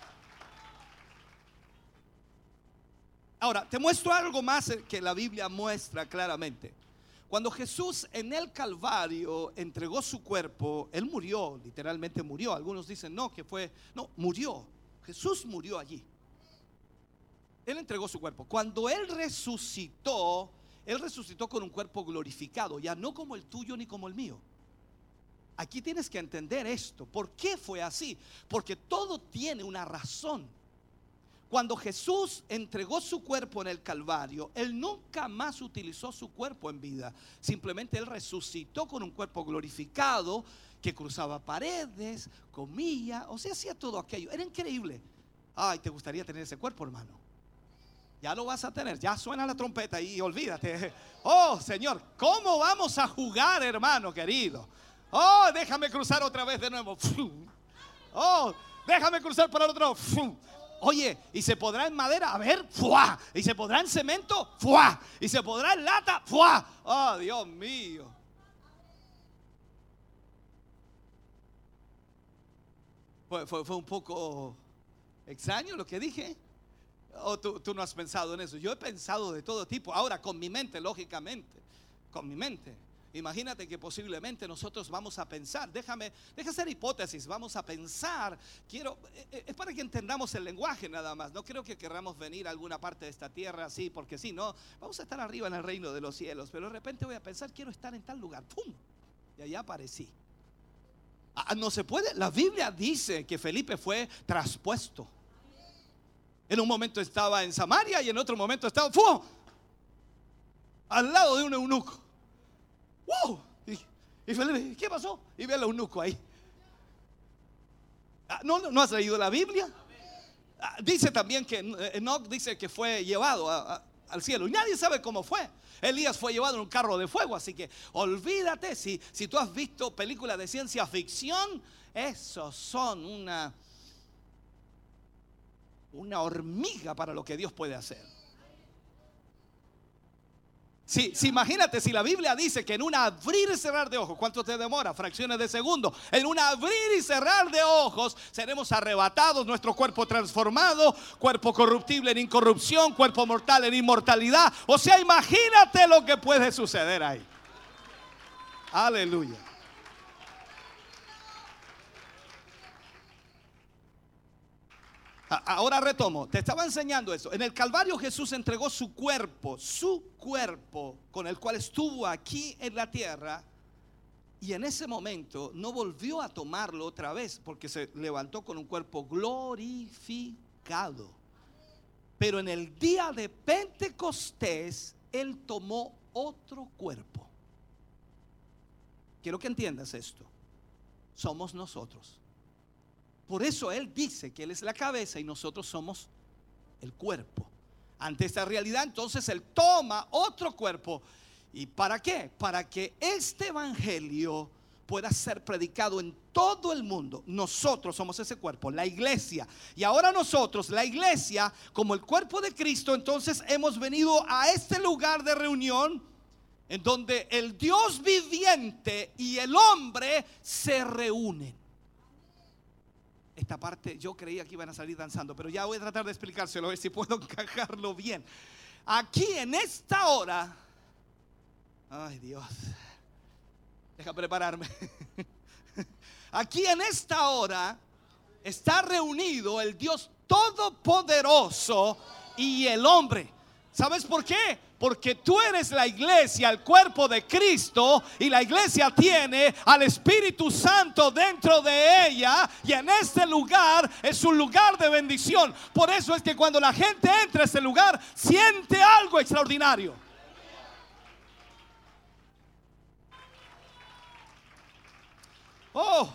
Ahora, te muestro algo más que la Biblia muestra claramente. Cuando Jesús en el Calvario entregó su cuerpo, Él murió, literalmente murió. Algunos dicen murió. Jesús murió allí. Él entregó su cuerpo. Cuando Él resucitó con un cuerpo glorificado, ya no como el tuyo ni como el mío. Aquí tienes que entender esto. ¿Por qué fue así? Porque todo tiene una razón. Cuando Jesús entregó su cuerpo en el Calvario, Él nunca más utilizó su cuerpo en vida. Simplemente Él resucitó con un cuerpo glorificado que cruzaba paredes, comía, o sea, hacía todo aquello. Era increíble. Ay, ¿te gustaría tener ese cuerpo, hermano? Ya lo vas a tener, ya suena la trompeta y olvídate. Oh, Señor, ¿cómo vamos a jugar, hermano querido? Oh, déjame cruzar otra vez de nuevo. Oh, déjame cruzar para el otro. Oye, ¿y se podrá en madera? A ver, ¡fua! ¿Y se podrá en cemento? ¡Fua! ¿Y se podrá en lata? ¡Fua! Oh, Dios mío. Fue un poco extraño lo que dije. ¿O tú no has pensado en eso? Yo he pensado de todo tipo. Ahora con mi mente, lógicamente. Con mi mente. Imagínate que posiblemente nosotros vamos a pensar, deja hacer hipótesis, vamos a pensar, es para que entendamos el lenguaje nada más. No creo que querramos venir a alguna parte de esta tierra así, porque sí, no, vamos a estar arriba en el reino de los cielos, pero de repente voy a pensar, quiero estar en tal lugar, ¡pum! Y allá aparecí. No se puede, la Biblia dice que Felipe fue traspuesto. En un momento estaba en Samaria y en otro momento estaba ¡fum! Al lado de un eunuco. ¡Wow! Y Felipe, ¿qué pasó? Y ve al eunuco ahí. ¿No has leído la Biblia? Dice también que Enoc dice que fue llevado al cielo y nadie sabe cómo fue. Elías fue llevado en un carro de fuego, así que olvídate. Si tú has visto películas de ciencia ficción, esos son una hormiga para lo que Dios puede hacer. Sí, imagínate, si la Biblia dice que en un abrir y cerrar de ojos, ¿cuánto te demora? Fracciones de segundo. En un abrir y cerrar de ojos seremos arrebatados, nuestro cuerpo transformado, cuerpo corruptible en incorrupción, cuerpo mortal en inmortalidad. O sea, imagínate lo que puede suceder ahí. Aleluya. Ahora retomo, te estaba enseñando eso. En el Calvario Jesús entregó su cuerpo con el cual estuvo aquí en la tierra, y en ese momento no volvió a tomarlo otra vez, porque se levantó con un cuerpo glorificado. Pero en el día de Pentecostés Él tomó otro cuerpo. Quiero que entiendas esto. Somos nosotros. Por eso Él dice que Él es la cabeza y nosotros somos el cuerpo. Ante esta realidad, entonces Él toma otro cuerpo. ¿Y para qué? Para que este evangelio pueda ser predicado en todo el mundo. Nosotros somos ese cuerpo, la iglesia. Y ahora nosotros, la iglesia, como el cuerpo de Cristo, entonces hemos venido a este lugar de reunión en donde el Dios viviente y el hombre se reúnen. Esta parte yo creía que iban a salir danzando, pero ya voy a tratar de explicárselo, a ver si puedo encajarlo bien. Aquí en esta hora, ay Dios, deja prepararme. Aquí en esta hora está reunido el Dios todopoderoso y el hombre. ¿Sabes por qué? Porque tú eres la iglesia, el cuerpo de Cristo, y la iglesia tiene al Espíritu Santo dentro de ella, y en este lugar es un lugar de bendición. Por eso es que cuando la gente entra a ese lugar, siente algo extraordinario. Oh.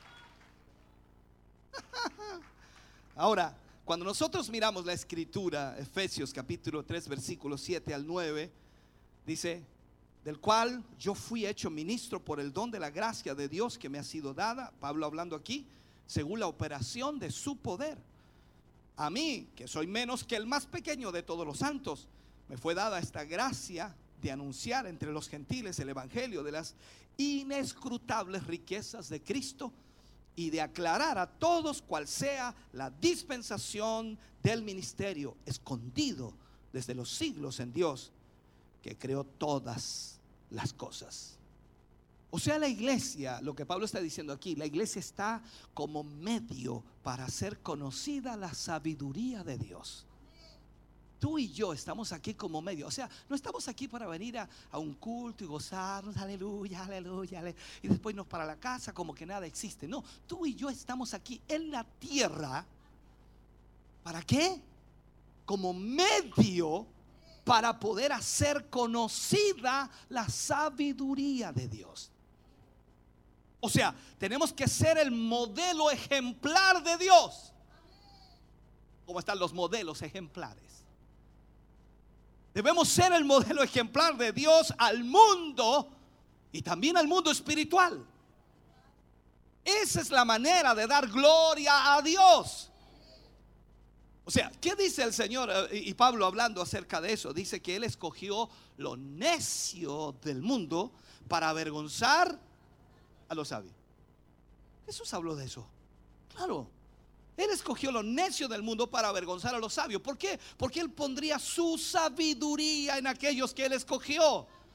Ahora, cuando nosotros miramos la escritura, Efesios capítulo 3 versículos 7 al 9, dice: del cual yo fui hecho ministro por el don de la gracia de Dios que me ha sido dada. Pablo hablando aquí, según la operación de su poder. A mí, que soy menos que el más pequeño de todos los santos, me fue dada esta gracia de anunciar entre los gentiles el evangelio de las inescrutables riquezas de Cristo, y de aclarar a todos cuál sea la dispensación del ministerio escondido desde los siglos en Dios, que creó todas las cosas. O sea, la iglesia, lo que Pablo está diciendo aquí, la iglesia está como medio para hacer conocida la sabiduría de Dios. Tú y yo estamos aquí como medio. O sea, no estamos aquí para venir a un culto y gozarnos, aleluya, aleluya, aleluya, y después nos para la casa como que nada existe. No, tú y yo estamos aquí en la tierra. ¿Para qué? Como medio para poder hacer conocida la sabiduría de Dios. O sea, tenemos que ser el modelo ejemplar de Dios. ¿Cómo están los modelos ejemplares? Debemos ser el modelo ejemplar de Dios al mundo y también al mundo espiritual. Esa es la manera de dar gloria a Dios. O sea, ¿qué dice el Señor? Y Pablo hablando acerca de eso, dice que Él escogió lo necio del mundo para avergonzar a los sabios. Jesús habló de eso. Claro. Él escogió lo necio del mundo para avergonzar a los sabios. ¿Por qué? Porque Él pondría su sabiduría en aquellos que Él escogió.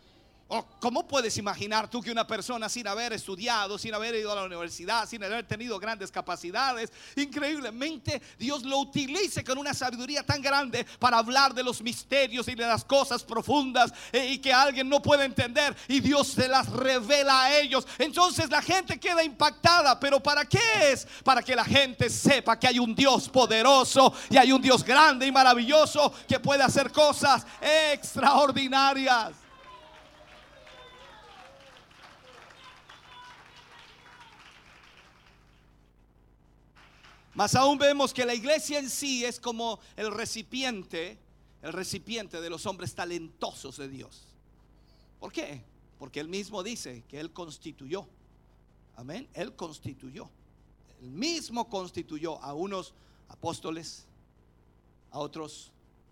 ¿O cómo puedes imaginar tú que una persona sin haber estudiado, sin haber ido a la universidad, sin haber tenido grandes capacidades, increíblemente Dios lo utilice con una sabiduría tan grande para hablar de los misterios y de las cosas profundas y que alguien no puede entender, y Dios se las revela a ellos? Entonces la gente queda impactada. ¿Pero para qué es? Para que la gente sepa que hay un Dios poderoso y hay un Dios grande y maravilloso que puede hacer cosas extraordinarias. Más aún vemos que la iglesia en sí es como el recipiente de los hombres talentosos de Dios. ¿Por qué? Porque Él mismo dice que Él constituyó. Amén. Él constituyó. Él mismo constituyó a unos apóstoles, a otros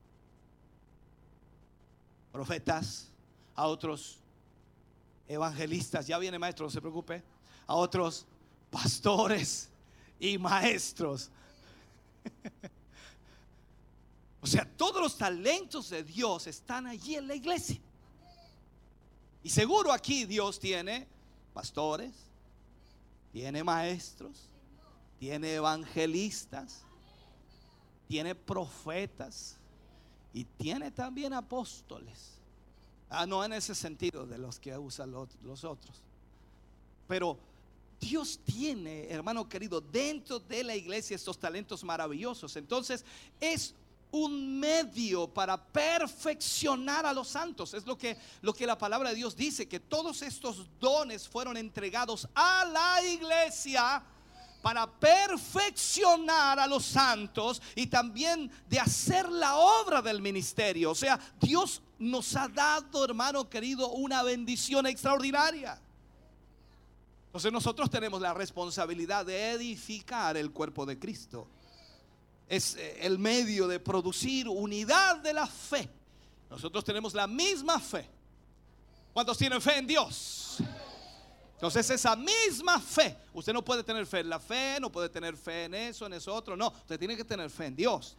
profetas, a otros evangelistas. Ya viene, maestro, no se preocupe. A otros pastores y maestros. O sea, todos los talentos de Dios están allí en la iglesia. Y seguro aquí Dios tiene pastores, tiene maestros, tiene evangelistas, tiene profetas y tiene también apóstoles. No en ese sentido de los que usan los otros, pero Dios tiene, hermano querido, dentro de la iglesia estos talentos maravillosos. Entonces es un medio para perfeccionar a los santos. Es lo que la palabra de Dios dice, que todos estos dones fueron entregados a la iglesia para perfeccionar a los santos y también de hacer la obra del ministerio. O sea, Dios nos ha dado, hermano querido, una bendición extraordinaria. Entonces nosotros tenemos la responsabilidad de edificar el cuerpo de Cristo. Es el medio de producir unidad de la fe. Nosotros tenemos la misma fe. ¿Cuántos tienen fe en Dios? Entonces esa misma fe, usted no puede tener fe en la fe, no puede tener fe en eso otro. No, usted tiene que tener fe en Dios.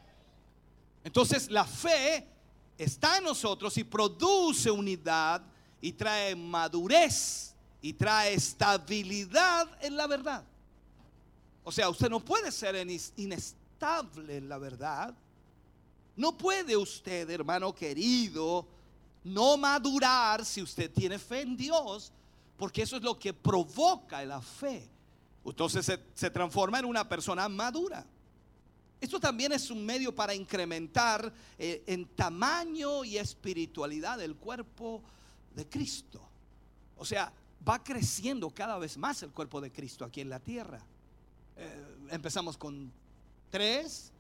Entonces la fe está en nosotros y produce unidad y trae madurez y trae estabilidad en la verdad. O sea, usted no puede ser inestable en la verdad. No puede usted, hermano querido, no madurar si usted tiene fe en Dios, porque eso es lo que provoca la fe. Entonces se transforma en una persona madura. Esto también es un medio para incrementar en tamaño y espiritualidad del cuerpo de Cristo. O sea, va creciendo cada vez más el cuerpo de Cristo aquí en la tierra. Empezamos con 3,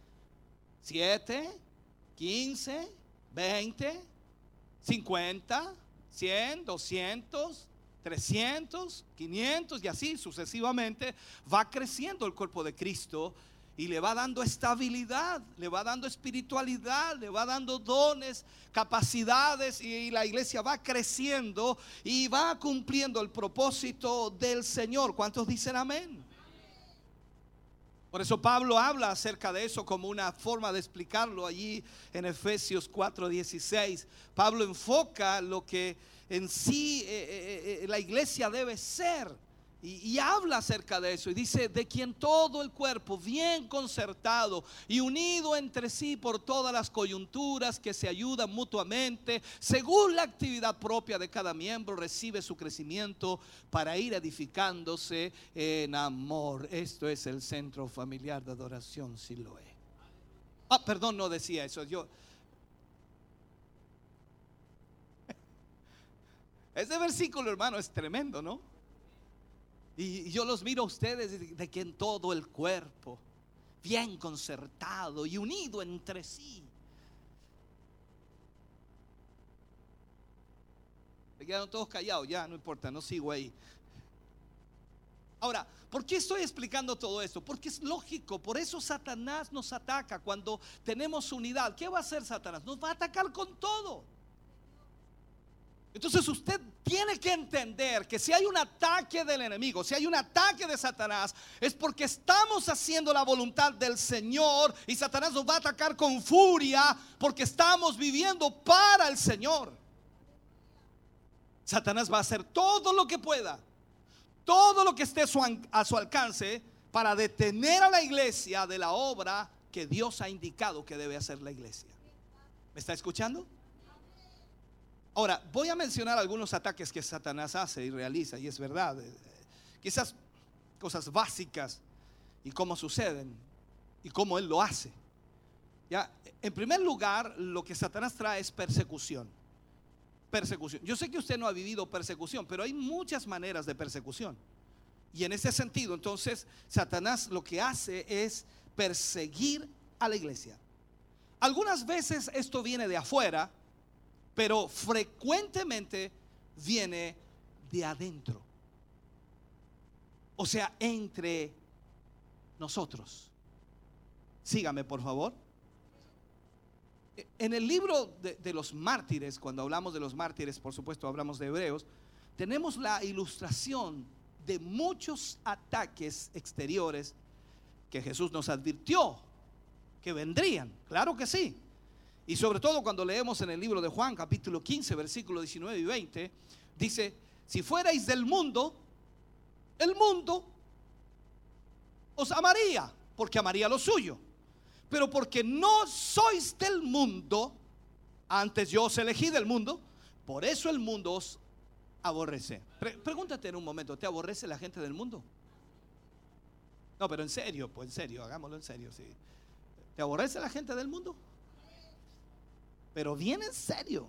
7, 15, 20, 50, 100, 200, 300, 500 y así sucesivamente. Va creciendo el cuerpo de Cristo y le va dando estabilidad, le va dando espiritualidad, le va dando dones, capacidades, y la iglesia va creciendo y va cumpliendo el propósito del Señor. ¿Cuántos dicen amén? Por eso Pablo habla acerca de eso como una forma de explicarlo allí en Efesios 4:16. Pablo enfoca lo que en sí la iglesia debe ser. Y habla acerca de eso y dice: de quien todo el cuerpo, bien concertado y unido entre sí por todas las coyunturas que se ayudan mutuamente, según la actividad propia de cada miembro, recibe su crecimiento para ir edificándose en amor. Esto es el Centro Familiar de Adoración Siloé. Perdón, no decía eso. Ese versículo, hermano, es tremendo, ¿no? Y yo los miro a ustedes de que en todo el cuerpo, bien concertado y unido entre sí. Se quedaron todos callados, ya no importa, no sigo ahí. Ahora, ¿por qué estoy explicando todo esto? Porque es lógico, por eso Satanás nos ataca cuando tenemos unidad. ¿Qué va a hacer Satanás? Nos va a atacar con todo. Entonces usted tiene que entender que si hay un ataque del enemigo, si hay un ataque de Satanás, es porque estamos haciendo la voluntad del Señor, y Satanás nos va a atacar con furia porque estamos viviendo para el Señor. Satanás va a hacer todo lo que pueda, todo lo que esté a su alcance para detener a la iglesia de la obra que Dios ha indicado que debe hacer la iglesia. ¿Me está escuchando? Ahora, voy a mencionar algunos ataques que Satanás hace y realiza, y es verdad, quizás cosas básicas y cómo suceden y cómo él lo hace. Ya, en primer lugar, lo que Satanás trae es persecución. Persecución. Yo sé que usted no ha vivido persecución, pero hay muchas maneras de persecución. Y en ese sentido, entonces, Satanás lo que hace es perseguir a la iglesia. Algunas veces esto viene de afuera, pero frecuentemente viene de adentro. O sea, entre nosotros. Sígame, por favor. En el libro de los mártires, cuando hablamos de los mártires, por supuesto hablamos de Hebreos, tenemos la ilustración de muchos ataques exteriores que Jesús nos advirtió que vendrían. Claro que sí. Y sobre todo cuando leemos en el libro de Juan, capítulo 15, versículos 19 y 20, dice: si fuerais del mundo, el mundo os amaría, porque amaría lo suyo. Pero porque no sois del mundo, antes yo os elegí del mundo, por eso el mundo os aborrece. Pregúntate en un momento, ¿te aborrece la gente del mundo? No, pero en serio, pues en serio, hagámoslo en serio, sí. ¿Te aborrece la gente del mundo? Pero bien en serio.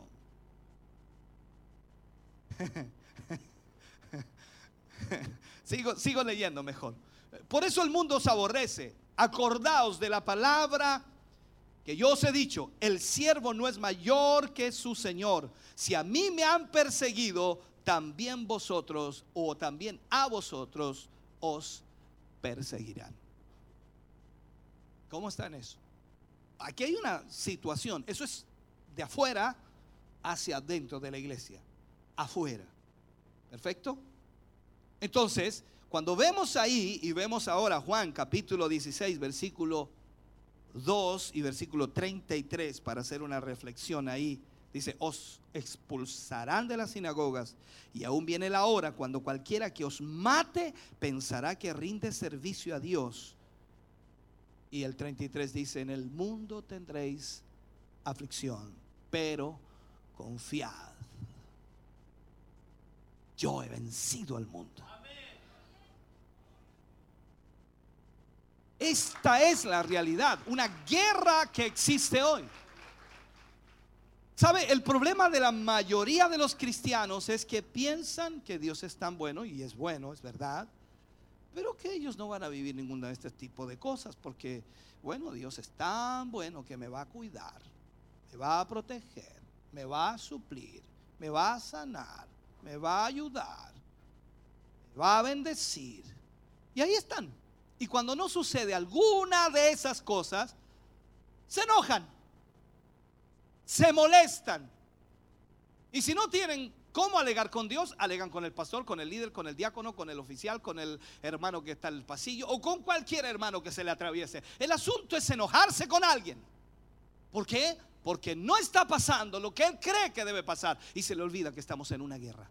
Sigo leyendo mejor. Por eso el mundo os aborrece. Acordaos de la palabra que yo os he dicho: el siervo no es mayor que su señor. Si a mí me han perseguido, también vosotros, o también a vosotros, os perseguirán. ¿Cómo está en eso? Aquí hay una situación. Eso es de afuera hacia adentro de la iglesia. Afuera. ¿Perfecto? Entonces, cuando vemos ahí, y vemos ahora Juan capítulo 16, versículo 2 y versículo 33, para hacer una reflexión ahí, dice: os expulsarán de las sinagogas, y aún viene la hora cuando cualquiera que os mate pensará que rinde servicio a Dios. Y el 33 dice: en el mundo tendréis aflicción, pero confiad, yo he vencido al mundo. Esta es la realidad, una guerra que existe hoy. ¿Sabe? El problema de la mayoría de los cristianos es que piensan que Dios es tan bueno, y es bueno, es verdad, pero que ellos no van a vivir ninguna de este tipo de cosas, porque, bueno, Dios es tan bueno que me va a cuidar, me va a proteger, me va a suplir, me va a sanar, me va a ayudar, me va a bendecir. Y ahí están. Y cuando no sucede alguna de esas cosas, se enojan, se molestan. Y si no tienen cómo alegar con Dios, alegan con el pastor, con el líder, con el diácono, con el oficial, con el hermano que está en el pasillo, o con cualquier hermano que se le atraviese. El asunto es enojarse con alguien. ¿Por qué? Porque no está pasando lo que él cree que debe pasar, y se le olvida que estamos en una guerra.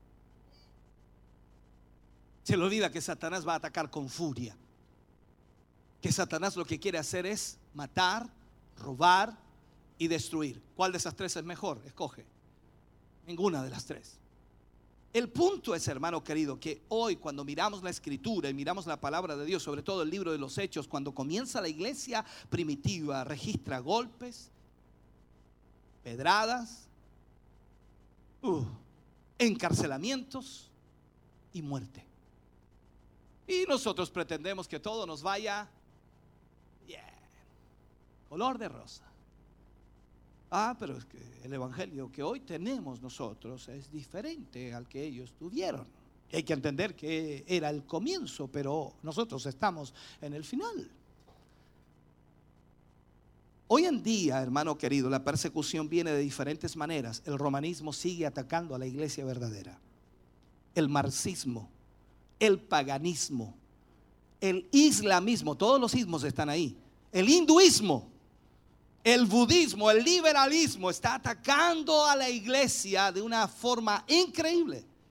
Se le olvida que Satanás va a atacar con furia, que Satanás lo que quiere hacer es matar, robar y destruir. ¿Cuál de esas tres es mejor? Escoge. Ninguna de las tres. El punto es, hermano querido, que hoy cuando miramos la escritura y miramos la palabra de Dios, sobre todo el libro de los Hechos, cuando comienza la iglesia primitiva, registra golpes, pedradas, encarcelamientos y muerte. Y nosotros pretendemos que todo nos vaya color de rosa. Pero es que el evangelio que hoy tenemos nosotros es diferente al que ellos tuvieron. Y hay que entender que era el comienzo, pero nosotros estamos en el final. Hoy en día, hermano querido, la persecución viene de diferentes maneras. El romanismo sigue atacando a la iglesia verdadera. El marxismo, el paganismo, el islamismo, todos los ismos están ahí. El hinduismo, el budismo, el liberalismo está atacando a la iglesia de una forma increíble.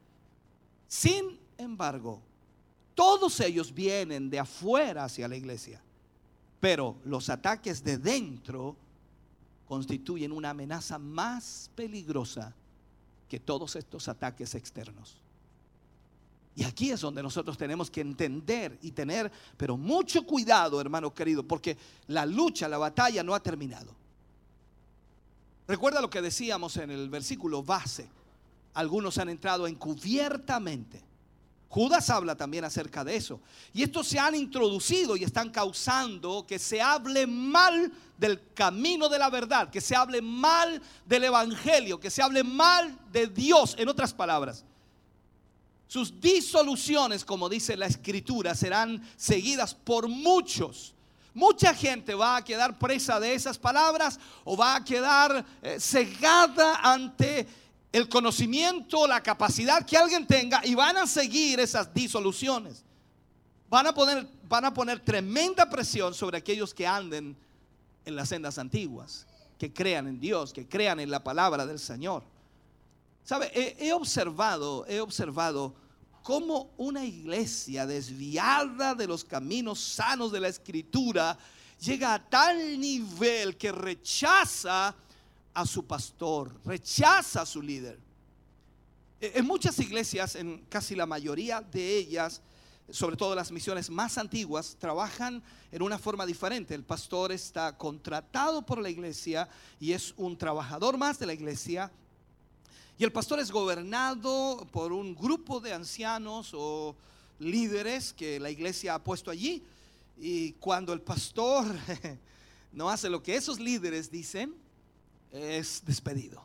Sin embargo, todos ellos vienen de afuera hacia la iglesia, pero los ataques de dentro constituyen una amenaza más peligrosa que todos estos ataques externos. Y aquí es donde nosotros tenemos que entender y tener, pero mucho cuidado, hermano querido, porque la lucha, la batalla no ha terminado. Recuerda lo que decíamos en el versículo base. Algunos han entrado encubiertamente. Judas habla también acerca de eso. Y estos se han introducido y están causando que se hable mal del camino de la verdad, que se hable mal del evangelio, que se hable mal de Dios. En otras palabras, sus disoluciones, como dice la escritura, serán seguidas por muchos. Mucha gente va a quedar presa de esas palabras o va a quedar cegada ante el conocimiento, la capacidad que alguien tenga, y van a seguir esas disoluciones. Van a poner tremenda presión sobre aquellos que anden en las sendas antiguas, que crean en Dios, que crean en la palabra del Señor. ¿Sabe? He observado cómo una iglesia desviada de los caminos sanos de la escritura llega a tal nivel que rechaza a su pastor, rechaza a su líder. En muchas iglesias, en casi la mayoría de ellas, sobre todo las misiones más antiguas, trabajan en una forma diferente. El pastor está contratado por la iglesia y es un trabajador más de la iglesia. Y el pastor es gobernado por un grupo de ancianos o líderes que la iglesia ha puesto allí. Y cuando el pastor no hace lo que esos líderes dicen, es despedido.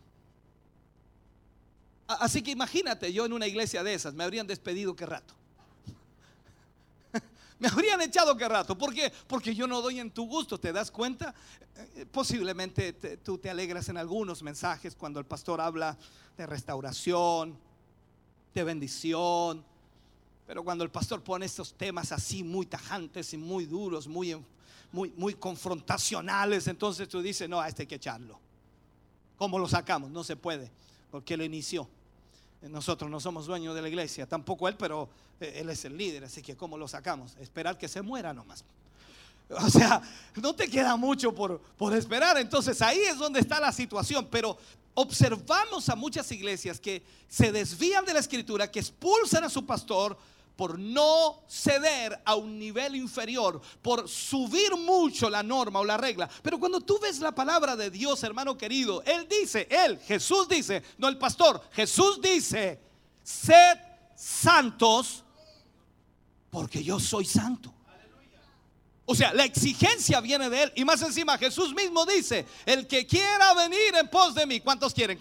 Así que imagínate, yo en una iglesia de esas me habrían despedido qué rato. Me habrían echado qué rato. ¿Por qué? Porque yo no doy en tu gusto, ¿te das cuenta? Posiblemente tú te alegras en algunos mensajes cuando el pastor habla de restauración, de bendición, pero cuando el pastor pone estos temas así muy tajantes y muy duros, muy confrontacionales, entonces tú dices, no, a este hay que echarlo. ¿Cómo lo sacamos? No se puede, porque lo inició. Nosotros no somos dueños de la iglesia, tampoco él, pero él es el líder, así que ¿cómo lo sacamos? Esperar que se muera nomás. O sea, no te queda mucho por esperar. Entonces ahí es donde está la situación. Pero observamos a muchas iglesias que se desvían de la escritura, que expulsan a su pastor por no ceder a un nivel inferior, por subir mucho la norma o la regla. Pero cuando tú ves la palabra de Dios, hermano querido, Jesús dice, no el pastor, Jesús dice, sed santos porque yo soy santo. O sea, la exigencia viene de él. Y más encima Jesús mismo dice, el que quiera venir en pos de mí. ¿Cuántos quieren?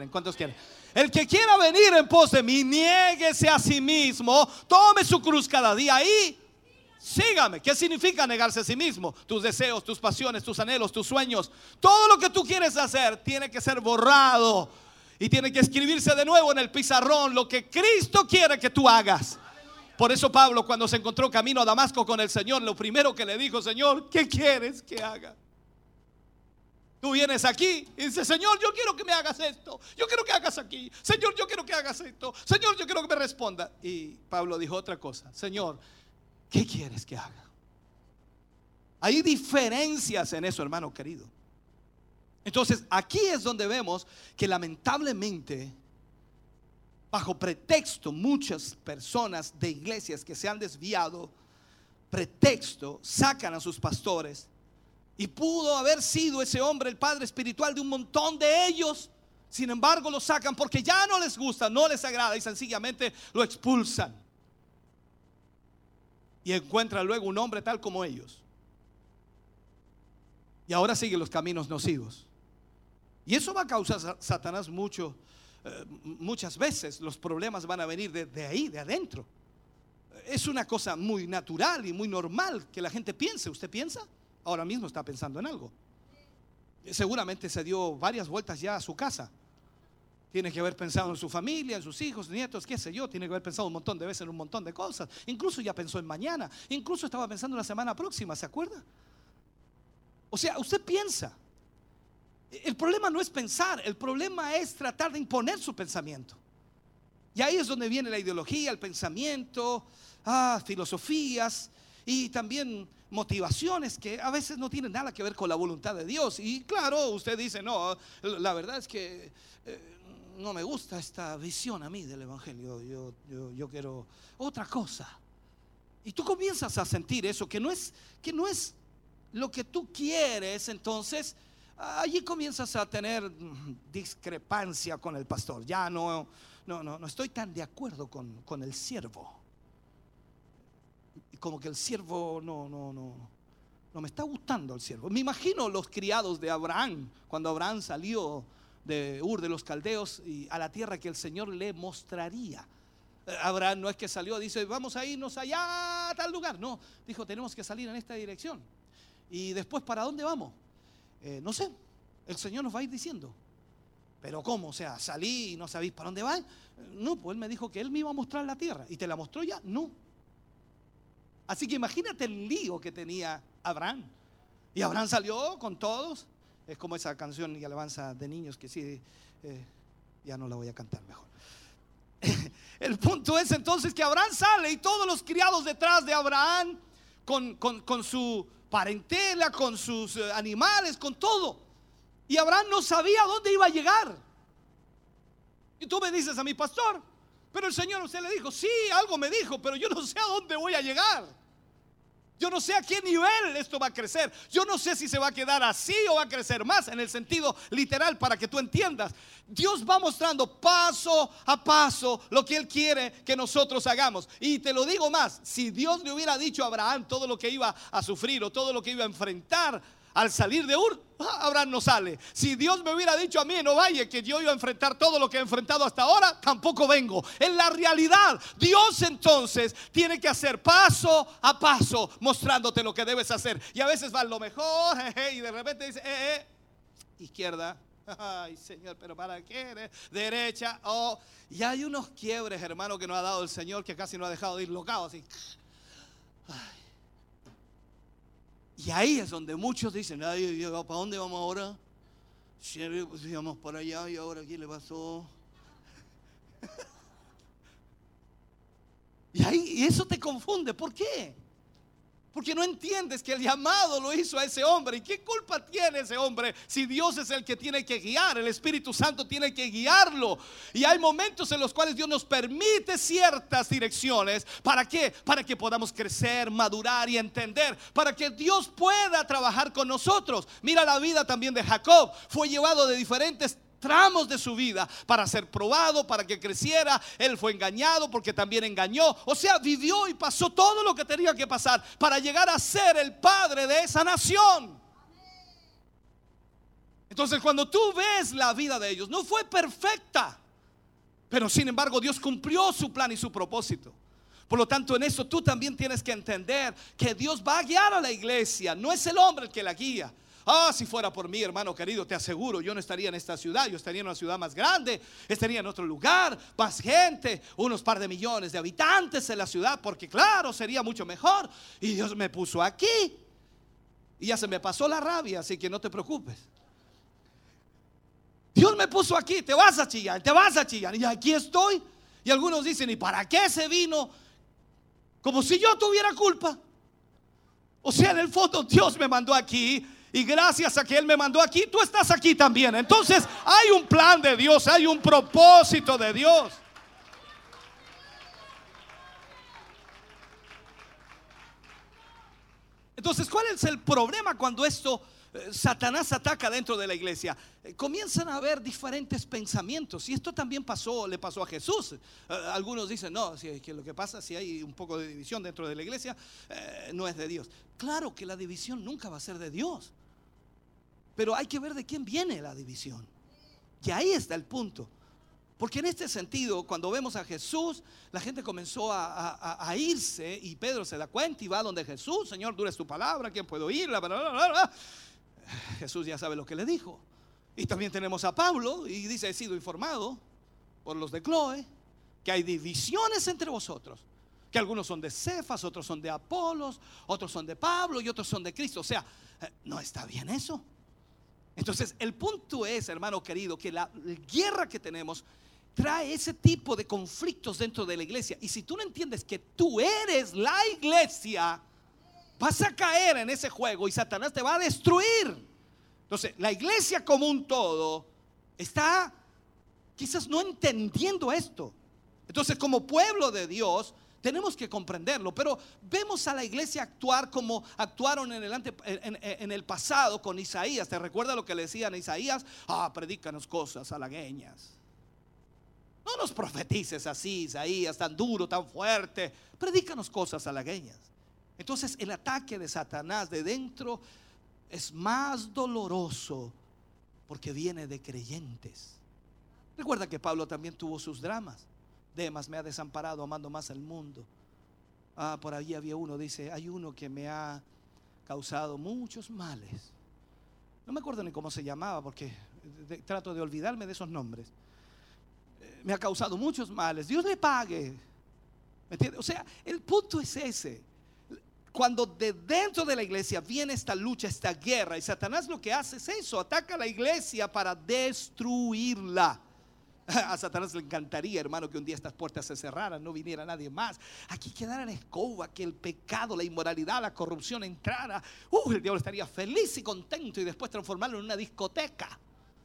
El que quiera venir en pos de mí, niéguese a sí mismo, tome su cruz cada día y sígame. ¿Qué significa negarse a sí mismo? Tus deseos, tus pasiones, tus anhelos, tus sueños, todo lo que tú quieres hacer tiene que ser borrado y tiene que escribirse de nuevo en el pizarrón lo que Cristo quiere que tú hagas. Por eso Pablo, cuando se encontró camino a Damasco con el Señor, lo primero que le dijo: Señor, ¿qué quieres que haga? Tú vienes aquí y dices: Señor, yo quiero que me hagas esto, yo quiero que hagas aquí, Señor, yo quiero que hagas esto, Señor, yo quiero que me responda. Y Pablo dijo otra cosa: Señor, ¿qué quieres que haga? Hay diferencias en eso, hermano querido. Entonces aquí es donde vemos que lamentablemente, bajo pretexto, muchas personas de iglesias que se han desviado, pretexto, sacan a sus pastores. Y pudo haber sido ese hombre el padre espiritual de un montón de ellos. Sin embargo, lo sacan porque ya no les gusta, no les agrada, y sencillamente lo expulsan. Y encuentran luego un hombre tal como ellos. Y ahora siguen los caminos nocivos. Y eso va a causar Satanás muchas veces. Los problemas van a venir de ahí, de adentro. Es una cosa muy natural y muy normal que la gente piense. ¿Usted piensa? Ahora mismo está pensando en algo. Seguramente se dio varias vueltas ya a su casa. Tiene que haber pensado en su familia, en sus hijos, nietos, qué sé yo. Tiene que haber pensado un montón de veces en un montón de cosas. Incluso ya pensó en mañana. Incluso estaba pensando en la semana próxima, ¿se acuerda? O sea, usted piensa. El problema no es pensar, el problema es tratar de imponer su pensamiento. Y ahí es donde viene la ideología, el pensamiento, filosofías y también motivaciones que a veces no tienen nada que ver con la voluntad de Dios. Y claro, usted dice, no, la verdad es que no me gusta esta visión a mí del evangelio, yo quiero otra cosa. Y tú comienzas a sentir eso, que no es lo que tú quieres. Entonces allí comienzas a tener discrepancia con el pastor. Ya no estoy tan de acuerdo con el siervo. Como que el siervo no me está gustando el siervo. Me imagino los criados de Abraham, cuando Abraham salió de Ur de los Caldeos y a la tierra que el Señor le mostraría. Abraham no es que salió, dice, vamos a irnos allá a tal lugar. No, dijo, tenemos que salir en esta dirección. Y después, ¿para dónde vamos? No sé, el Señor nos va a ir diciendo. Pero ¿cómo? O sea, salí y no sabéis para dónde van. No, pues Él me dijo que Él me iba a mostrar la tierra. ¿Y te la mostró ya? No. Así que imagínate el lío que tenía Abraham. Y Abraham salió con todos. Es como esa canción y alabanza de niños que sí, ya no la voy a cantar mejor. El punto es entonces que Abraham sale y todos los criados detrás de Abraham con su parentela, con sus animales, con todo. Y Abraham no sabía dónde iba a llegar. Y tú me dices a mi pastor, pero el Señor, usted le dijo, sí, algo me dijo, pero yo no sé a dónde voy a llegar. Yo no sé a qué nivel esto va a crecer. Yo no sé si se va a quedar así o va a crecer más, en el sentido literal, para que tú entiendas. Dios va mostrando paso a paso lo que Él quiere que nosotros hagamos. Y te lo digo más, si Dios le hubiera dicho a Abraham todo lo que iba a sufrir o todo lo que iba a enfrentar al salir de Ur, Abraham no sale. Si Dios me hubiera dicho a mí en Ovalle que yo iba a enfrentar todo lo que he enfrentado hasta ahora, tampoco vengo. En la realidad, Dios entonces tiene que hacer paso a paso mostrándote lo que debes hacer. Y a veces va lo mejor y de repente dice izquierda, ay Señor, pero ¿para qué? Derecha, y hay unos quiebres, hermano, que nos ha dado el Señor, que casi nos ha dejado de ir locados así. Ay. Y ahí es donde muchos dicen, ay, ¿para dónde vamos ahora? Si íbamos para allá y ahora ¿qué le pasó? Y eso te confunde. ¿Por qué? Porque no entiendes que el llamado lo hizo a ese hombre. ¿Y qué culpa tiene ese hombre si Dios es el que tiene que guiar? El Espíritu Santo tiene que guiarlo. Y hay momentos en los cuales Dios nos permite ciertas direcciones. ¿Para qué? Para que podamos crecer, madurar y entender. Para que Dios pueda trabajar con nosotros. Mira la vida también de Jacob. Fue llevado de diferentes tramos de su vida para ser probado, para que creciera. Él fue engañado porque también engañó. O sea, vivió y pasó todo lo que tenía que pasar para llegar a ser el padre de esa nación. Entonces, cuando tú ves la vida de ellos, no fue perfecta, pero sin embargo Dios cumplió su plan y su propósito. Por lo tanto, en eso tú también tienes que entender que Dios va a guiar a la iglesia. No es el hombre el que la guía. Si fuera por mí, hermano querido, te aseguro, yo no estaría en esta ciudad. Yo estaría en una ciudad más grande, estaría en otro lugar, más gente, unos par de millones de habitantes en la ciudad, porque claro, sería mucho mejor. Y Dios me puso aquí y ya se me pasó la rabia, así que no te preocupes. Dios me puso aquí, te vas a chillar, y aquí estoy. Y algunos dicen, ¿y para qué se vino? Como si yo tuviera culpa. O sea, en el fondo Dios me mandó aquí. Y gracias a que Él me mandó aquí, tú estás aquí también. Entonces hay un plan de Dios, hay un propósito de Dios. Entonces, ¿cuál es el problema cuando esto Satanás ataca dentro de la iglesia? Comienzan a haber diferentes pensamientos. Y esto también le pasó a Jesús. Algunos dicen, no, que lo que pasa, si hay un poco de división dentro de la iglesia, no es de Dios. Claro que la división nunca va a ser de Dios, pero hay que ver de quién viene la división. Y ahí está el punto. Porque en este sentido, cuando vemos a Jesús, la gente comenzó a irse, y Pedro se da cuenta y va donde Jesús. Señor, dura es tu palabra, ¿quién puede oírla? Jesús ya sabe lo que le dijo. Y también tenemos a Pablo, y dice, he sido informado por los de Cloe que hay divisiones entre vosotros, que algunos son de Cefas, otros son de Apolos, otros son de Pablo y otros son de Cristo. O sea, no está bien eso. Entonces el punto es, hermano querido, que la guerra que tenemos trae ese tipo de conflictos dentro de la iglesia. Y si tú no entiendes que tú eres la iglesia, vas a caer en ese juego y Satanás te va a destruir. Entonces, la iglesia como un todo está quizás no entendiendo esto. Entonces, como pueblo de Dios, tenemos que comprenderlo. Pero vemos a la iglesia actuar como actuaron en el pasado con Isaías. ¿Te recuerdas lo que le decían a Isaías? Predícanos cosas halagüeñas. No nos profetices así, Isaías, tan duro, tan fuerte. Predícanos cosas halagüeñas. Entonces el ataque de Satanás de dentro es más doloroso porque viene de creyentes. Recuerda que Pablo también tuvo sus dramas. Demas me ha desamparado amando más al mundo. Por ahí había uno, dice, hay uno que me ha causado muchos males. No me acuerdo ni cómo se llamaba porque trato de olvidarme de esos nombres. Me ha causado muchos males. Dios le pague. ¿Me entiendes? O sea, el punto es ese. Cuando de dentro de la iglesia viene esta lucha, esta guerra, y Satanás lo que hace es eso, ataca a la iglesia para destruirla. A Satanás le encantaría, hermano, que un día estas puertas se cerraran, no viniera nadie más. Aquí quedara la escoba, que el pecado, la inmoralidad, la corrupción entrara. El diablo estaría feliz y contento y después transformarlo en una discoteca.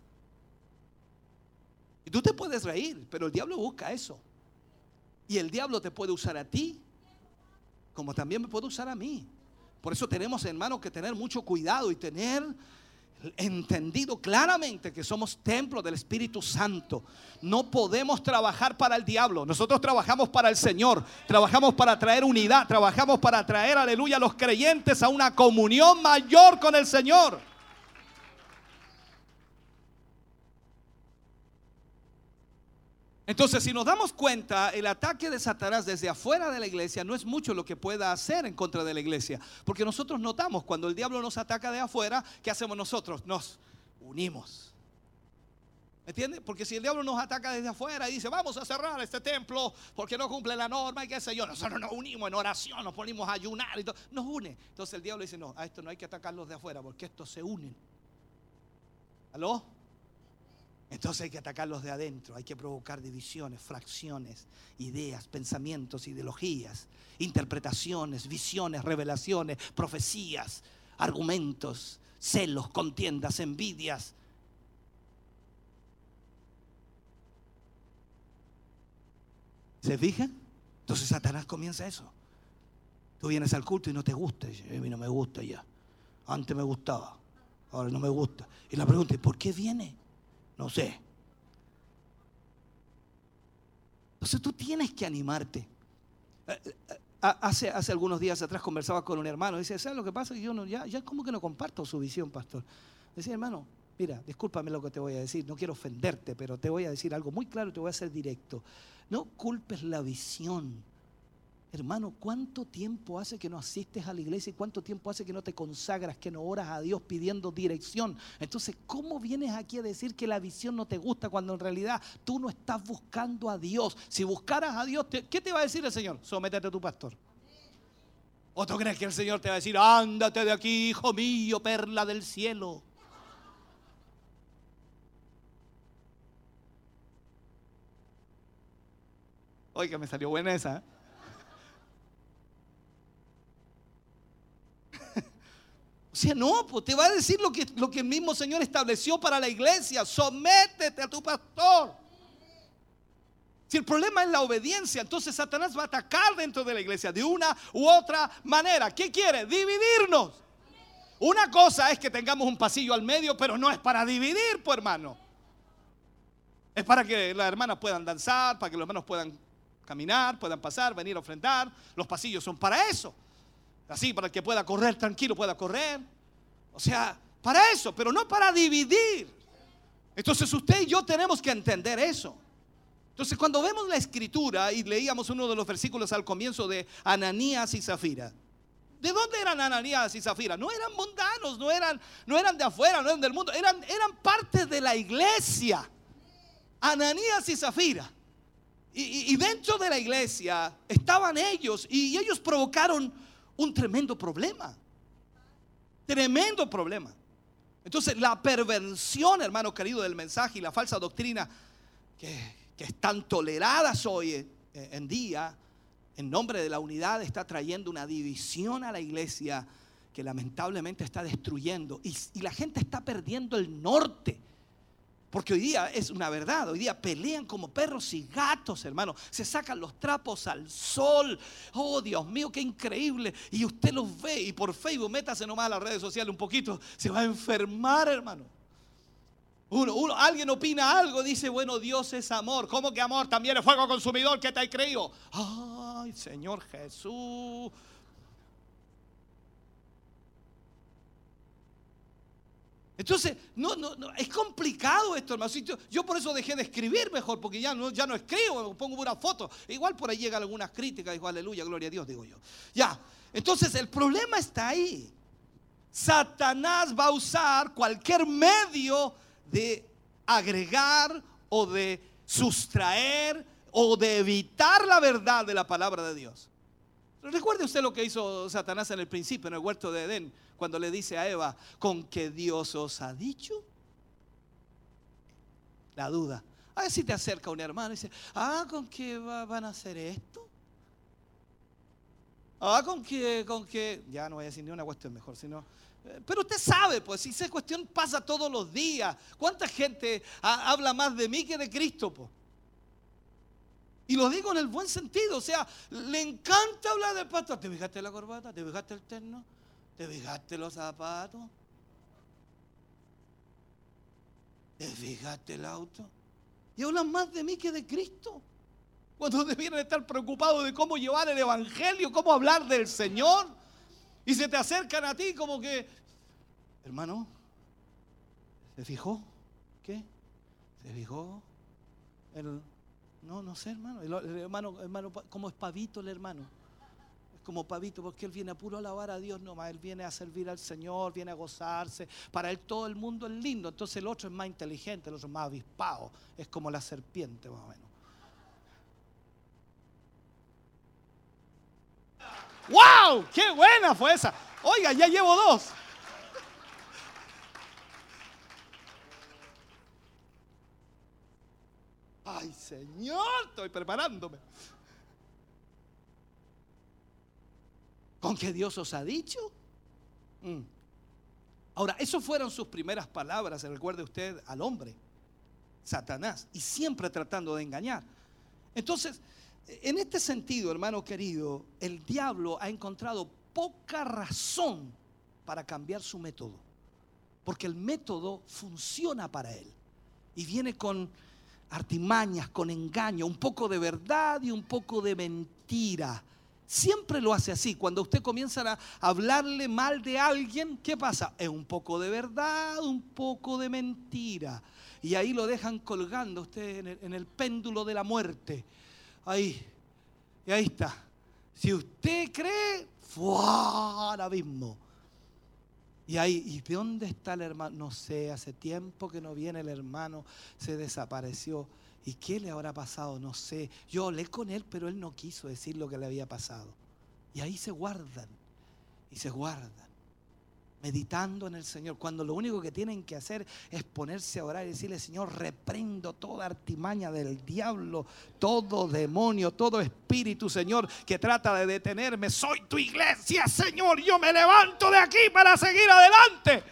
Y tú te puedes reír, pero el diablo busca eso. Y el diablo te puede usar a ti, como también me puede usar a mí. Por eso tenemos, hermanos, que tener mucho cuidado y tener entendido claramente que somos templo del Espíritu Santo. No podemos trabajar para el diablo. Nosotros trabajamos para el Señor. Trabajamos para traer unidad. Trabajamos para traer, aleluya, a los creyentes a una comunión mayor con el Señor. Entonces, si nos damos cuenta, el ataque de Satanás desde afuera de la iglesia no es mucho lo que pueda hacer en contra de la iglesia. Porque nosotros notamos cuando el diablo nos ataca de afuera, ¿qué hacemos nosotros? Nos unimos. ¿Me entiendes? Porque si el diablo nos ataca desde afuera y dice, vamos a cerrar este templo porque no cumple la norma y qué sé yo, nosotros nos unimos en oración, nos ponemos a ayunar y todo, nos une. Entonces el diablo dice, no, a esto no hay que atacarlos de afuera porque estos se unen. ¿Aló? Entonces hay que atacarlos de adentro, hay que provocar divisiones, fracciones, ideas, pensamientos, ideologías, interpretaciones, visiones, revelaciones, profecías, argumentos, celos, contiendas, envidias. ¿Se fijan? Entonces Satanás comienza eso. Tú vienes al culto y no te gusta. Y dices, a mí no me gusta ya. Antes me gustaba, ahora no me gusta. Y la pregunta es, ¿por qué viene? No sé. Entonces tú tienes que animarte. Hace algunos días atrás conversaba con un hermano. Dice, ¿sabes lo que pasa? Yo ya como que no comparto su visión, pastor. Decía, hermano, mira, discúlpame lo que te voy a decir. No quiero ofenderte, pero te voy a decir algo muy claro y te voy a hacer directo. No culpes la visión. Hermano, ¿cuánto tiempo hace que no asistes a la iglesia y cuánto tiempo hace que no te consagras, que no oras a Dios pidiendo dirección? Entonces, ¿cómo vienes aquí a decir que la visión no te gusta cuando en realidad tú no estás buscando a Dios? Si buscaras a Dios, ¿qué te va a decir el Señor? Sométete a tu pastor. ¿O tú crees que el Señor te va a decir, ándate de aquí, hijo mío, perla del cielo? Oiga, me salió buena esa, ¿eh? O sea, no, pues te va a decir lo que el mismo Señor estableció para la iglesia. Sométete a tu pastor. Si el problema es la obediencia, entonces Satanás va a atacar dentro de la iglesia de una u otra manera. ¿Qué quiere? Dividirnos. Una cosa es que tengamos un pasillo al medio, pero no es para dividir, pues, hermano. Es para que las hermanas puedan danzar, para que los hermanos puedan caminar, puedan pasar, venir a ofrendar. Los pasillos son para eso. Así, para el que pueda correr tranquilo, pueda correr. O sea, para eso, pero no para dividir. Entonces usted y yo tenemos que entender eso. Entonces cuando vemos la escritura y leíamos uno de los versículos al comienzo de Ananías y Zafira. ¿De dónde eran Ananías y Zafira? No eran mundanos, no eran de afuera, no eran del mundo. Eran parte de la iglesia. Ananías y Zafira. Y dentro de la iglesia estaban ellos y ellos provocaron un tremendo problema. Tremendo problema. Entonces la perversión, hermano querido, del mensaje y la falsa doctrina que que están toleradas hoy en día, en nombre de la unidad, está trayendo una división a la iglesia que lamentablemente está destruyendo. Y la gente está perdiendo el norte. Porque hoy día es una verdad, hoy día pelean como perros y gatos, hermano. Se sacan los trapos al sol. Oh, Dios mío, qué increíble. Y usted los ve y por Facebook, métase nomás a las redes sociales un poquito, se va a enfermar, hermano. Alguien opina algo, dice, bueno, Dios es amor. ¿Cómo que amor? También es fuego consumidor. ¿Qué te has creído? Ay, Señor Jesús. Entonces, no, es complicado esto, hermano. Yo por eso dejé de escribir mejor, porque ya no escribo, pongo una foto. Igual por ahí llegan algunas críticas, digo, aleluya, gloria a Dios, digo yo. Ya, entonces el problema está ahí. Satanás va a usar cualquier medio de agregar o de sustraer o de evitar la verdad de la palabra de Dios. Recuerde usted lo que hizo Satanás en el principio, en el huerto de Edén, cuando le dice a Eva, ¿con qué Dios os ha dicho? La duda. A ver si te acerca un hermano y dice, ¿con qué van a hacer esto? ¿Con qué? Ya no voy a decir ni una cuestión mejor, sino... Pero usted sabe, pues, si esa cuestión pasa todos los días. ¿Cuánta gente habla más de mí que de Cristo, pues? Y lo digo en el buen sentido, o sea, le encanta hablar del pastor. ¿Te fijaste la corbata? ¿Te fijaste el terno? ¿Te fijaste los zapatos? ¿Te fijaste el auto? Y hablan más de mí que de Cristo. Cuando debieran estar preocupados de cómo llevar el evangelio, cómo hablar del Señor. Y se te acercan a ti como que, hermano, ¿se fijó? ¿Qué? ¿Se fijó? No sé, hermano. El hermano, como es pavito el hermano. Es como pavito porque él viene a puro alabar a Dios nomás. Él viene a servir al Señor, viene a gozarse. Para él todo el mundo es lindo. Entonces el otro es más inteligente, el otro es más avispado. Es como la serpiente más o menos. ¡Wow! ¡Qué buena fue esa! Oiga, ya llevo 2. ¡Ay, Señor! Estoy preparándome. ¿Con qué Dios os ha dicho? Ahora, esas fueron sus primeras palabras, recuerde usted, al hombre, Satanás, y siempre tratando de engañar. Entonces, en este sentido, hermano querido, el diablo ha encontrado poca razón para cambiar su método, porque el método funciona para él y viene con artimañas, con engaño, un poco de verdad y un poco de mentira. Siempre lo hace así. Cuando usted comienza a hablarle mal de alguien, ¿qué pasa? Es un poco de verdad, un poco de mentira, y ahí lo dejan colgando usted en el péndulo de la muerte. Ahí, y ahí está. Si usted cree, ¡fua! Al abismo. Y ahí, ¿y de dónde está el hermano? No sé, hace tiempo que no viene el hermano, se desapareció. ¿Y qué le habrá pasado? No sé. Yo hablé con él, pero él no quiso decir lo que le había pasado. Y ahí se guardan, y se guardan, meditando en el Señor, cuando lo único que tienen que hacer es ponerse a orar y decirle, Señor, reprendo toda artimaña del diablo, todo demonio, todo espíritu, Señor, que trata de detenerme. Soy tu iglesia, Señor, yo me levanto de aquí para seguir adelante.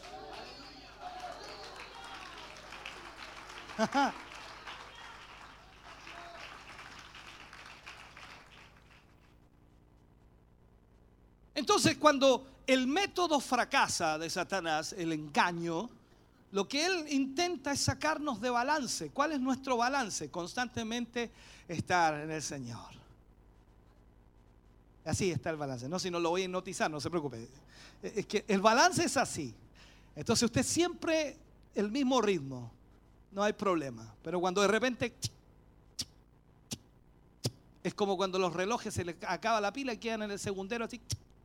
Entonces, cuando el método fracasa de Satanás, el engaño, lo que él intenta es sacarnos de balance. ¿Cuál es nuestro balance? Constantemente estar en el Señor. Así está el balance. No, si no lo voy a hipnotizar, no se preocupe. Es que el balance es así. Entonces usted siempre el mismo ritmo, no hay problema. Pero cuando de repente es como cuando los relojes se les acaba la pila y quedan en el segundero así.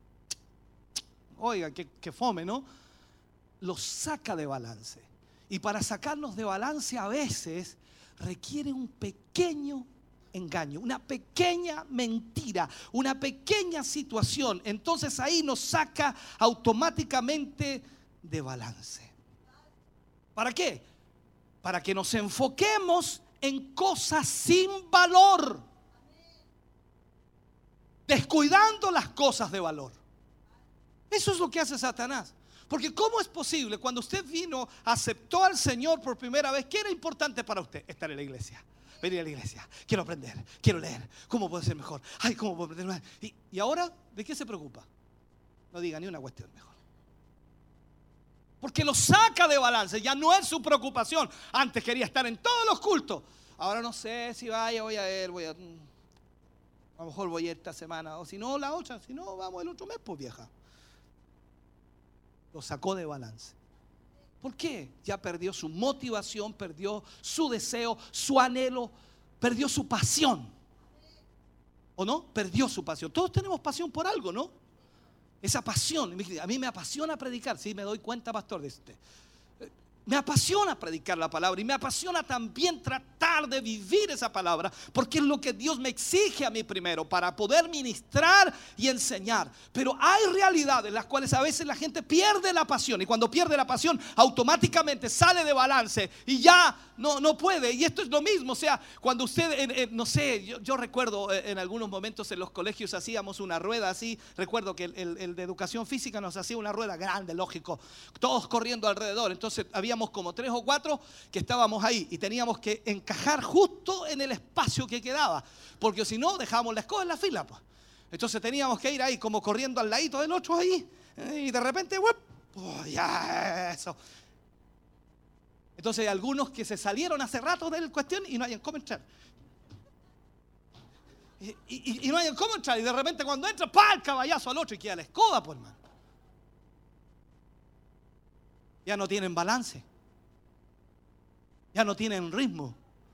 Oiga, que fome, ¿no? Los saca de balance. Y para sacarnos de balance a veces requiere un pequeño engaño, una pequeña mentira, una pequeña situación. Entonces ahí nos saca automáticamente de balance. ¿Para qué? Para que nos enfoquemos en cosas sin valor, descuidando las cosas de valor. Eso es lo que hace Satanás. Porque ¿cómo es posible cuando usted vino, aceptó al Señor por primera vez? ¿Qué era importante para usted? Estar en la iglesia, venir a la iglesia, quiero aprender, quiero leer, ¿cómo puedo ser mejor? Ay, ¿cómo puedo aprender más? Y ahora, ¿de qué se preocupa? No diga ni una cuestión mejor. Porque lo saca de balance, ya no es su preocupación. Antes quería estar en todos los cultos, ahora no sé si voy a ir, a lo mejor voy a ir esta semana, o si no la otra, si no vamos el otro mes, pues vieja. Lo sacó de balance. ¿Por qué? Ya perdió su motivación, perdió su deseo, su anhelo, perdió su pasión. ¿O no? Perdió su pasión. Todos tenemos pasión por algo, ¿no? Esa pasión. A mí me apasiona predicar. Sí, me doy cuenta, pastor, de usted. Me apasiona predicar la palabra y me apasiona también tratar de vivir esa palabra, porque es lo que Dios me exige a mí primero para poder ministrar y enseñar. Pero hay realidades en las cuales a veces la gente pierde la pasión, y cuando pierde la pasión automáticamente sale de balance y ya no puede. Y esto es lo mismo, o sea, cuando usted, no sé, yo recuerdo en algunos momentos en los colegios hacíamos una rueda así. Recuerdo que el de educación física nos hacía una rueda grande, lógico, todos corriendo alrededor. Entonces habíamos como 3 o 4 que estábamos ahí y teníamos que encajar justo en el espacio que quedaba, porque si no dejábamos la escoba en la fila, pues. Entonces teníamos que ir ahí como corriendo al ladito del otro ahí, y de repente ya eso. Entonces hay algunos que se salieron hace rato de la cuestión y no hayan cómo entrar. Y no hayan cómo entrar, y de repente cuando entra, ¡pah!, el caballazo al otro y queda la escoba, pues, hermano. Ya no tienen balance, ya no tienen ritmo.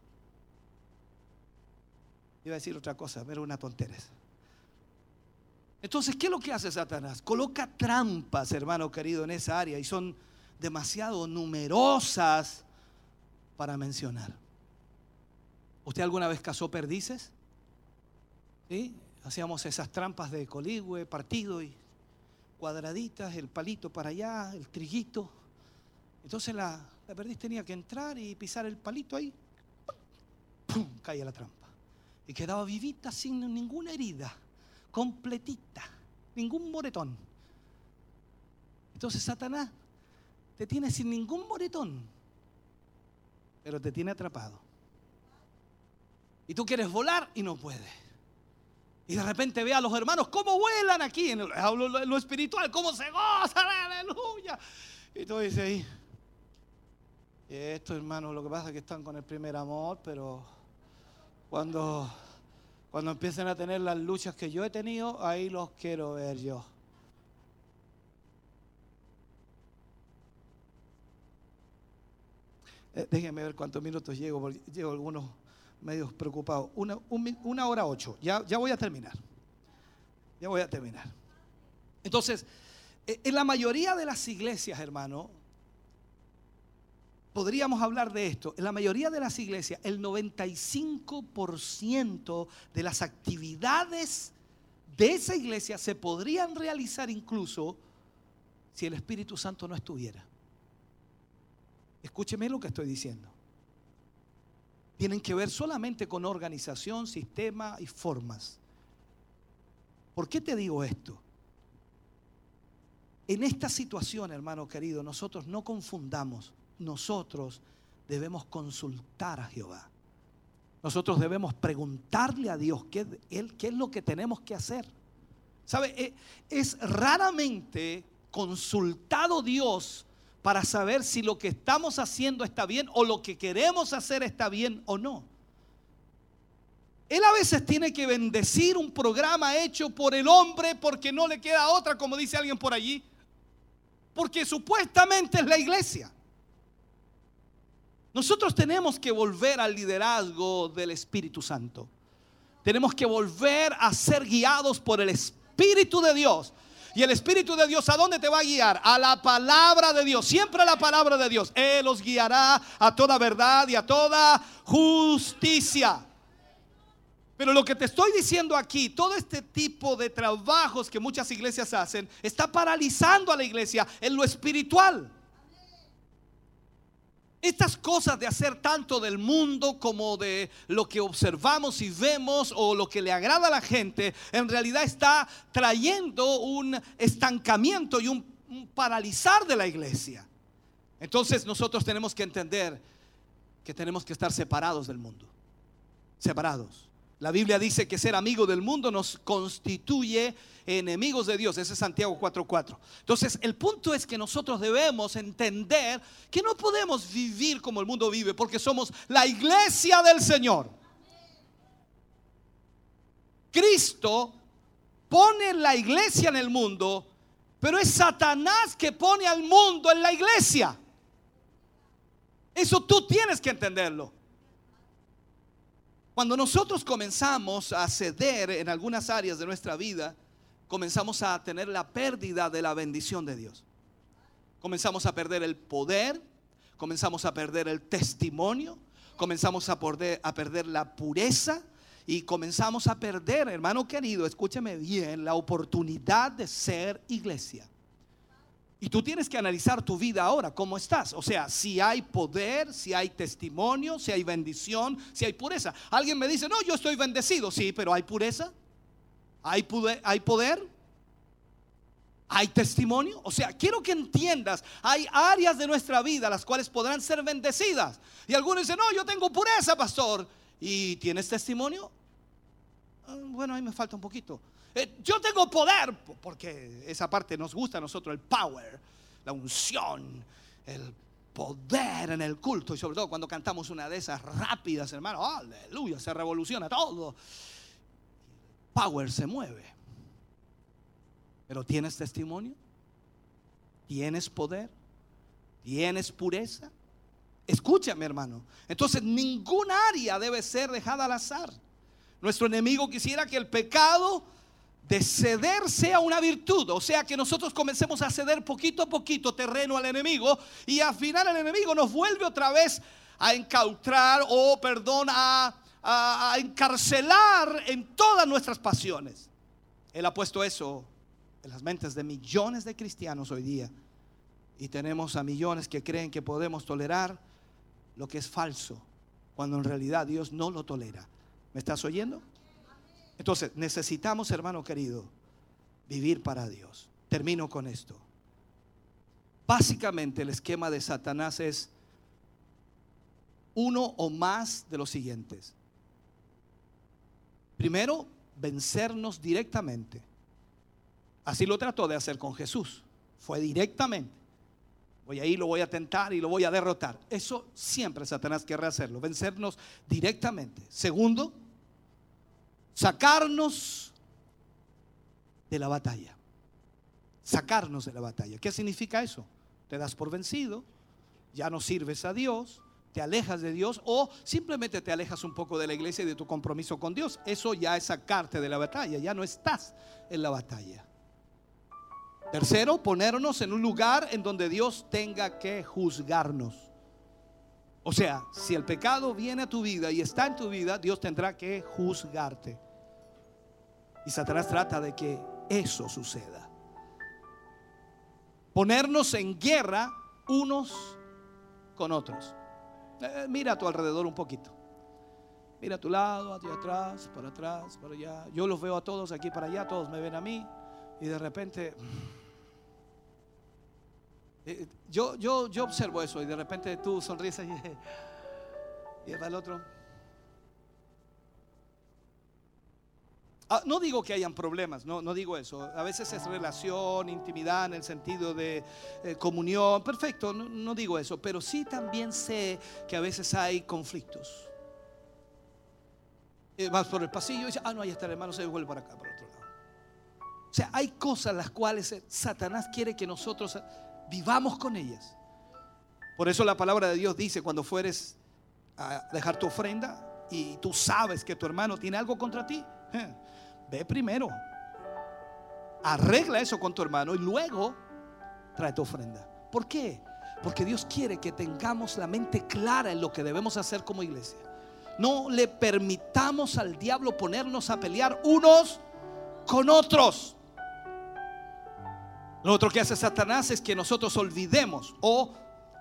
Iba a decir otra cosa, pero una tontería. Entonces, ¿qué es lo que hace Satanás? Coloca trampas, hermano querido, en esa área, y son demasiado numerosas para mencionar. ¿Usted alguna vez cazó perdices? ¿Sí? Hacíamos esas trampas de coligüe, partido y cuadraditas, el palito para allá, el triguito. Entonces la perdiz tenía que entrar y pisar el palito ahí, ¡pum!, caía la trampa y quedaba vivita sin ninguna herida, completita, ningún moretón. Entonces Satanás te tiene sin ningún moretón, pero te tiene atrapado. Y tú quieres volar y no puedes. Y de repente ve a los hermanos cómo vuelan aquí, en lo espiritual, cómo se gozan, aleluya. Y tú dices ahí, estos hermanos lo que pasa es que están con el primer amor, pero cuando empiecen a tener las luchas que yo he tenido, ahí los quiero ver yo. Déjenme ver cuántos minutos llego, porque llego algunos medios preocupados. 1:08, ya voy a terminar. Ya voy a terminar. Entonces, en la mayoría de las iglesias, hermano, podríamos hablar de esto. En la mayoría de las iglesias, el 95% de las actividades de esa iglesia se podrían realizar incluso si el Espíritu Santo no estuviera. Escúcheme lo que estoy diciendo. Tienen que ver solamente con organización, sistema y formas. ¿Por qué te digo esto? En esta situación, hermano querido, nosotros no confundamos. Nosotros debemos consultar a Jehová. Nosotros debemos preguntarle a Dios qué es lo que tenemos que hacer. ¿Sabe? Es raramente consultado Dios para saber si lo que estamos haciendo está bien o lo que queremos hacer está bien o no. Él a veces tiene que bendecir un programa hecho por el hombre porque no le queda otra, como dice alguien por allí, porque supuestamente es la iglesia. Nosotros tenemos que volver al liderazgo del Espíritu Santo. Tenemos que volver a ser guiados por el Espíritu de Dios. Y el Espíritu de Dios, ¿a dónde te va a guiar? A la palabra de Dios, siempre a la palabra de Dios. Él los guiará a toda verdad y a toda justicia. Pero lo que te estoy diciendo aquí, todo este tipo de trabajos que muchas iglesias hacen, está paralizando a la iglesia en lo espiritual. Estas cosas de hacer tanto del mundo como de lo que observamos y vemos o lo que le agrada a la gente, en realidad está trayendo un estancamiento y un paralizar de la iglesia. Entonces nosotros tenemos que entender que tenemos que estar separados del mundo. Separados. La Biblia dice que ser amigo del mundo nos constituye enemigos de Dios. Ese es Santiago 4:4. Entonces el punto es que nosotros debemos entender que no podemos vivir como el mundo vive, porque somos la iglesia del Señor. Cristo pone la iglesia en el mundo, pero es Satanás que pone al mundo en la iglesia. Eso tú tienes que entenderlo. Cuando nosotros comenzamos a ceder en algunas áreas de nuestra vida, comenzamos a tener la pérdida de la bendición de Dios. Comenzamos a perder el poder, comenzamos a perder el testimonio, comenzamos a perder la pureza y comenzamos a perder, hermano querido, escúchame bien, la oportunidad de ser iglesia. Y tú tienes que analizar tu vida ahora, ¿cómo estás? O sea, si hay poder, si hay testimonio, si hay bendición, si hay pureza. Alguien me dice, no, yo estoy bendecido. Sí, pero ¿hay pureza? ¿Hay poder? ¿Hay testimonio? O sea, quiero que entiendas, hay áreas de nuestra vida las cuales podrán ser bendecidas. Y algunos dicen, no, yo tengo pureza, pastor. ¿Y tienes testimonio? Bueno, ahí me falta un poquito. Yo tengo poder, porque esa parte nos gusta a nosotros, el power, la unción, el poder en el culto. Y sobre todo cuando cantamos una de esas rápidas, hermano, aleluya, se revoluciona todo. Power se mueve. Pero ¿tienes testimonio? ¿Tienes poder? ¿Tienes pureza? Escúchame, hermano. Entonces ninguna área debe ser dejada al azar. Nuestro enemigo quisiera que el pecado de ceder sea una virtud, o sea que nosotros comencemos a ceder poquito a poquito terreno al enemigo, y al final el enemigo nos vuelve otra vez a encautrar a encarcelar en todas nuestras pasiones. Él ha puesto eso en las mentes de millones de cristianos hoy día, y tenemos a millones que creen que podemos tolerar lo que es falso, cuando en realidad Dios no lo tolera. ¿Me estás oyendo? Entonces necesitamos, hermano querido, vivir para Dios. Termino con esto. Básicamente el esquema de Satanás es uno o más de los siguientes. Primero, vencernos directamente. Así lo trató de hacer con Jesús. Fue directamente. Voy a ir, lo voy a tentar y lo voy a derrotar. Eso siempre Satanás querrá hacerlo, vencernos directamente. Segundo, sacarnos de la batalla. Sacarnos de la batalla. ¿Qué significa eso? Te das por vencido, ya no sirves a Dios, te alejas de Dios, o simplemente te alejas un poco de la iglesia y de tu compromiso con Dios. Eso ya es sacarte de la batalla, ya no estás en la batalla. Tercero, ponernos en un lugar en donde Dios tenga que juzgarnos. O sea, si el pecado viene a tu vida y está en tu vida, Dios tendrá que juzgarte. Y Satanás trata de que eso suceda. Ponernos en guerra unos con otros. Mira a tu alrededor un poquito. Mira a tu lado, hacia atrás, para allá. Yo los veo a todos aquí para allá, todos me ven a mí. Y de repente yo observo eso, y de repente tú sonríes y va el otro. No digo que hayan problemas, no digo eso. A veces es relación, intimidad en el sentido de comunión, perfecto, no digo eso. Pero sí también sé que a veces hay conflictos. Vas por el pasillo y dices, no, ahí está el hermano, se vuelve para acá, para otro lado. O sea, hay cosas las cuales Satanás quiere que nosotros vivamos con ellas. Por eso la palabra de Dios dice, cuando fueres a dejar tu ofrenda y tú sabes que tu hermano tiene algo contra ti, ve primero, arregla eso con tu hermano y luego trae tu ofrenda. ¿Por qué? Porque Dios quiere que tengamos la mente clara en lo que debemos hacer como iglesia. No le permitamos al diablo ponernos a pelear unos con otros. Lo otro que hace Satanás es que nosotros olvidemos o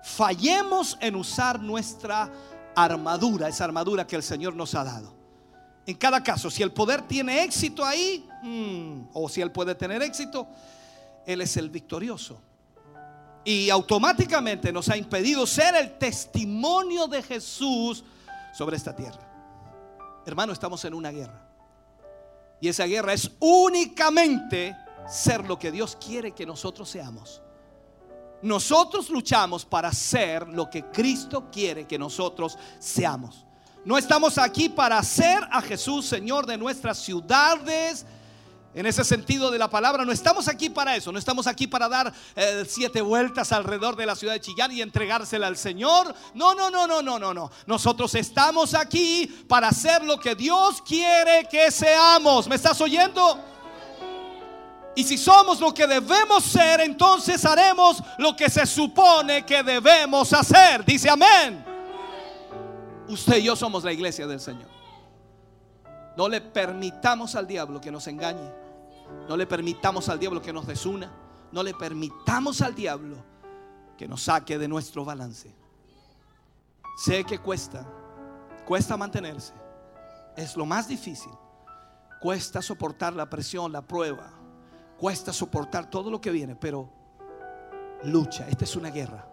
fallemos en usar nuestra armadura, esa armadura que el Señor nos ha dado. En cada caso, si el poder tiene éxito ahí, o si Él puede tener éxito, Él es el victorioso. Y automáticamente nos ha impedido ser el testimonio de Jesús sobre esta tierra. Hermano, estamos en una guerra. Y esa guerra es únicamente ser lo que Dios quiere que nosotros seamos. Nosotros luchamos para ser lo que Cristo quiere que nosotros seamos. No estamos aquí para hacer a Jesús Señor de nuestras ciudades. En ese sentido de la palabra, no estamos aquí para eso. No estamos aquí para dar 7 vueltas alrededor de la ciudad de Chillán y entregársela al Señor. No. Nosotros estamos aquí para hacer lo que Dios quiere que seamos. ¿Me estás oyendo? Y si somos lo que debemos ser, entonces haremos lo que se supone que debemos hacer. Dice amén. Usted y yo somos la iglesia del Señor. No le permitamos al diablo que nos engañe. No le permitamos al diablo que nos desuna. No le permitamos al diablo que nos saque de nuestro balance. Sé que cuesta mantenerse. Es lo más difícil. Cuesta soportar la presión, la prueba. Cuesta soportar todo lo que viene, pero lucha. Esta es una guerra.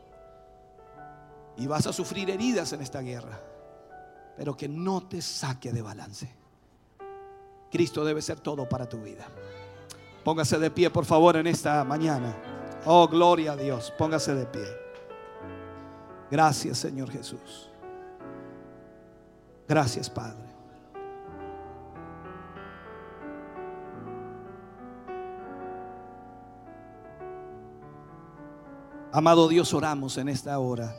Y vas a sufrir heridas en esta guerra, pero que no te saque de balance. Cristo debe ser todo para tu vida. Póngase de pie, por favor, en esta mañana. Oh, gloria a Dios. Póngase de pie. Gracias, Señor Jesús. Gracias, Padre. Amado Dios, oramos en esta hora.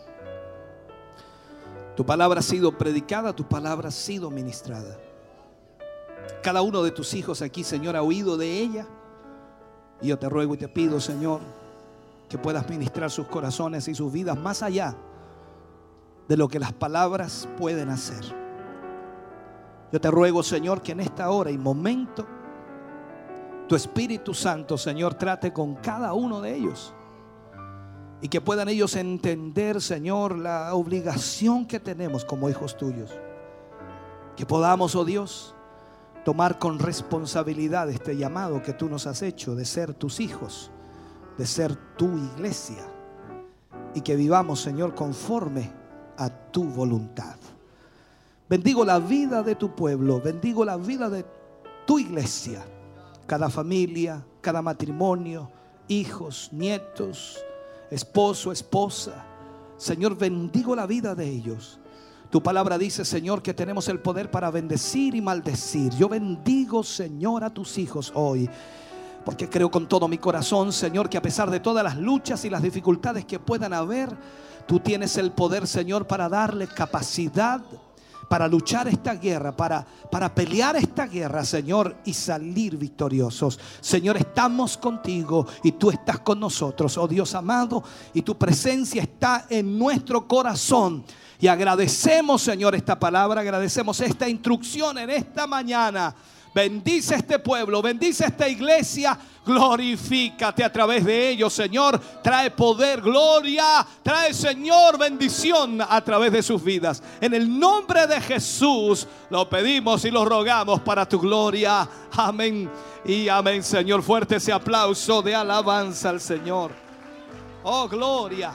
Tu palabra ha sido predicada, tu palabra ha sido ministrada. Cada uno de tus hijos aquí, Señor, ha oído de ella. Y yo te ruego y te pido, Señor, que puedas ministrar sus corazones y sus vidas más allá de lo que las palabras pueden hacer. Yo te ruego, Señor, que en esta hora y momento tu Espíritu Santo, Señor, trate con cada uno de ellos. Y que puedan ellos entender, Señor, la obligación que tenemos como hijos tuyos. Que podamos, oh Dios, tomar con responsabilidad este llamado que tú nos has hecho de ser tus hijos, de ser tu iglesia. Y que vivamos, Señor, conforme a tu voluntad. Bendigo la vida de tu pueblo, bendigo la vida de tu iglesia. Cada familia, cada matrimonio, hijos, nietos, esposo, esposa. Señor, bendigo la vida de ellos. Tu palabra dice, Señor, que tenemos el poder para bendecir y maldecir. Yo bendigo, Señor, a tus hijos hoy, porque creo con todo mi corazón, Señor, que a pesar de todas las luchas y las dificultades que puedan haber, tú tienes el poder, Señor, para darle capacidad para luchar esta guerra, para pelear esta guerra, Señor, y salir victoriosos. Señor, estamos contigo y tú estás con nosotros, oh Dios amado, y tu presencia está en nuestro corazón. Y agradecemos, Señor, esta palabra, agradecemos esta instrucción en esta mañana. Bendice este pueblo, bendice esta iglesia, glorifícate a través de ellos, Señor. Trae poder, gloria, trae, Señor, bendición a través de sus vidas. En el nombre de Jesús lo pedimos y lo rogamos para tu gloria. Amén y amén, Señor. Fuerte ese aplauso de alabanza al Señor. Oh, gloria.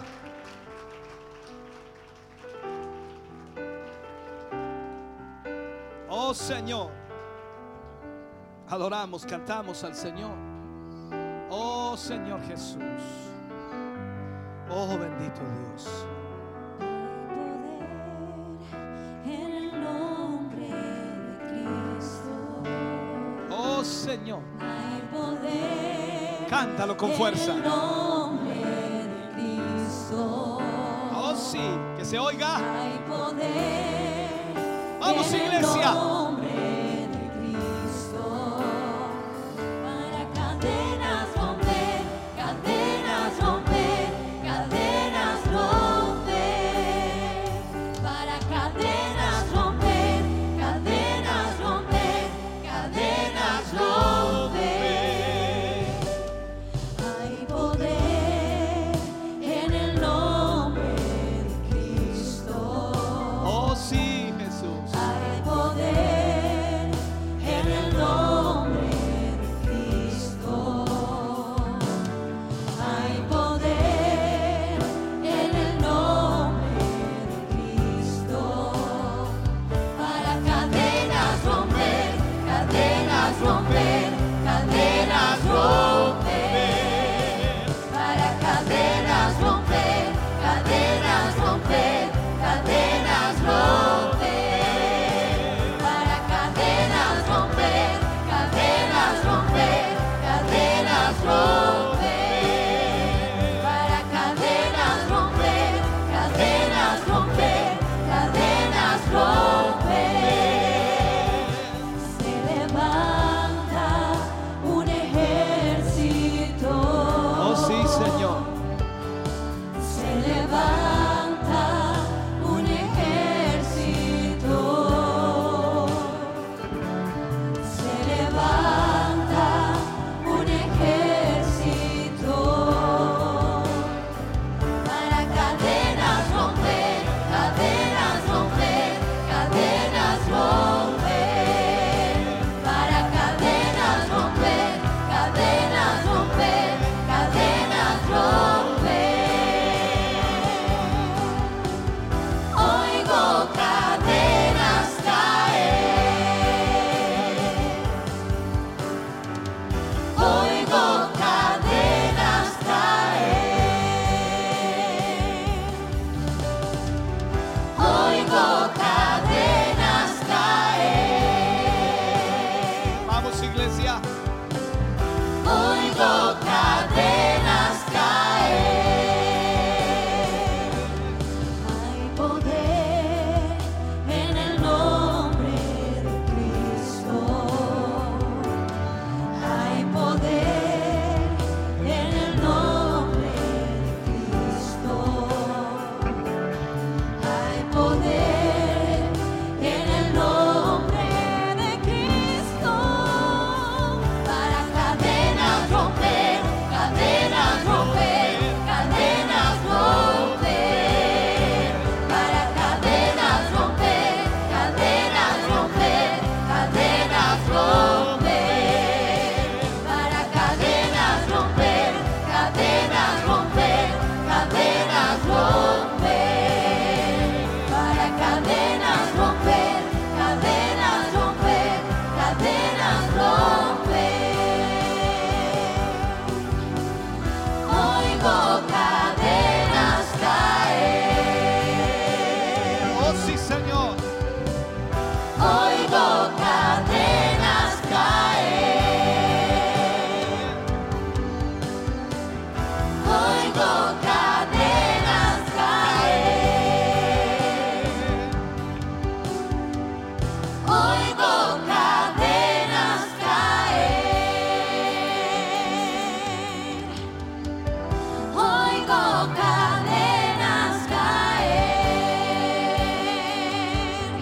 Oh, Señor. Adoramos, cantamos al Señor. Oh, Señor Jesús. Oh, bendito Dios. Poder en el nombre de Cristo. Oh, Señor. Hay poder. Cántalo con fuerza. En el nombre de Cristo. Oh, sí, que se oiga. Hay poder. Vamos, iglesia. Hay poder en el nombre cadenas romper, cadenas romper. Para cadenas romper, cadenas romper, cadenas romper. Para cadenas romper, cadenas romper, cadenas romper. Para cadenas romper, cadenas romper, cadenas romper. Se levanta un ejército. Oh sí, Señor. Se levanta un ejército. Se levanta un ejército. Para cadenas romper, cadenas romper, cadenas romper. Para cadenas romper, cadenas romper, cadenas romper. Oigo cadenas caer. Oigo cadenas caer. Oigo cadenas caer. Vamos, iglesia. Oigo cadenas caer. Hay poder en el nombre de Cristo. Hay poder en el nombre de Cristo. Hay poder en el nombre de Cristo. Para cadenas romper, cadenas romper, cadenas romper. Para cadenas romper, cadenas romper, cadenas romper. Para cadenas romper, cadenas romper, cadenas romper. Para cadenas romper, cadenas romper, cadenas romper. Oigo cadenas caer. Oh sí, Señor. Oigo cadenas caer. Oigo cadenas caer. Oigo cadenas caer. Oigo cadenas caer.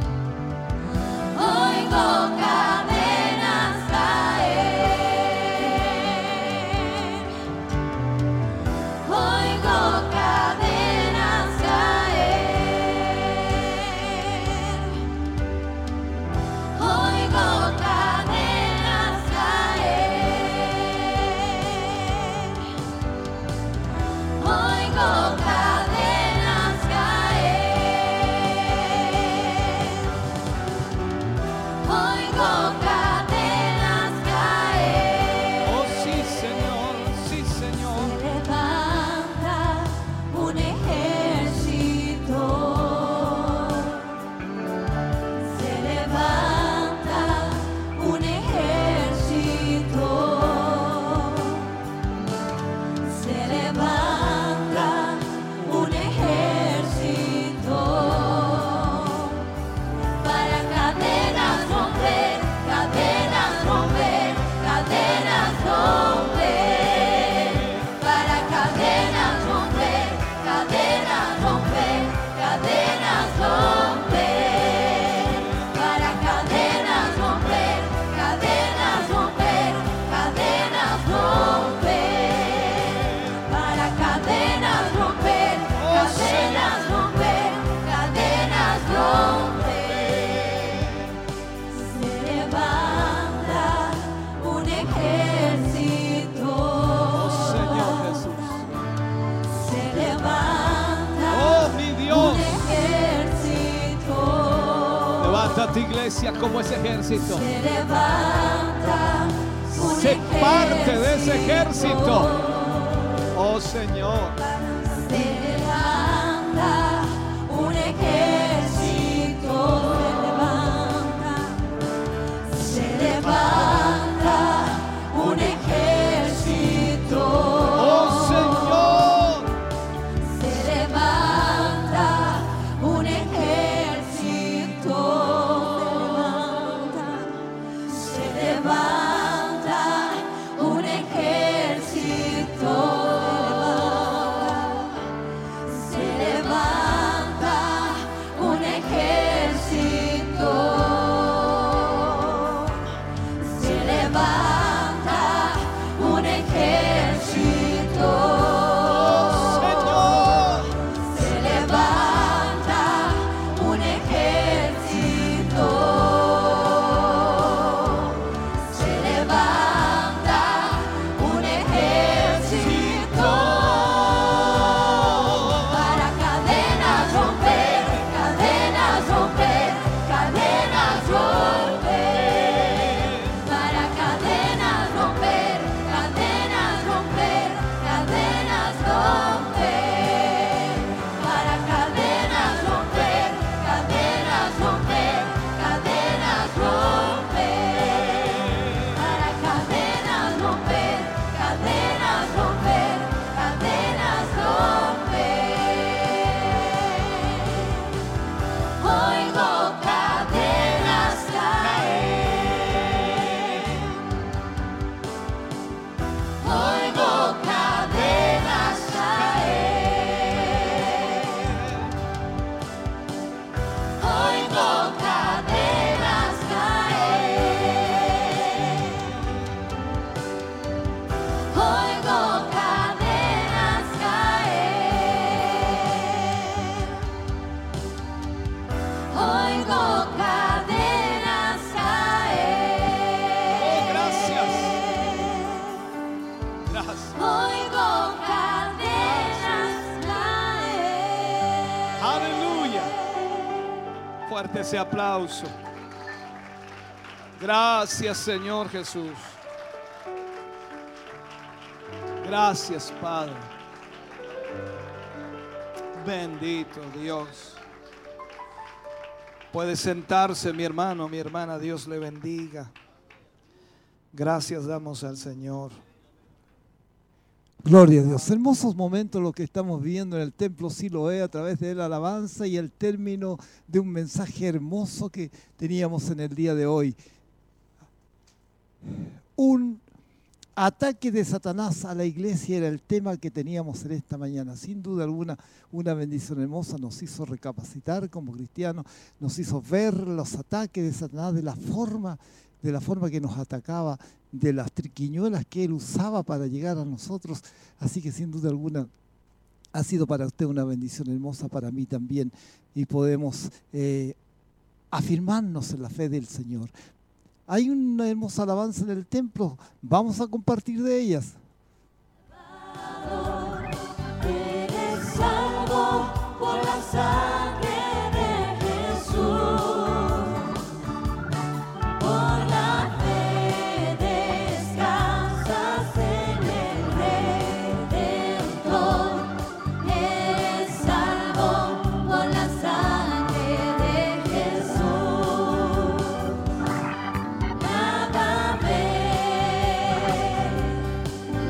Oigo cadenas caer. Oigo cadenas caer. Oigo cadenas caer. Oigo cadenas caer. Oigo cadenas caer. Oh sí, Señor. Sí, Señor. Se levanta un ejército. Se levanta un ejército. Se levanta un ejército. Para cadenas romper, Levántate, iglesia, como ese ejército. Se levanta un Sé ejército. parte de ese ejército. Oh Señor. Se levanta un ejército. Se levanta un ejército. Oh Señor. Se levanta un ejército. Se levanta un ejército. Se levanta un ejército. Se levanta un ejército. Señor. Se levanta un ejército. Se levanta un ejército. Para cadenas romper, cadenas romper, cadenas romper. Para cadenas romper, cadenas romper, cadenas romper. Para cadenas romper, cadenas romper, cadenas romper. Para cadenas romper, cadenas romper, cadenas romper. Oigo cadenas caer. Oigo cadenas caer. Oigo cadenas caer. Oigo cadenas caer. Oigo cadenas caer. Oh, gracias. Gracias. Oigo cadenas caer. Aleluya. Fuerte ese aplauso. Gracias, Señor Jesús. Gracias, Padre. Bendito Dios. Puede sentarse, mi hermano, mi hermana. Dios le bendiga. Gracias damos al Señor. Gloria a Dios. Hermosos momentos lo que estamos viendo en el templo Siloé a través de la alabanza y el término de un mensaje hermoso que teníamos en el día de hoy. Un ataque de Satanás a la iglesia era el tema que teníamos en esta mañana. Sin duda alguna, una bendición hermosa. Nos hizo recapacitar como cristianos, nos hizo ver los ataques de Satanás de la forma que nos atacaba, de las triquiñuelas que él usaba para llegar a nosotros. Así que sin duda alguna ha sido para usted una bendición hermosa, para mí también, y podemos afirmarnos en la fe del Señor. Hay una hermosa alabanza en el templo, vamos a compartir de ellas. Eres salvo por la sangre de Jesús. Por la fe descansas en el Redentor. Eres salvo por la sangre de Jesús. Nada me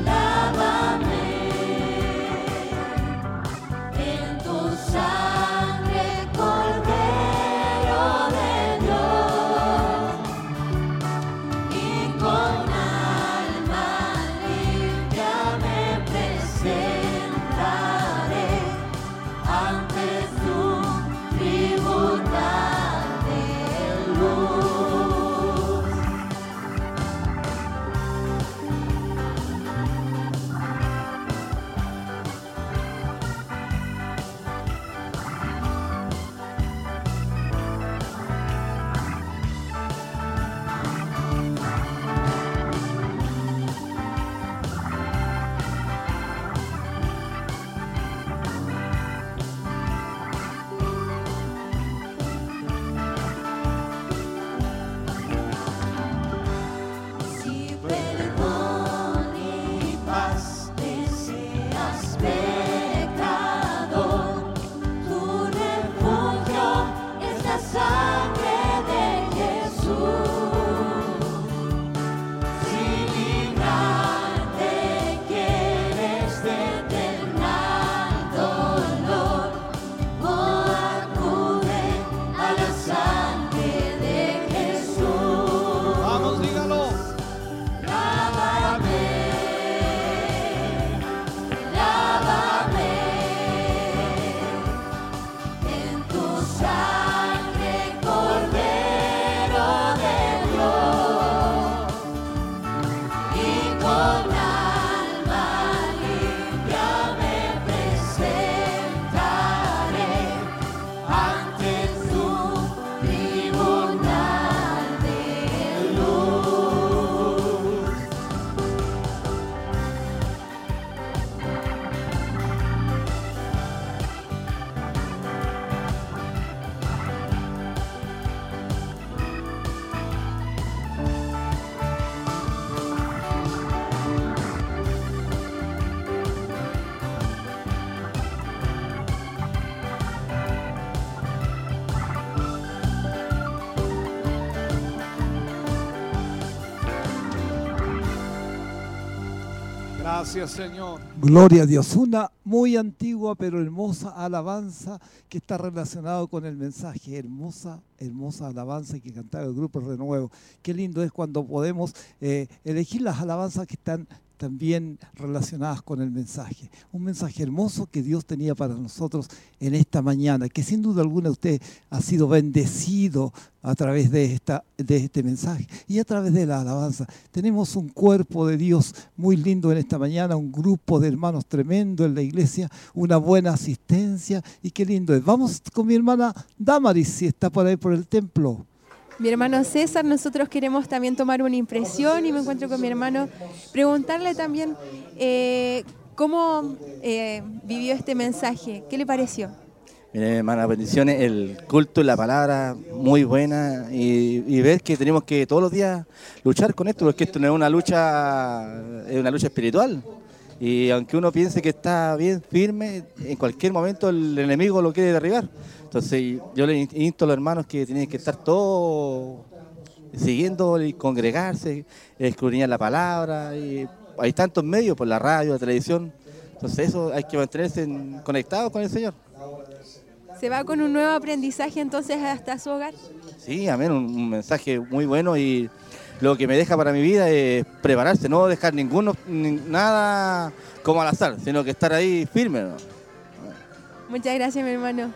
Gracias, Señor. Gloria a Dios. Una muy antigua pero hermosa alabanza que está relacionado con el mensaje. Hermosa, hermosa alabanza que cantaba el grupo Renuevo. Qué lindo es cuando podemos elegir las alabanzas que están también relacionadas con el mensaje. Un mensaje hermoso que Dios tenía para nosotros en esta mañana, que sin duda alguna usted ha sido bendecido a través de este mensaje y a través de la alabanza. Tenemos un cuerpo de Dios muy lindo en esta mañana, un grupo de hermanos tremendo en la iglesia, una buena asistencia y qué lindo es. Vamos con mi hermana Damaris, si está por ahí por el templo. Mi hermano César, nosotros queremos también tomar una impresión y me encuentro con mi hermano, preguntarle también cómo vivió este mensaje, ¿qué le pareció? Mire, hermana, bendiciones, el culto y la palabra muy buena y ver que tenemos que todos los días luchar con esto, porque esto no es una lucha espiritual. Y aunque uno piense que está bien firme, en cualquier momento el enemigo lo quiere derribar. Entonces yo le insto a los hermanos que tienen que estar todos siguiendo y congregarse, escudriñar la palabra. Y hay tantos medios, por la radio, la televisión. Entonces eso hay que mantenerse conectados con el Señor. ¿Se va con un nuevo aprendizaje entonces hasta su hogar? Sí, amén, un mensaje muy bueno y lo que me deja para mi vida es prepararse, no dejar nada como al azar, sino que estar ahí firme, ¿no? Muchas gracias, mi hermano.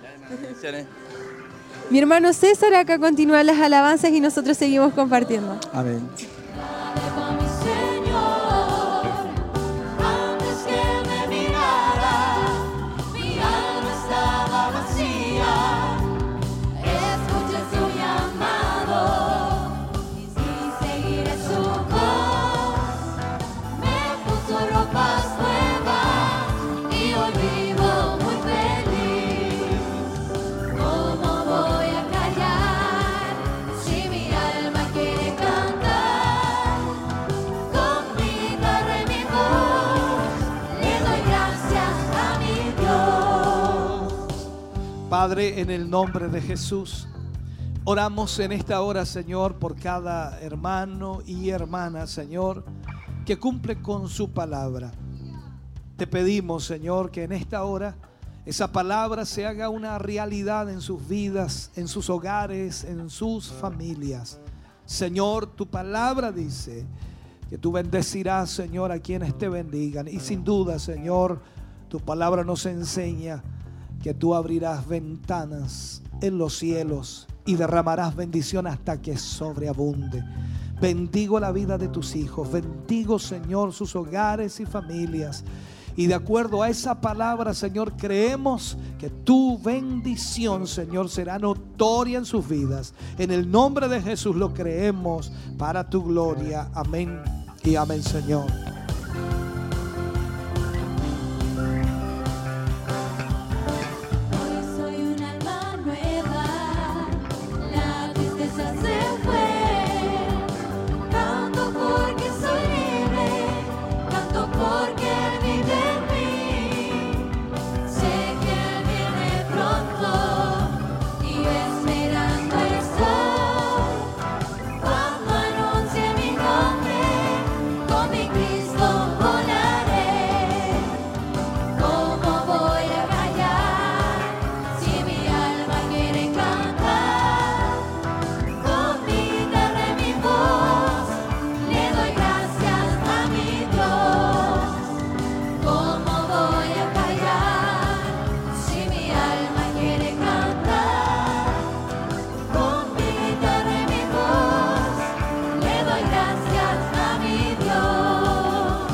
Mi hermano César, acá continúan las alabanzas y nosotros seguimos compartiendo. Amén. Mi Señor, antes que me mirara, mi alma estaba vacía. Escuché su llamado y seguiré su voz. Me puso ropas nuevas y hoy vivo muy feliz. ¿Cómo voy a callar si mi alma quiere cantar? Con mi guitarra y mi voz le doy gracias a mi Dios. Padre, en el nombre de Jesús, oramos en esta hora, Señor, por cada hermano y hermana, Señor, que cumple con su palabra. Te pedimos, Señor, que en esta hora esa palabra se haga una realidad en sus vidas, en sus hogares, en sus familias. Señor, tu palabra dice que tú bendecirás, Señor, a quienes te bendigan. Y sin duda, Señor, tu palabra nos enseña que tú abrirás ventanas en los cielos y derramarás bendición hasta que sobreabunde. Bendigo la vida de tus hijos, bendigo, Señor, sus hogares y familias. Y de acuerdo a esa palabra, Señor, creemos que tu bendición, Señor, será notoria en sus vidas. En el nombre de Jesús lo creemos para tu gloria. Amén y amén, Señor. Hoy soy un alma nueva, la tristeza se fue. Canto porque soy libre, canto porque Él vive en mí. Sé que Él viene pronto y yo esperando estoy. Cuando anuncie mi nombre, con mi Cristo volaré. ¿Cómo voy a callar si mi alma quiere cantar? Con mi guitarra y mi voz le doy gracias a mi Dios. ¿Cómo voy a callar si mi alma quiere cantar? Con mi guitarra y mi voz le doy gracias a mi Dios.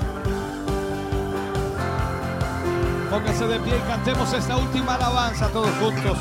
Póngase de pie y cantemos esta última alabanza todos juntos.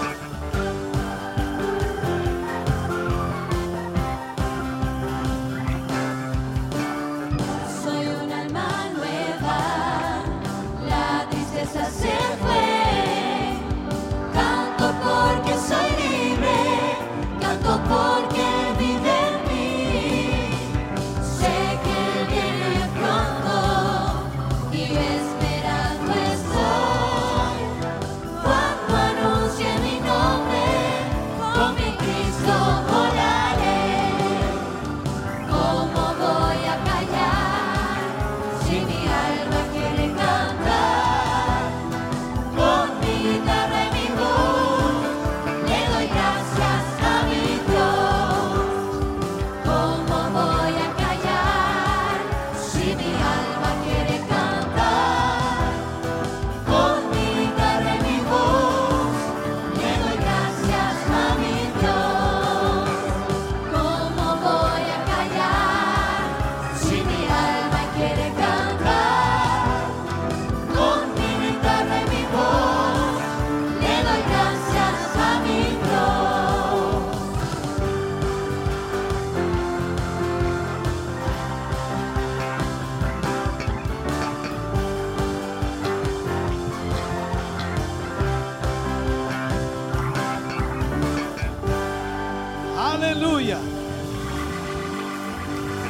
Soy un alma nueva, la tristeza se fue. Canto porque soy libre, canto porque Él vive en mí. Sé que Él viene pronto y yo esperando estoy. Cuando anuncie mi nombre,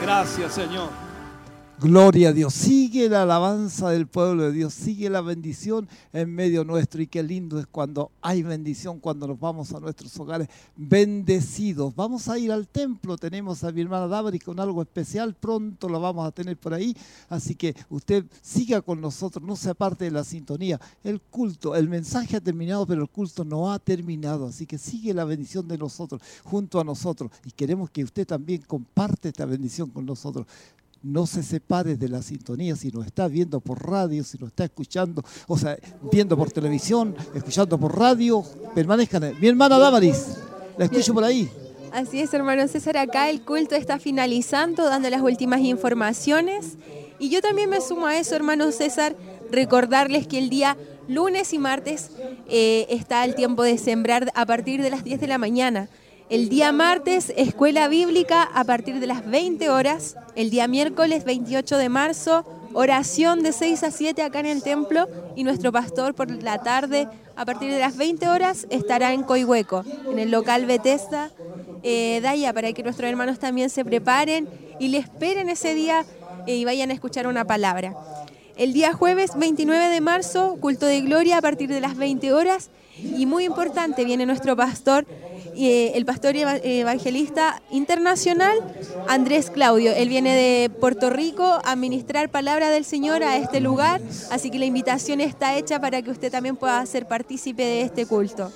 Gracias, Señor. Gloria a Dios. Sigue la alabanza del pueblo de Dios. Sigue la bendición en medio nuestro. Y qué lindo es cuando hay bendición, cuando nos vamos a nuestros hogares bendecidos. Vamos a ir al templo. Tenemos a mi hermana Damaris con algo especial. Pronto lo vamos a tener por ahí. Así que usted siga con nosotros. No se aparte de la sintonía. El culto, el mensaje ha terminado, pero el culto no ha terminado. Así que sigue la bendición de nosotros, junto a nosotros. Y queremos que usted también comparte esta bendición con nosotros. No se separe de la sintonía, si nos está viendo por radio, si nos está escuchando, o sea, viendo por televisión, escuchando por radio, permanezcan. Mi hermana Damaris, la escucho por ahí. Así es, hermano César, acá el culto está finalizando, dando las últimas informaciones. Y yo también me sumo a eso, hermano César, recordarles que el día lunes y martes está el tiempo de sembrar a partir de las 10 de la mañana. El día martes, escuela bíblica a partir de las 20 horas. El día miércoles, 28 de marzo, oración de 6 a 7 acá en el templo. Y nuestro pastor por la tarde, a partir de las 20 horas, estará en Coihueco, en el local Bethesda Daya, para que nuestros hermanos también se preparen y le esperen ese día y vayan a escuchar una palabra. El día jueves, 29 de marzo, culto de gloria a partir de las 20 horas. Y muy importante, viene nuestro pastor, el pastor evangelista internacional, Andrés Claudio. Él viene de Puerto Rico a ministrar palabra del Señor a este lugar, así que la invitación está hecha para que usted también pueda ser partícipe de este culto.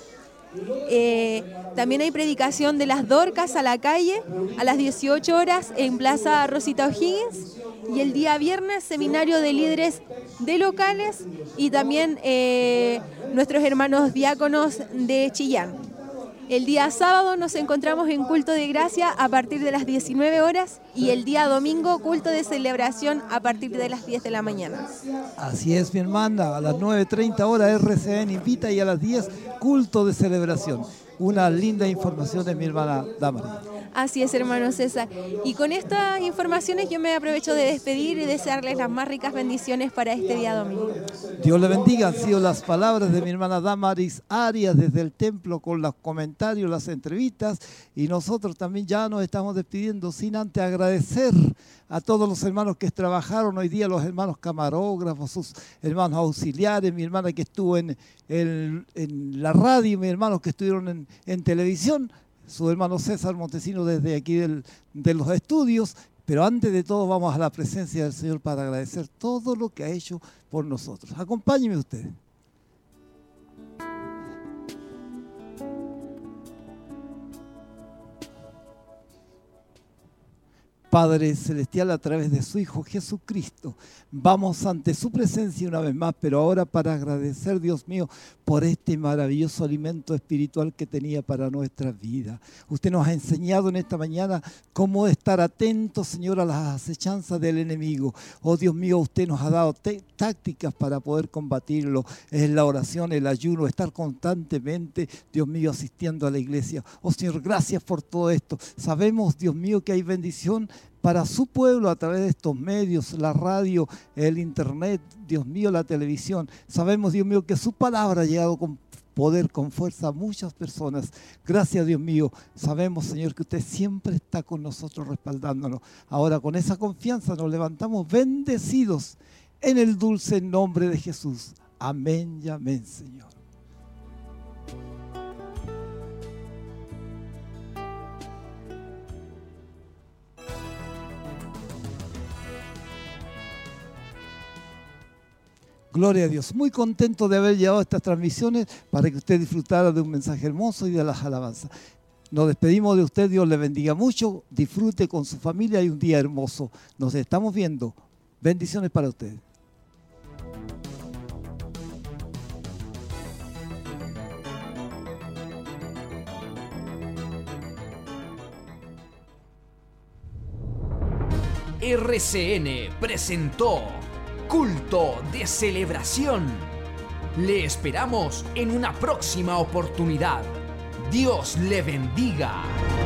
También hay predicación de las Dorcas a la calle a las 18 horas en Plaza Rosita O'Higgins. Y el día viernes, seminario de líderes de locales y también nuestros hermanos diáconos de Chillán. El día sábado nos encontramos en culto de gracia a partir de las 19 horas y el día domingo culto de celebración a partir de las 10 de la mañana. Así es, mi hermana, a las 9:30 horas RCN invita y a las 10 culto de celebración. Una linda información de mi hermana Damaris. Así es, hermano César. Y con estas informaciones yo me aprovecho de despedir y desearles las más ricas bendiciones para este día domingo. Dios le bendiga. Han sido las palabras de mi hermana Damaris Arias desde el templo con los comentarios, las entrevistas. Y nosotros también ya nos estamos despidiendo sin antes agradecer a todos los hermanos que trabajaron hoy día, los hermanos camarógrafos, sus hermanos auxiliares, mi hermana que estuvo en la radio, mis hermanos que estuvieron en televisión, su hermano César Montesino desde aquí de los estudios. Pero antes de todo vamos a la presencia del Señor para agradecer todo lo que ha hecho por nosotros. Acompáñenme usted. Padre Celestial, a través de su Hijo Jesucristo, vamos ante su presencia una vez más, pero ahora para agradecer, Dios mío, por este maravilloso alimento espiritual que tenía para nuestra vida. Usted nos ha enseñado en esta mañana cómo estar atentos, Señor, a las acechanzas del enemigo. Oh Dios mío, usted nos ha dado tácticas para poder combatirlo. Es la oración, el ayuno, estar constantemente, Dios mío, asistiendo a la iglesia. Oh Señor, gracias por todo esto. Sabemos, Dios mío, que hay bendición para su pueblo a través de estos medios, la radio, el internet, Dios mío, la televisión. Sabemos, Dios mío, que su palabra ha llegado con poder, con fuerza a muchas personas. Gracias, Dios mío. Sabemos, Señor, que usted siempre está con nosotros respaldándonos. Ahora con esa confianza nos levantamos bendecidos en el dulce nombre de Jesús. Amén y amén, Señor. Gloria a Dios. Muy contento de haber llevado estas transmisiones para que usted disfrutara de un mensaje hermoso y de las alabanzas. Nos despedimos de usted. Dios le bendiga mucho. Disfrute con su familia y un día hermoso. Nos estamos viendo. Bendiciones para usted. RCN presentó Culto de Celebración. Le esperamos en una próxima oportunidad. Dios le bendiga.